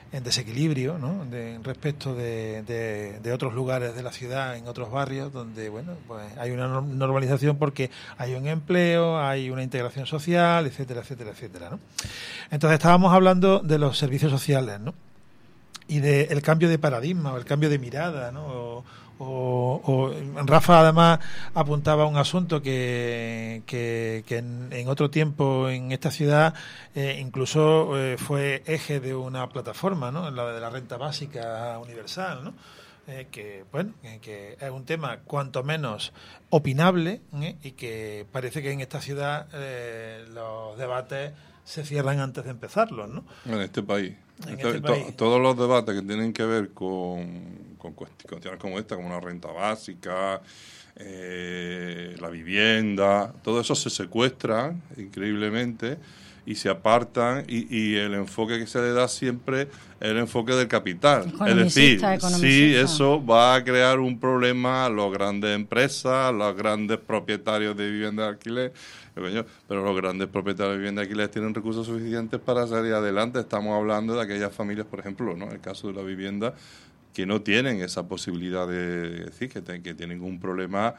en desequilibrio, ¿no? De, respecto de, de, de otros lugares de la ciudad, en otros barrios, donde bueno, pues hay una normalización porque hay un empleo, hay una integración social, etcétera, etcétera, etcétera, ¿no? Entonces estábamos hablando de los servicios sociales, ¿no? Y del cambio de paradigma o el cambio de mirada, ¿no? O, o, o Rafa además apuntaba un asunto que, que, que en, en otro tiempo en esta ciudad eh, incluso eh, fue eje de una plataforma, ¿no? La de la renta básica universal, ¿no? Eh, que bueno, eh, que es un tema cuanto menos opinable, ¿eh? Y que parece que en esta ciudad eh, los debates se cierran antes de empezarlos, ¿no? En este país. En este, este to, país. Todos los debates que tienen que ver con, con cuestiones como esta, como una renta básica, eh, la vivienda, todo eso se secuestra increíblemente y se apartan, y, y el enfoque que se le da siempre es el enfoque del capital. Es decir, sí, eso va a crear un problema a las grandes empresas, a los grandes propietarios de vivienda de alquiler, pero los grandes propietarios de vivienda de alquiler tienen recursos suficientes para salir adelante. Estamos hablando de aquellas familias, por ejemplo, ¿no? El caso de la vivienda, que no tienen esa posibilidad de decir que, te, que tienen un problema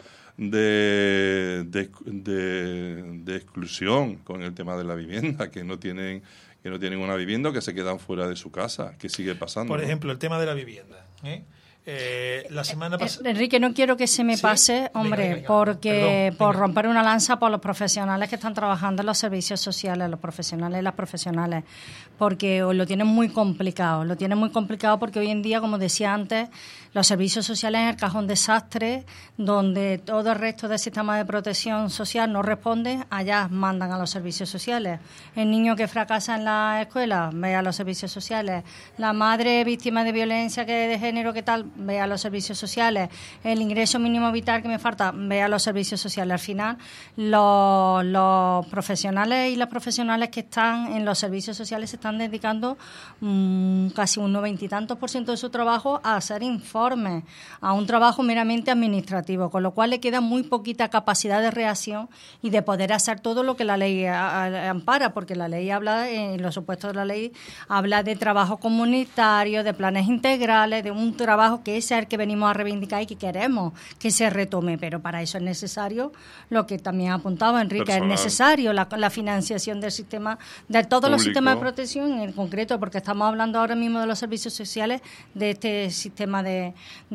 de, de, de, de exclusión con el tema de la vivienda, que no tienen que no tienen una vivienda o que se quedan fuera de su casa, que sigue pasando. Por ¿no? ejemplo, el tema de la vivienda, ¿eh? Eh, la semana pasada... Enrique, no quiero que se me ¿Sí? pase, hombre, venga, venga. porque Perdón, por venga. romper una lanza por los profesionales que están trabajando en los servicios sociales, los profesionales y las profesionales, porque lo tienen muy complicado, lo tienen muy complicado porque hoy en día, como decía antes, los servicios sociales es el cajón desastre, donde todo el resto del sistema de protección social no responde, allá mandan a los servicios sociales. El niño que fracasa en la escuela, ve a los servicios sociales. La madre víctima de violencia que de género, ¿qué tal? Ve a los servicios sociales. El ingreso mínimo vital que me falta, ve a los servicios sociales. Al final, los, los profesionales y las profesionales que están en los servicios sociales se están dedicando mmm, casi un noventa y tantos por ciento de su trabajo a hacer informes, a un trabajo meramente administrativo, con lo cual le queda muy poquita capacidad de reacción y de poder hacer todo lo que la ley a, a, ampara, porque la ley habla, en los supuestos de la ley, habla de trabajo comunitario, de planes integrales, de un trabajo que es el que venimos a reivindicar y que queremos que se retome, pero para eso es necesario lo que también ha apuntado Enrique, Personal. es necesario la, la financiación del sistema, de todos Público. los sistemas de protección en concreto, porque estamos hablando ahora mismo de los servicios sociales, de este sistema de,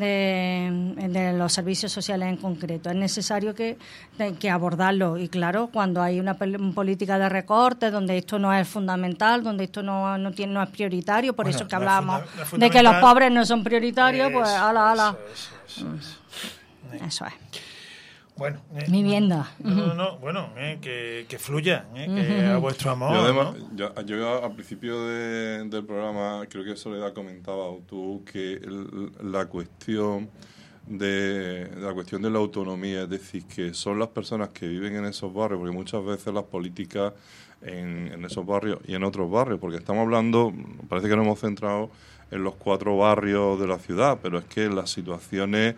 de, de los servicios sociales en concreto. Es necesario que, de, que abordarlo, y claro, cuando hay una política de recortes donde esto no es fundamental, donde esto no, no, tiene, no es prioritario, por Bueno, eso que no es hablábamos funda- no es de que los fundamental. pobres no son prioritarios, pues Eso, ala, ala. eso, eso, eso, eso. Eso es. Bueno, eh, Vivienda. No, no, no, bueno, eh, que, que fluya, eh, que a vuestro amor. Yo, además, ¿no? yo, yo al principio de- del programa, creo que Soledad comentaba, o tú, que el- la cuestión de la cuestión de la autonomía, es decir, que son las personas que viven en esos barrios, porque muchas veces las políticas en, en esos barrios y en otros barrios, porque estamos hablando, parece que nos hemos centrado en los cuatro barrios de la ciudad, pero es que las situaciones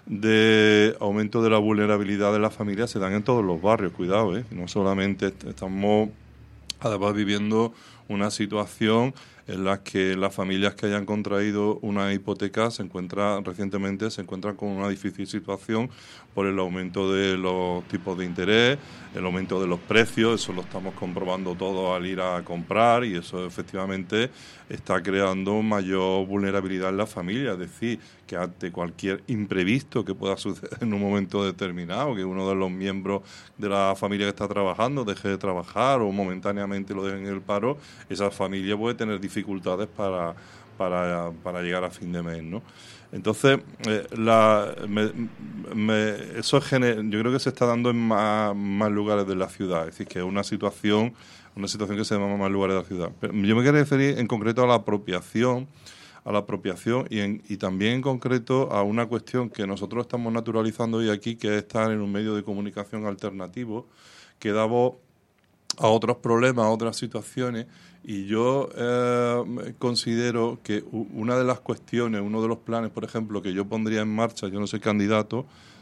de aumento de la vulnerabilidad de las familias se dan en todos los barrios, cuidado, ¿eh? No solamente est- estamos además viviendo una situación en la que las familias que hayan contraído una hipoteca se encuentran recientemente se encuentran con una difícil situación por el aumento de los tipos de interés, el aumento de los precios, eso lo estamos comprobando todos al ir a comprar, y eso efectivamente está creando mayor vulnerabilidad en la familia, es decir, que ante cualquier imprevisto que pueda suceder en un momento determinado, que uno de los miembros de la familia que está trabajando deje de trabajar o momentáneamente lo deje en el paro, esa familia puede tener dificultades para, para, para llegar a fin de mes, ¿no? Entonces, eh, la, me, me, eso es gener, yo creo que se está dando en más, más lugares de la ciudad, es decir, que es una situación, una situación que se da en más lugares de la ciudad. Pero yo me quería referir en concreto a la apropiación, a la apropiación y, en, y también en concreto a una cuestión que nosotros estamos naturalizando hoy aquí, que es estar en un medio de comunicación alternativo que da voz a otros problemas, a otras situaciones, y yo eh, considero que una de las cuestiones, uno de los planes, por ejemplo, que yo pondría en marcha, yo no soy candidato,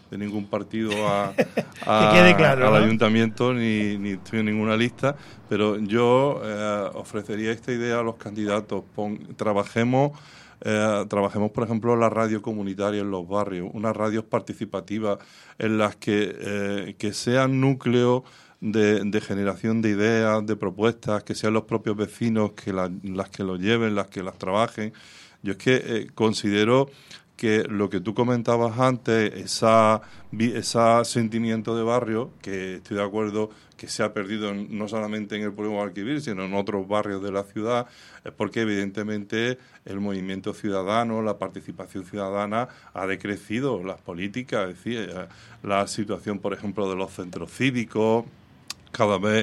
de ningún partido a, a, quede claro, al ¿no? ayuntamiento, ni, ni estoy en ninguna lista, pero yo eh, ofrecería esta idea a los candidatos. Pon, trabajemos, eh, trabajemos, por ejemplo, la radio comunitaria en los barrios, unas radios participativas en las que, eh, que sean núcleos De, de generación de ideas, de propuestas, que sean los propios vecinos que la, las que lo lleven, las que las trabajen. Yo es que eh, considero que lo que tú comentabas antes, esa, ese sentimiento de barrio, que estoy de acuerdo que se ha perdido en, no solamente en el pueblo de Guadalquivir, sino en otros barrios de la ciudad, es porque evidentemente el movimiento ciudadano, la participación ciudadana ha decrecido, las políticas, es decir, la situación, por ejemplo, de los centros cívicos, cada vez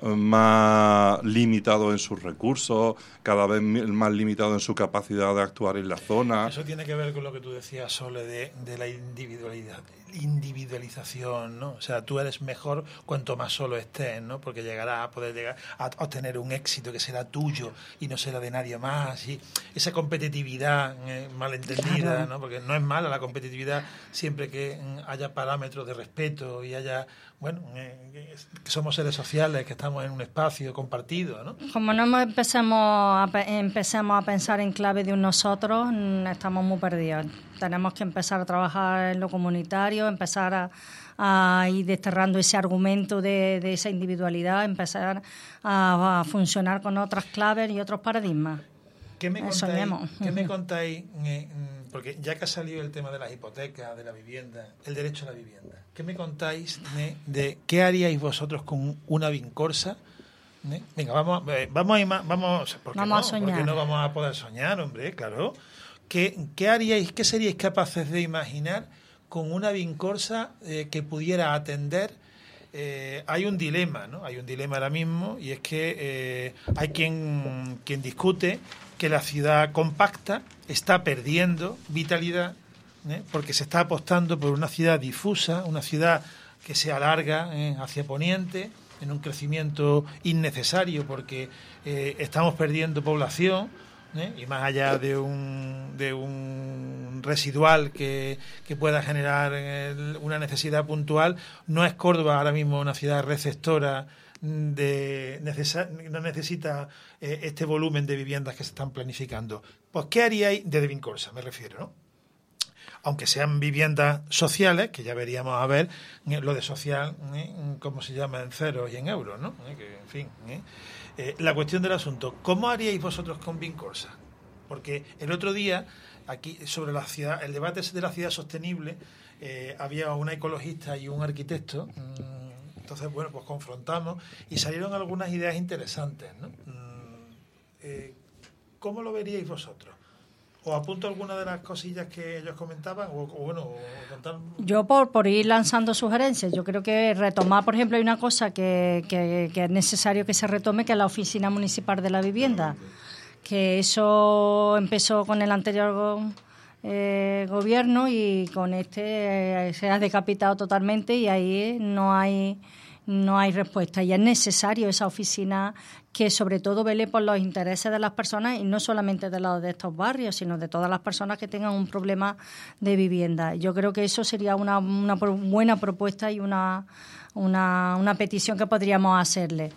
más limitado en sus recursos, cada vez más limitado en su capacidad de actuar en la zona. Eso tiene que ver con lo que tú decías, Sole, de, de la individualidad, individualización, ¿no? O sea, tú eres mejor cuanto más solo estés, ¿no? Porque llegarás a poder llegar a obtener un éxito que será tuyo y no será de nadie más. Y esa competitividad eh, malentendida, claro, ¿no? Porque no es mala la competitividad siempre que mm, haya parámetros de respeto y haya, bueno, eh, que somos seres sociales, que estamos en un espacio compartido, ¿no? Como no empecemos a, empecemos a pensar en clave de un nosotros, estamos muy perdidos. Tenemos que empezar a trabajar en lo comunitario, empezar a, a ir desterrando ese argumento de, de esa individualidad, empezar a, a funcionar con otras claves y otros paradigmas. ¿Qué me contáis? ¿Qué me contáis? Eh, porque ya que ha salido el tema de las hipotecas, de la vivienda, el derecho a la vivienda, ¿qué me contáis de, de qué haríais vosotros con una vincorsa? ¿Eh? Venga, vamos, eh, vamos a ir más, vamos, ¿por qué vamos no? a soñar. Porque no vamos a poder soñar, hombre, claro. ¿Qué, qué haríais, qué seríais capaces de imaginar con una vincorsa eh, que pudiera atender? Eh, hay un dilema, ¿no? Hay un dilema ahora mismo, y es que eh, hay quien, quien discute que la ciudad compacta está perdiendo vitalidad, ¿eh? Porque se está apostando por una ciudad difusa, una ciudad que se alarga ¿eh? hacia poniente, en un crecimiento innecesario, porque eh, estamos perdiendo población, ¿eh? Y más allá de un, de un residual que, que pueda generar el, una necesidad puntual, no es Córdoba ahora mismo una ciudad receptora de necesa, no necesita eh, este volumen de viviendas que se están planificando. Pues, ¿qué haríais de Vincorsa? Me refiero, ¿no? Aunque sean viviendas sociales, que ya veríamos a ver eh, lo de social, eh, cómo se llama en ceros y en euros, ¿no? Eh, que, en fin, eh. Eh, la cuestión del asunto, ¿cómo haríais vosotros con Vincorsa? Porque el otro día, aquí sobre la ciudad, el debate de la ciudad sostenible, eh, había una ecologista y un arquitecto. Mmm, entonces, bueno, pues confrontamos y salieron algunas ideas interesantes, ¿no? Mmm, eh, ¿Cómo lo veríais vosotros? ¿Os apunto alguna de las cosillas que ellos comentaban? O, o bueno, o contar... Yo por, por ir lanzando sugerencias, yo creo que retomar, por ejemplo, hay una cosa que, que, que es necesario que se retome, que es la Oficina Municipal de la Vivienda, que eso empezó con el anterior eh, gobierno y con este eh, se ha decapitado totalmente y ahí no hay... no hay respuesta, y es necesario esa oficina que sobre todo vele por los intereses de las personas, y no solamente de los de estos barrios, sino de todas las personas que tengan un problema de vivienda. Yo creo que eso sería una, una buena propuesta y una, una, una petición que podríamos hacerle.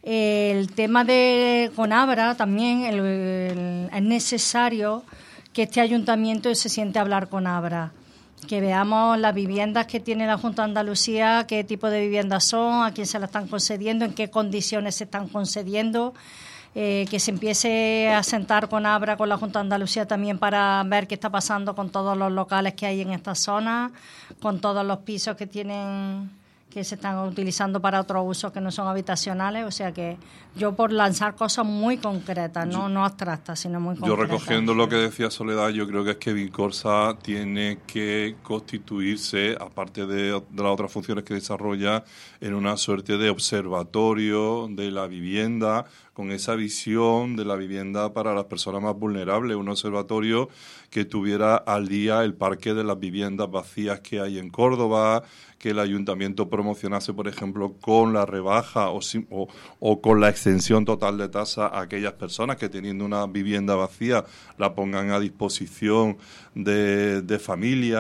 El tema de Conabra también, el, el, es necesario que este ayuntamiento se siente a hablar con Abra, que veamos las viviendas que tiene la Junta de Andalucía, qué tipo de viviendas son, a quién se las están concediendo, en qué condiciones se están concediendo, eh, que se empiece a sentar con Abra, con la Junta de Andalucía también, para ver qué está pasando con todos los locales que hay en esta zona, con todos los pisos que tienen que se están utilizando para otros usos que no son habitacionales. O sea que yo por lanzar cosas muy concretas, no, no abstractas, sino muy concretas. Yo recogiendo lo que decía Soledad, yo creo que es que Vincorsa tiene que constituirse, aparte de, de las otras funciones que desarrolla, en una suerte de observatorio de la vivienda, con esa visión de la vivienda para las personas más vulnerables, un observatorio que tuviera al día el parque de las viviendas vacías que hay en Córdoba, que el ayuntamiento promocionase, por ejemplo, con la rebaja o, o, o con la extensión total de tasa a aquellas personas que, teniendo una vivienda vacía, la pongan a disposición de, de familia,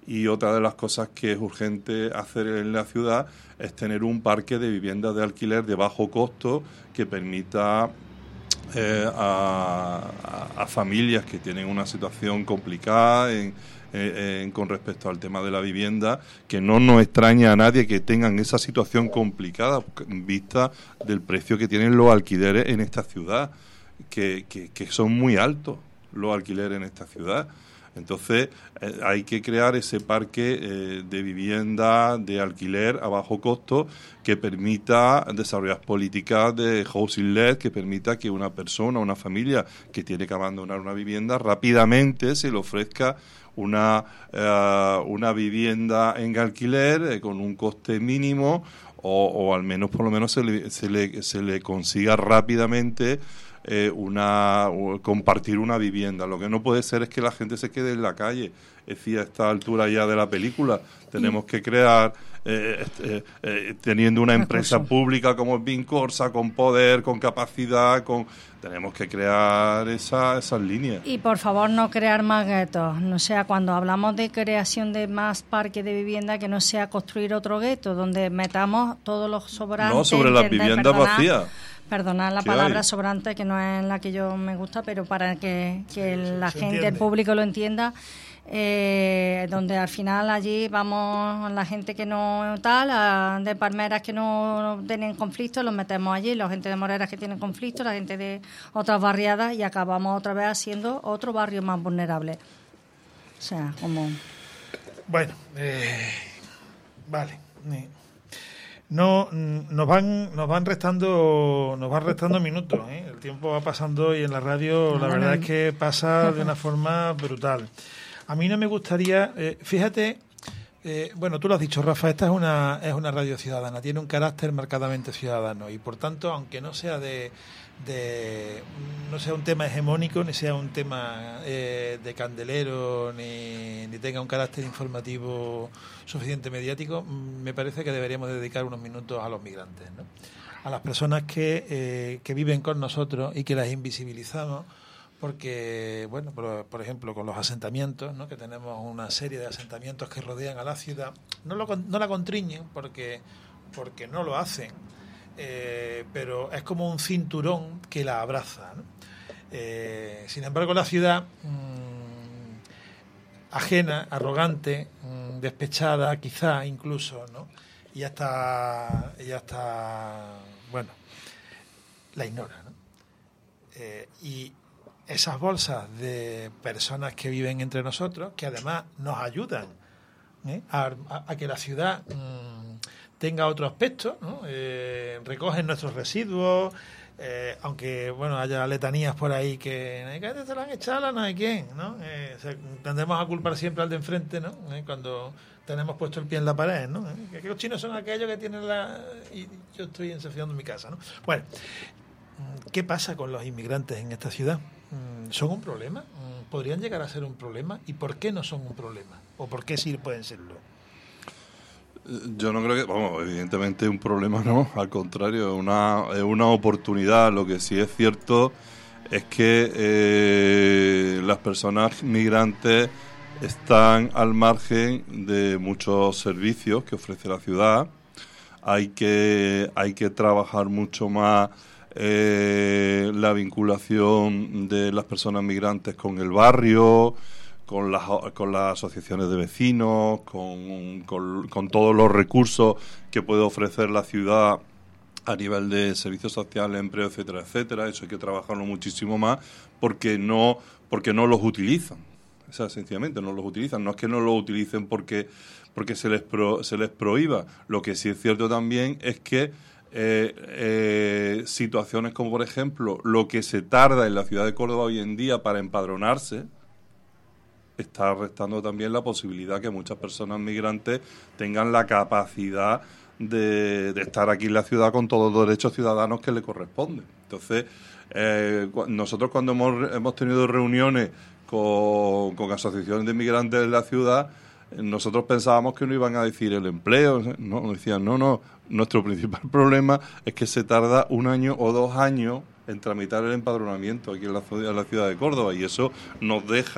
Y otra de las cosas que es urgente hacer en la ciudad es tener un parque de viviendas de alquiler de bajo costo que permita eh, a, a, a familias que tienen una situación complicada en, en, con respecto al tema de la vivienda, que no nos extraña a nadie que tengan esa situación complicada en vista del precio que tienen los alquileres en esta ciudad, que, que, que son muy altos los alquileres en esta ciudad. Entonces eh, hay que crear ese parque eh, de vivienda de alquiler a bajo costo que permita desarrollar políticas de housing led, que permita que una persona, una familia que tiene que abandonar una vivienda rápidamente se le ofrezca una, uh, una vivienda en alquiler eh, con un coste mínimo o, o al menos por lo menos se le, se le, se le consiga rápidamente Eh, una compartir una vivienda. Lo que no puede ser es que la gente se quede en la calle. Es decir, a esta altura ya de la película tenemos que crear eh, eh, eh, teniendo una empresa pública como es Vincorsa, con poder, con capacidad, con tenemos que crear esa, esas líneas. Y por favor no crear más guetos. No sea, cuando hablamos de creación de más parques de vivienda, que no sea construir otro gueto donde metamos todos los sobrantes. No, sobre las viviendas perdonar, vacías. Perdonad la palabra hay? sobrante, que no es la que yo me gusta, pero para que, que sí, la gente, entiende. El público lo entienda, eh, donde al final allí vamos la gente que no tal, a, de palmeras que no tienen conflicto, los metemos allí, la gente de Moreras que tienen conflicto, la gente de otras barriadas, y acabamos otra vez haciendo otro barrio más vulnerable. O sea, como... Bueno, eh, vale. Eh. No, nos van, nos van restando, nos van restando minutos, ¿eh? El tiempo va pasando y en la radio la verdad es que pasa de una forma brutal. A mí no me gustaría, eh, fíjate, eh, bueno, tú lo has dicho, Rafa, esta es una, es una radio ciudadana, tiene un carácter marcadamente ciudadano y por tanto, aunque no sea de, de no sea un tema hegemónico, ni sea un tema eh, de candelero, ni, ni tenga un carácter informativo suficiente mediático, me parece que deberíamos dedicar unos minutos a los migrantes, ¿no? A las personas que, eh, que viven con nosotros y que las invisibilizamos, porque, bueno, por, por ejemplo, con los asentamientos, ¿no? Que tenemos una serie de asentamientos que rodean a la ciudad, no, lo, no la contriñen porque, porque no lo hacen, eh, pero es como un cinturón que la abraza, ¿no? Eh, sin embargo, la ciudad... Mmm, ajena, arrogante, mmm, despechada, quizá incluso, ¿no? Y hasta, y hasta, bueno, la ignora, ¿no? Eh, y esas bolsas de personas que viven entre nosotros, que además nos ayudan, ¿eh? a, a, a que la ciudad mmm, tenga otro aspecto, ¿no? Eh, recogen nuestros residuos. Eh, aunque bueno haya letanías por ahí que ¿qué se lo han echado a no sé quién? ¿No? Eh, o sea, tendemos a culpar siempre al de enfrente, ¿no? Eh, cuando tenemos puesto el pie en la pared, ¿no? Eh, que los chinos son aquellos que tienen la... y yo estoy ensuciando mi casa, ¿no? Bueno, ¿qué pasa con los inmigrantes en esta ciudad? ¿Son un problema? ¿Podrían llegar a ser un problema? ¿Y por qué no son un problema? ¿O por qué sí pueden serlo? Yo no creo que, vamos, evidentemente un problema no, al contrario, es una, es una oportunidad. Lo que sí es cierto es que eh, las personas migrantes están al margen de muchos servicios que ofrece la ciudad. Hay que, hay que trabajar mucho más eh, la vinculación de las personas migrantes con el barrio, con las, con las asociaciones de vecinos, con, con, con todos los recursos que puede ofrecer la ciudad a nivel de servicios sociales, empleo, etcétera, etcétera. Eso hay que trabajarlo muchísimo más porque no, porque no los utilizan. O sea, sencillamente no los utilizan. No es que no los utilicen porque, porque se les pro, se les prohíba. Lo que sí es cierto también es que eh, eh, situaciones como, por ejemplo, lo que se tarda en la ciudad de Córdoba hoy en día para empadronarse, está restando también la posibilidad que muchas personas migrantes tengan la capacidad de, de estar aquí en la ciudad con todos los derechos ciudadanos que le corresponden. Entonces, eh, nosotros cuando hemos, hemos tenido reuniones con, con asociaciones de migrantes en la ciudad, nosotros pensábamos que no iban a decir el empleo, no, nos decían, no, no, nuestro principal problema es que se tarda un año o dos años en tramitar el empadronamiento aquí en la, en la ciudad de Córdoba, y eso nos deja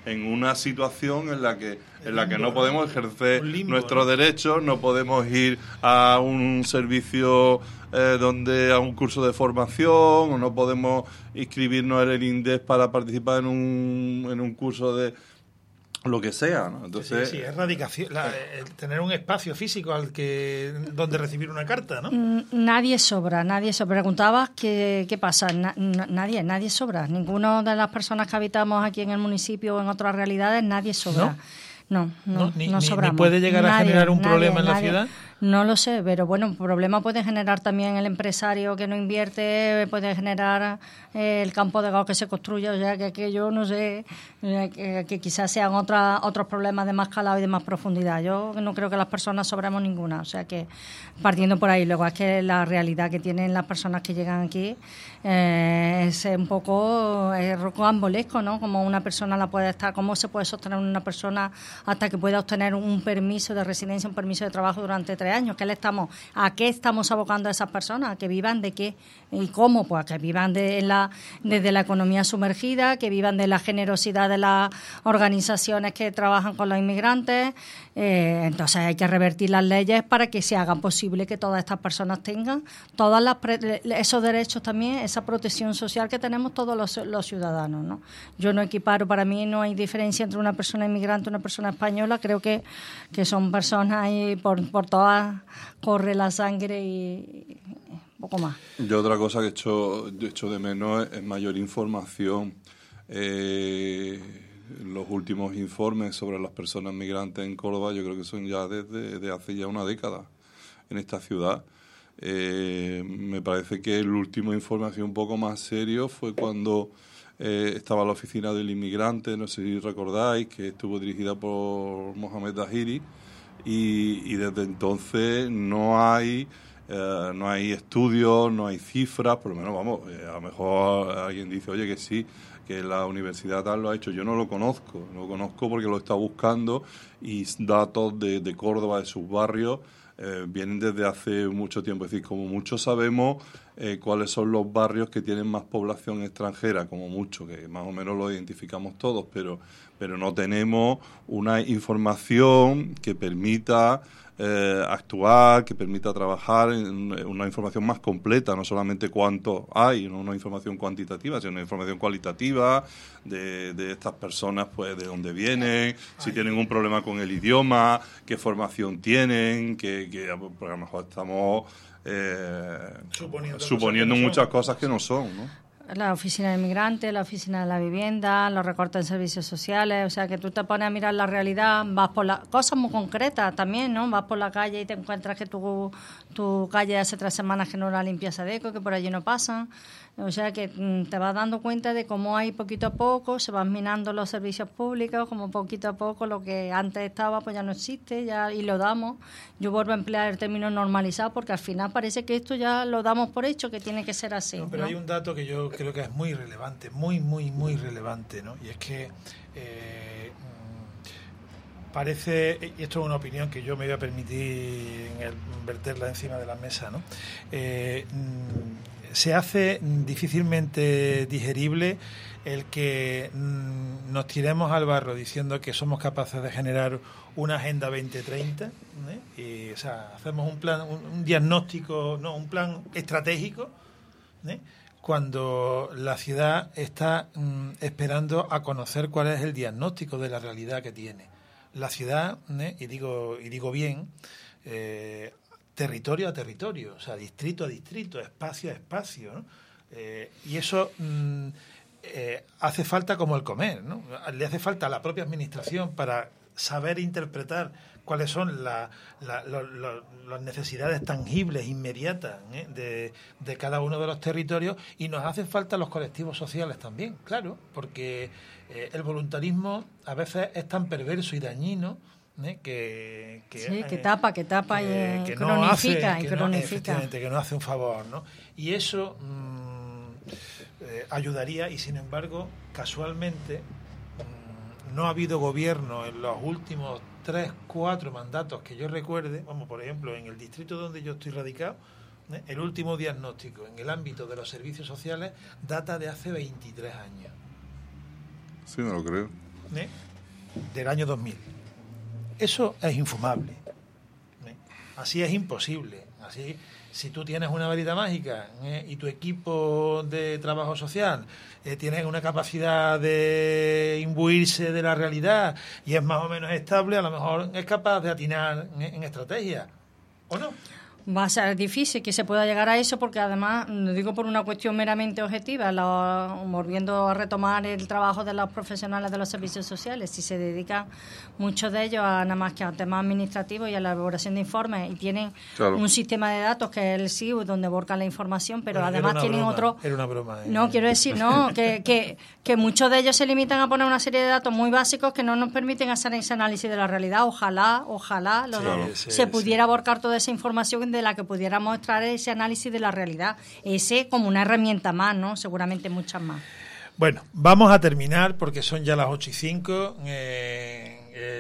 en una situación en la que en la que no podemos ejercer limbo, nuestros ¿no? derechos, no podemos ir a un servicio eh, donde a un curso de formación, o no podemos inscribirnos en el INDES para participar en un, en un curso de lo que sea, ¿no? Entonces, sí, sí, es radicación, la, el tener un espacio físico al que donde recibir una carta, ¿no? Nadie sobra, nadie sobra. Preguntabas qué, qué pasa. Na, nadie, nadie sobra. Ninguno de las personas que habitamos aquí en el municipio o en otras realidades, nadie sobra. No, no, no, no, ni, no ni, sobramos. ni puede llegar nadie, a generar un nadie, problema en la nadie. ciudad. No lo sé, pero bueno, un problema puede generar también el empresario que no invierte, puede generar eh, el campo de gas que se construya, o sea, que, que yo no sé, eh, que, que quizás sean otra, otros problemas de más calado y de más profundidad. Yo no creo que las personas sobremos ninguna, o sea que partiendo por ahí, luego es que la realidad que tienen las personas que llegan aquí eh, es un poco eh, rocambolesco, ¿no? Como una persona la puede estar, cómo se puede sostener una persona hasta que pueda obtener un permiso de residencia, un permiso de trabajo durante tres años. ¿Qué le estamos, ¿A qué estamos abocando a esas personas? ¿A que vivan de qué? ¿Y cómo? Pues a que vivan de la, desde la economía sumergida, que vivan de la generosidad de las organizaciones que trabajan con los inmigrantes. Eh, entonces hay que revertir las leyes para que se haga posible que todas estas personas tengan todas las pre- esos derechos también, esa protección social que tenemos todos los, los ciudadanos, ¿no? Yo no equiparo, para mí no hay diferencia entre una persona inmigrante y una persona española. Creo que, que son personas y por, por todas corre la sangre y poco más. Yo otra cosa que echo, echo de menos es, es mayor información. Eh, los últimos informes sobre las personas migrantes en Córdoba yo creo que son ya desde de hace ya una década en esta ciudad. Eh, me parece que el último informe así un poco más serio fue cuando eh, estaba la oficina del inmigrante, no sé si recordáis, que estuvo dirigida por Mohamed Dahiri, y, y desde entonces no hay eh, no hay estudios, no hay cifras, por lo menos vamos, eh, a lo mejor alguien dice, oye, que sí, que la universidad tal lo ha hecho. Yo no lo conozco, no lo conozco porque lo he estado buscando, y datos de, de Córdoba, de sus barrios, eh, vienen desde hace mucho tiempo. Es decir, como mucho sabemos eh, cuáles son los barrios que tienen más población extranjera, como mucho, que más o menos lo identificamos todos, pero, pero no tenemos una información que permita Eh, actuar, que permita trabajar en una información más completa, no solamente cuánto hay, no una información cuantitativa, sino una información cualitativa de, de estas personas, pues de dónde vienen, si tienen un problema con el idioma, qué formación tienen, que, que porque a lo mejor estamos eh, suponiendo, suponiendo cosas que no muchas son. cosas que no son, ¿no? La oficina de inmigrantes, la oficina de la vivienda, los recortes en servicios sociales, o sea que tú te pones a mirar la realidad, vas por las cosas muy concretas también, ¿no? Vas por la calle y te encuentras que tu, tu calle hace tres semanas que no la limpias a deco, que por allí no pasan, o sea que mm, te vas dando cuenta de cómo hay poquito a poco, se van minando los servicios públicos, como poquito a poco lo que antes estaba pues ya no existe, ya y lo damos. Yo vuelvo a emplear el término normalizado porque al final parece que esto ya lo damos por hecho, que tiene que ser así. No, pero ¿no? hay un dato que yo creo que es muy relevante, muy, muy, muy relevante, ¿no? Y es que eh, parece, y esto es una opinión que yo me voy a permitir en el, verterla encima de la mesa, ¿no? Eh, se hace difícilmente digerible el que mm, nos tiremos al barro diciendo que somos capaces de generar una agenda veinte treinta, ¿eh? Y, o sea, hacemos un plan, un, un diagnóstico, no, un plan estratégico, ¿eh? Cuando la ciudad está mm, esperando a conocer cuál es el diagnóstico de la realidad que tiene. La ciudad, ¿eh? y digo y digo bien, eh, territorio a territorio, o sea, distrito a distrito, espacio a espacio, ¿no? Eh, y eso mm, eh, hace falta como el comer, ¿no? Le hace falta a la propia administración para saber interpretar cuáles son la, la, lo, lo, las necesidades tangibles, inmediatas, ¿eh? de, de cada uno de los territorios, y nos hacen falta los colectivos sociales también, claro, porque eh, el voluntarismo a veces es tan perverso y dañino, ¿eh? que, que, sí, que eh, tapa, que tapa que, y que cronifica, no hace, y que cronifica. No, efectivamente, que no hace un favor, ¿no? Y eso mmm, eh, ayudaría, y sin embargo, casualmente, mmm, no ha habido gobierno en los últimos tres, cuatro mandatos que yo recuerde. Vamos, por ejemplo, en el distrito donde yo estoy radicado, ¿eh? el último diagnóstico en el ámbito de los servicios sociales data de hace veintitrés años. Sí, me lo creo. ¿eh? del año dos mil. Eso es infumable. ¿eh? Así es imposible. Así, si tú tienes una varita mágica ¿eh? y tu equipo de trabajo social eh, tiene una capacidad de imbuirse de la realidad y es más o menos estable, a lo mejor es capaz de atinar en, en estrategia, ¿o no? Va a ser difícil que se pueda llegar a eso porque además, lo digo por una cuestión meramente objetiva, lo, volviendo a retomar el trabajo de los profesionales de los servicios sociales, si se dedican muchos de ellos a nada más que a temas administrativos y a la elaboración de informes y tienen claro. un sistema de datos que es el S I U donde volcan la información, pero bueno, además tienen broma, otro... Era una broma. ¿eh? No, quiero decir, no, que, que, que muchos de ellos se limitan a poner una serie de datos muy básicos que no nos permiten hacer ese análisis de la realidad. Ojalá, ojalá lo, sí, sí, se sí, pudiera sí. volcar toda esa información de la que pudiéramos extraer ese análisis de la realidad. Ese como una herramienta más, ¿no? Seguramente muchas más. Bueno, vamos a terminar porque son ya las ocho y cinco. Eh,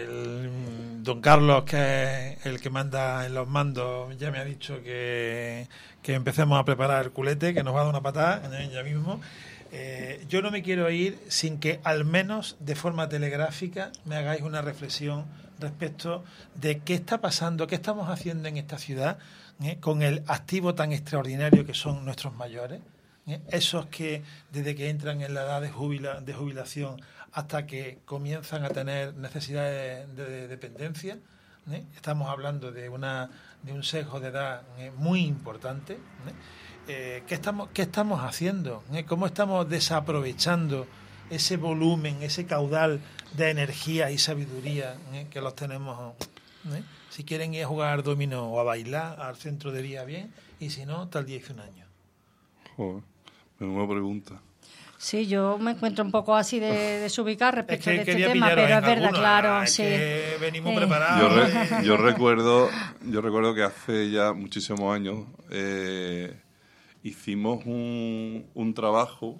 el don Carlos, que es el que manda en los mandos, ya me ha dicho que, que empecemos a preparar el culete, que nos va a dar una patada ya mismo. Eh, yo no me quiero ir sin que al menos de forma telegráfica me hagáis una reflexión respecto de qué está pasando, qué estamos haciendo en esta ciudad ¿eh? con el activo tan extraordinario que son nuestros mayores, ¿eh? esos que desde que entran en la edad de, jubila, de jubilación hasta que comienzan a tener necesidades de, de, de dependencia. ¿eh? Estamos hablando de, una, de un sesgo de edad ¿eh? muy importante. ¿eh? Eh, ¿qué, estamos, ¿Qué estamos haciendo? ¿eh? ¿Cómo estamos desaprovechando ese volumen, ese caudal de energía y sabiduría ¿eh? que los tenemos? ¿eh? Si quieren ir a jugar dominó o a bailar al centro de día, bien, y si no, tal día hizo un año. Joder, menuda pregunta. Sí, yo me encuentro un poco así de desubicar respecto es que de este tema, pero es verdad, alguna, claro, es sí. Que venimos eh. preparados. Yo, re, yo recuerdo, yo recuerdo que hace ya muchísimos años eh, hicimos un, un trabajo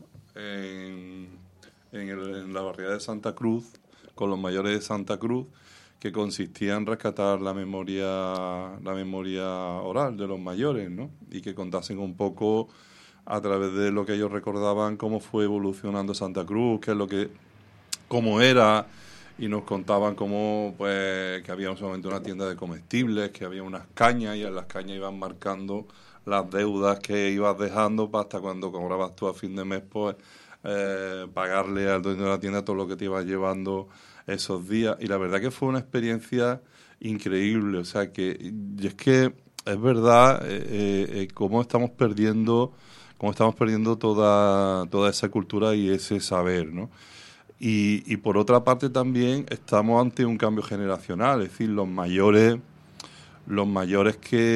en, en, el, en la barriada de Santa Cruz con los mayores de Santa Cruz, que consistía en rescatar la memoria, la memoria oral de los mayores, ¿no? Y que contasen un poco a través de lo que ellos recordaban cómo fue evolucionando Santa Cruz, qué es lo que, cómo era, y nos contaban cómo, pues, que había solamente una tienda de comestibles, que había unas cañas y en las cañas iban marcando las deudas que ibas dejando para hasta cuando cobrabas tú a fin de mes, pues eh, pagarle al dueño de la tienda todo lo que te ibas llevando esos días. Y la verdad que fue una experiencia increíble. O sea que, y es que es verdad eh, eh, cómo estamos perdiendo cómo estamos perdiendo toda toda esa cultura y ese saber, ¿no? Y, y por otra parte también estamos ante un cambio generacional, es decir, los mayores los mayores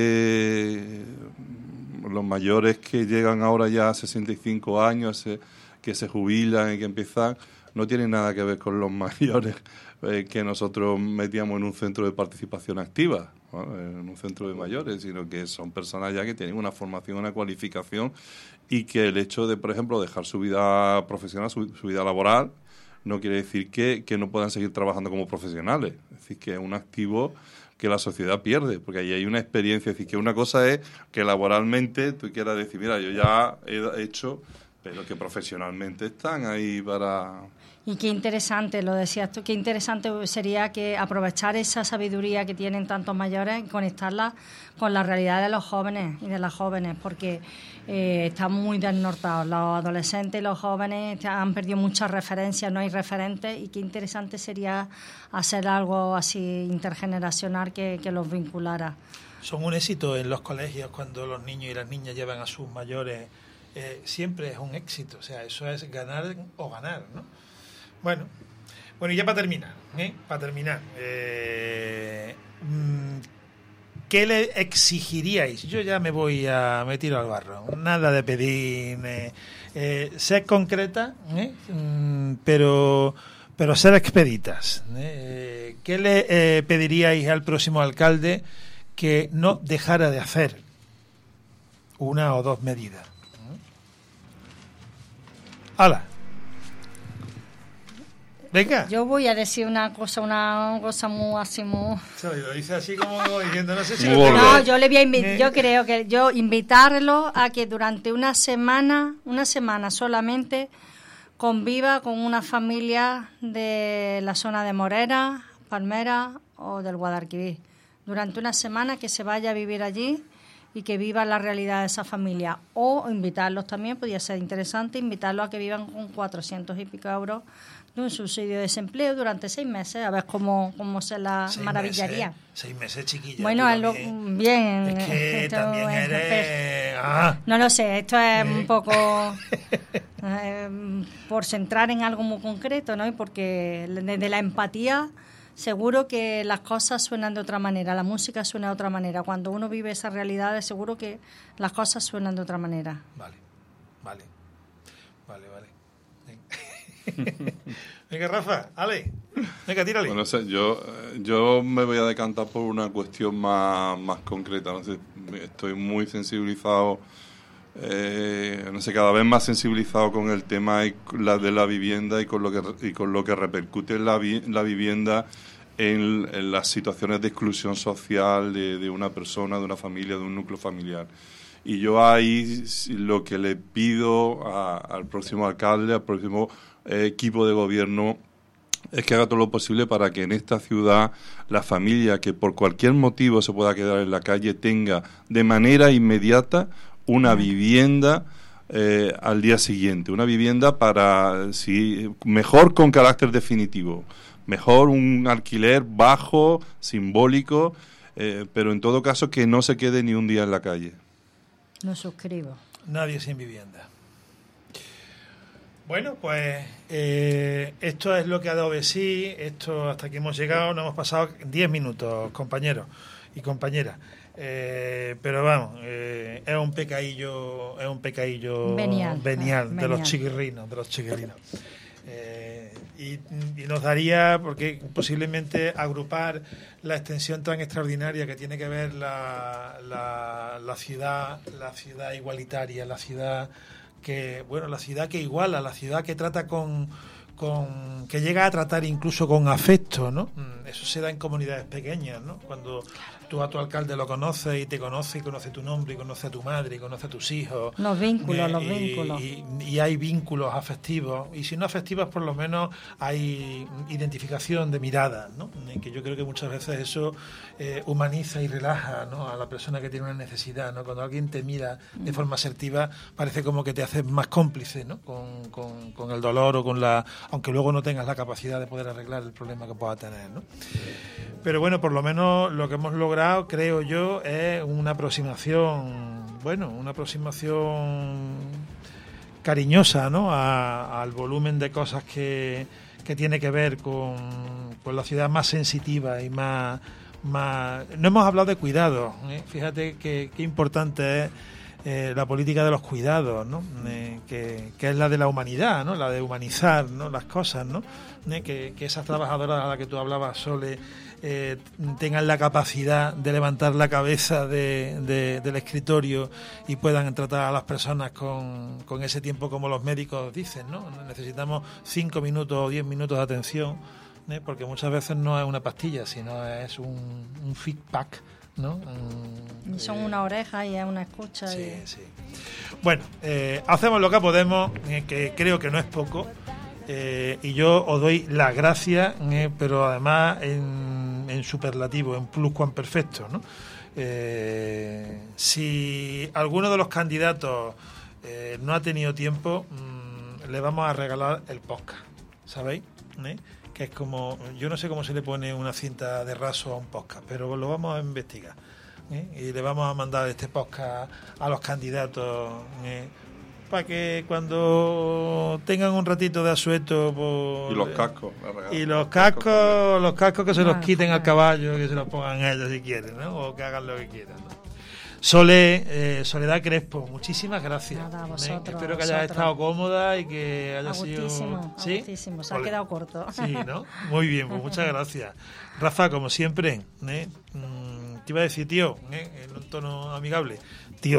que los mayores que llegan ahora ya a sesenta y cinco años, que se jubilan y que empiezan, no tienen nada que ver con los mayores eh, que nosotros metíamos en un centro de participación activa, ¿no? En un centro de mayores, sino que son personas ya que tienen una formación, una cualificación, y que el hecho de, por ejemplo, dejar su vida profesional, su, su vida laboral, no quiere decir que, que no puedan seguir trabajando como profesionales. Es decir, que es un activo que la sociedad pierde, porque ahí hay una experiencia. Es decir, que una cosa es que laboralmente tú quieras decir, mira, yo ya he hecho, pero que profesionalmente están ahí para... Y qué interesante, lo decías tú, qué interesante sería que aprovechar esa sabiduría que tienen tantos mayores y conectarla con la realidad de los jóvenes y de las jóvenes, porque eh, están muy desnortados. Los adolescentes y los jóvenes han perdido muchas referencias, no hay referentes, y qué interesante sería hacer algo así intergeneracional que, que los vinculara. Son un éxito en los colegios cuando los niños y las niñas llevan a sus mayores, eh, siempre es un éxito, o sea, eso es ganar o ganar, ¿no? Bueno, bueno, y ya para terminar, ¿eh? Para terminar, eh, ¿qué le exigiríais? Yo ya me voy a me tiro al barro, nada de pedir, eh, eh, ser concreta, ¿eh? pero pero ser expeditas. ¿eh? ¿Qué le eh, pediríais al próximo alcalde que no dejara de hacer? Una o dos medidas. ¡Hala! Venga. Yo voy a decir una cosa, una cosa muy así muy... Lo dice así como diciendo, no sé si... No, yo le voy a invitar, yo creo que yo invitarlo a que durante una semana, una semana solamente, conviva con una familia de la zona de Morera, Palmera o del Guadalquivir. Durante una semana que se vaya a vivir allí y que viva la realidad de esa familia. O invitarlos también, podría ser interesante, invitarlos a que vivan con cuatrocientos y pico euros de un subsidio de desempleo durante seis meses, a ver cómo, cómo se la Seis maravillaría. Meses, seis meses, chiquilla. Bueno, es lo, también. bien. Es que esto también es- eres... Ah. No lo sé, esto es ¿Eh? un poco eh, por centrar en algo muy concreto, ¿no? Y porque desde la empatía seguro que las cosas suenan de otra manera, la música suena de otra manera. Cuando uno vive esas realidades, seguro que las cosas suenan de otra manera. Vale, vale, vale, vale. Venga, Rafa, Ale, venga, tírale. Bueno, o sea, yo, yo me voy a decantar por una cuestión más, más concreta. No sé, estoy muy sensibilizado, eh, no sé, cada vez más sensibilizado con el tema y la de la vivienda y con lo que y con lo que repercute la, vi, la vivienda en, en las situaciones de exclusión social de, de una persona, de una familia, de un núcleo familiar. Y yo ahí lo que le pido a, al próximo alcalde, al próximo eh, equipo de gobierno, es que haga todo lo posible para que en esta ciudad la familia que por cualquier motivo se pueda quedar en la calle tenga de manera inmediata una vivienda eh, al día siguiente. Una vivienda para, sí, mejor con carácter definitivo, mejor un alquiler bajo, simbólico, eh, pero en todo caso que no se quede ni un día en la calle. No suscribo. Nadie sin vivienda. Bueno, pues eh, esto es lo que ha dado de sí, esto hasta aquí hemos llegado, nos hemos pasado diez minutos, compañeros y compañeras. Eh, pero vamos, eh, es un pecadillo, es un pecadillo Venial, venial ah, de los venial. chiquirrinos, de los chiquirrinos. Eh, y, y nos daría, porque posiblemente agrupar la extensión tan extraordinaria que tiene que ver la, la, la ciudad, la ciudad igualitaria, la ciudad que, bueno, la ciudad que iguala, la ciudad que trata con, con que llega a tratar incluso con afecto, ¿no? Eso se da en comunidades pequeñas, ¿no? Cuando tú a tu alcalde lo conoces y te conoce y conoce tu nombre y conoce a tu madre y conoce a tus hijos. Los vínculos, Eh, los y, vínculos. Y, y hay vínculos afectivos, y si no afectivos, por lo menos hay identificación de miradas, ¿no? Eh, Que yo creo que muchas veces eso eh, humaniza y relaja, ¿no?, a la persona que tiene una necesidad, ¿no? Cuando alguien te mira de forma asertiva, parece como que te haces más cómplice, ¿no?, con, con, con el dolor o con la... aunque luego no tengas la capacidad de poder arreglar el problema que pueda tener, ¿no? Pero bueno, por lo menos lo que hemos logrado, creo yo, es una aproximación, bueno, una aproximación cariñosa, ¿no?, a- al volumen de cosas que, que tiene que ver con, con la ciudad más sensitiva y más... más... No hemos hablado de cuidados, ¿eh? Fíjate que, qué importante es eh, la política de los cuidados, ¿no? Eh, que, que es la de la humanidad, ¿no?, la de humanizar, ¿no?, las cosas, ¿no? Eh, que, que esas trabajadoras a las que tú hablabas, Sole, eh, tengan la capacidad de levantar la cabeza de, de- del escritorio y puedan tratar a las personas con, con ese tiempo como los médicos dicen, ¿no? Necesitamos cinco minutos o diez minutos de atención, ¿eh? Porque muchas veces no es una pastilla, sino es un, un feedback, ¿no? Un, Y son eh, una oreja y es una escucha. Sí, y... sí. Bueno, eh, hacemos lo que podemos, eh, que creo que no es poco, eh, y yo os doy las gracias, eh, pero además en, en superlativo, en pluscuamperfecto, ¿no? Eh, si alguno de los candidatos eh, no ha tenido tiempo, mmm, le vamos a regalar el podcast, ¿sabéis? ¿Eh? Que es como, yo no sé cómo se le pone una cinta de raso a un podcast, pero lo vamos a investigar. ¿eh? Y le vamos a mandar este podcast a los candidatos ¿eh? para que cuando tengan un ratito de asueto por, Y los cascos. la regalo. y los cascos los cascos que se los Ah, quiten al ah. caballo, que se los pongan ellos si quieren, ¿no? O que hagan lo que quieran, ¿no? Sole, eh, Soledad Crespo, muchísimas gracias. Nada, a ¿eh? vosotros, Espero a que hayas vosotros. estado cómoda y que haya A gustísimo, sido... a ¿Sí? gustísimo, se ha Ole. quedado corto. Sí, ¿no? Muy bien, pues muchas gracias. Rafa, como siempre, ¿eh? Mm, te iba a decir tío, ¿eh? En un tono amigable. Tío,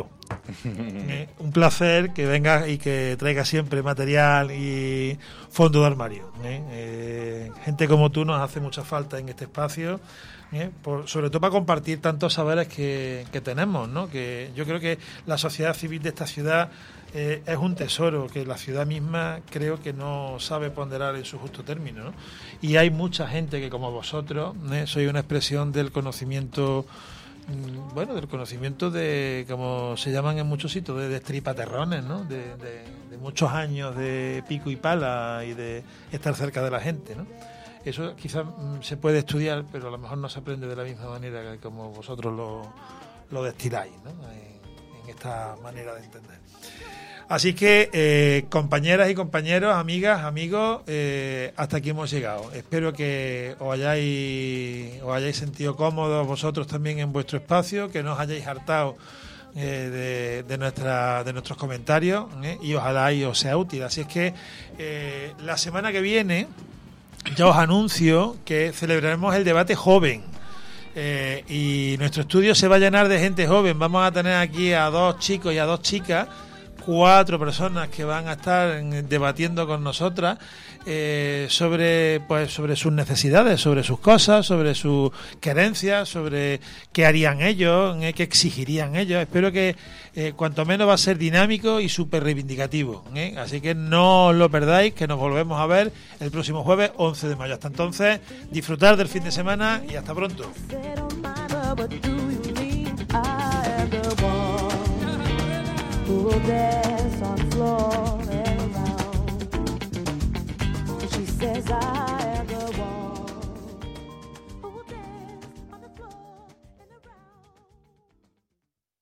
¿eh? Un placer que vengas y que traigas siempre material y fondo de armario. ¿eh? Eh, gente como tú nos hace mucha falta en este espacio, ¿eh? Por, sobre todo para compartir tantos saberes que, que tenemos, ¿no? Que yo creo que la sociedad civil de esta ciudad eh, es un tesoro que la ciudad misma creo que no sabe ponderar en su justo término, ¿no? Y hay mucha gente que, como vosotros, ¿eh? soy una expresión del conocimiento, bueno, del conocimiento de, como se llaman en muchos sitios, de destripaterrones, ¿no? De, de, de muchos años de pico y pala y de estar cerca de la gente, ¿no? Eso quizás se puede estudiar, pero a lo mejor no se aprende de la misma manera que como vosotros lo, lo destiláis, ¿no? En, en esta manera de entender. Así que, eh, compañeras y compañeros, amigas, amigos, eh, hasta aquí hemos llegado. Espero que os hayáis, os hayáis sentido cómodos vosotros también en vuestro espacio, que no os hayáis hartado eh, de, de, nuestra, de nuestros comentarios, eh, y ojalá y os sea útil. Así es que eh, la semana que viene ya os anuncio que celebraremos el debate joven. Eh, y nuestro estudio se va a llenar de gente joven. Vamos a tener aquí a dos chicos y a dos chicas, cuatro personas que van a estar debatiendo con nosotras eh, sobre pues sobre sus necesidades, sobre sus cosas, sobre sus querencias, sobre qué harían ellos, eh, qué exigirían ellos. Espero que eh, cuanto menos va a ser dinámico y súper reivindicativo, ¿eh? Así que no os lo perdáis, que nos volvemos a ver el próximo jueves once de mayo. Hasta entonces, disfrutar del fin de semana y hasta pronto. Who will dance on floor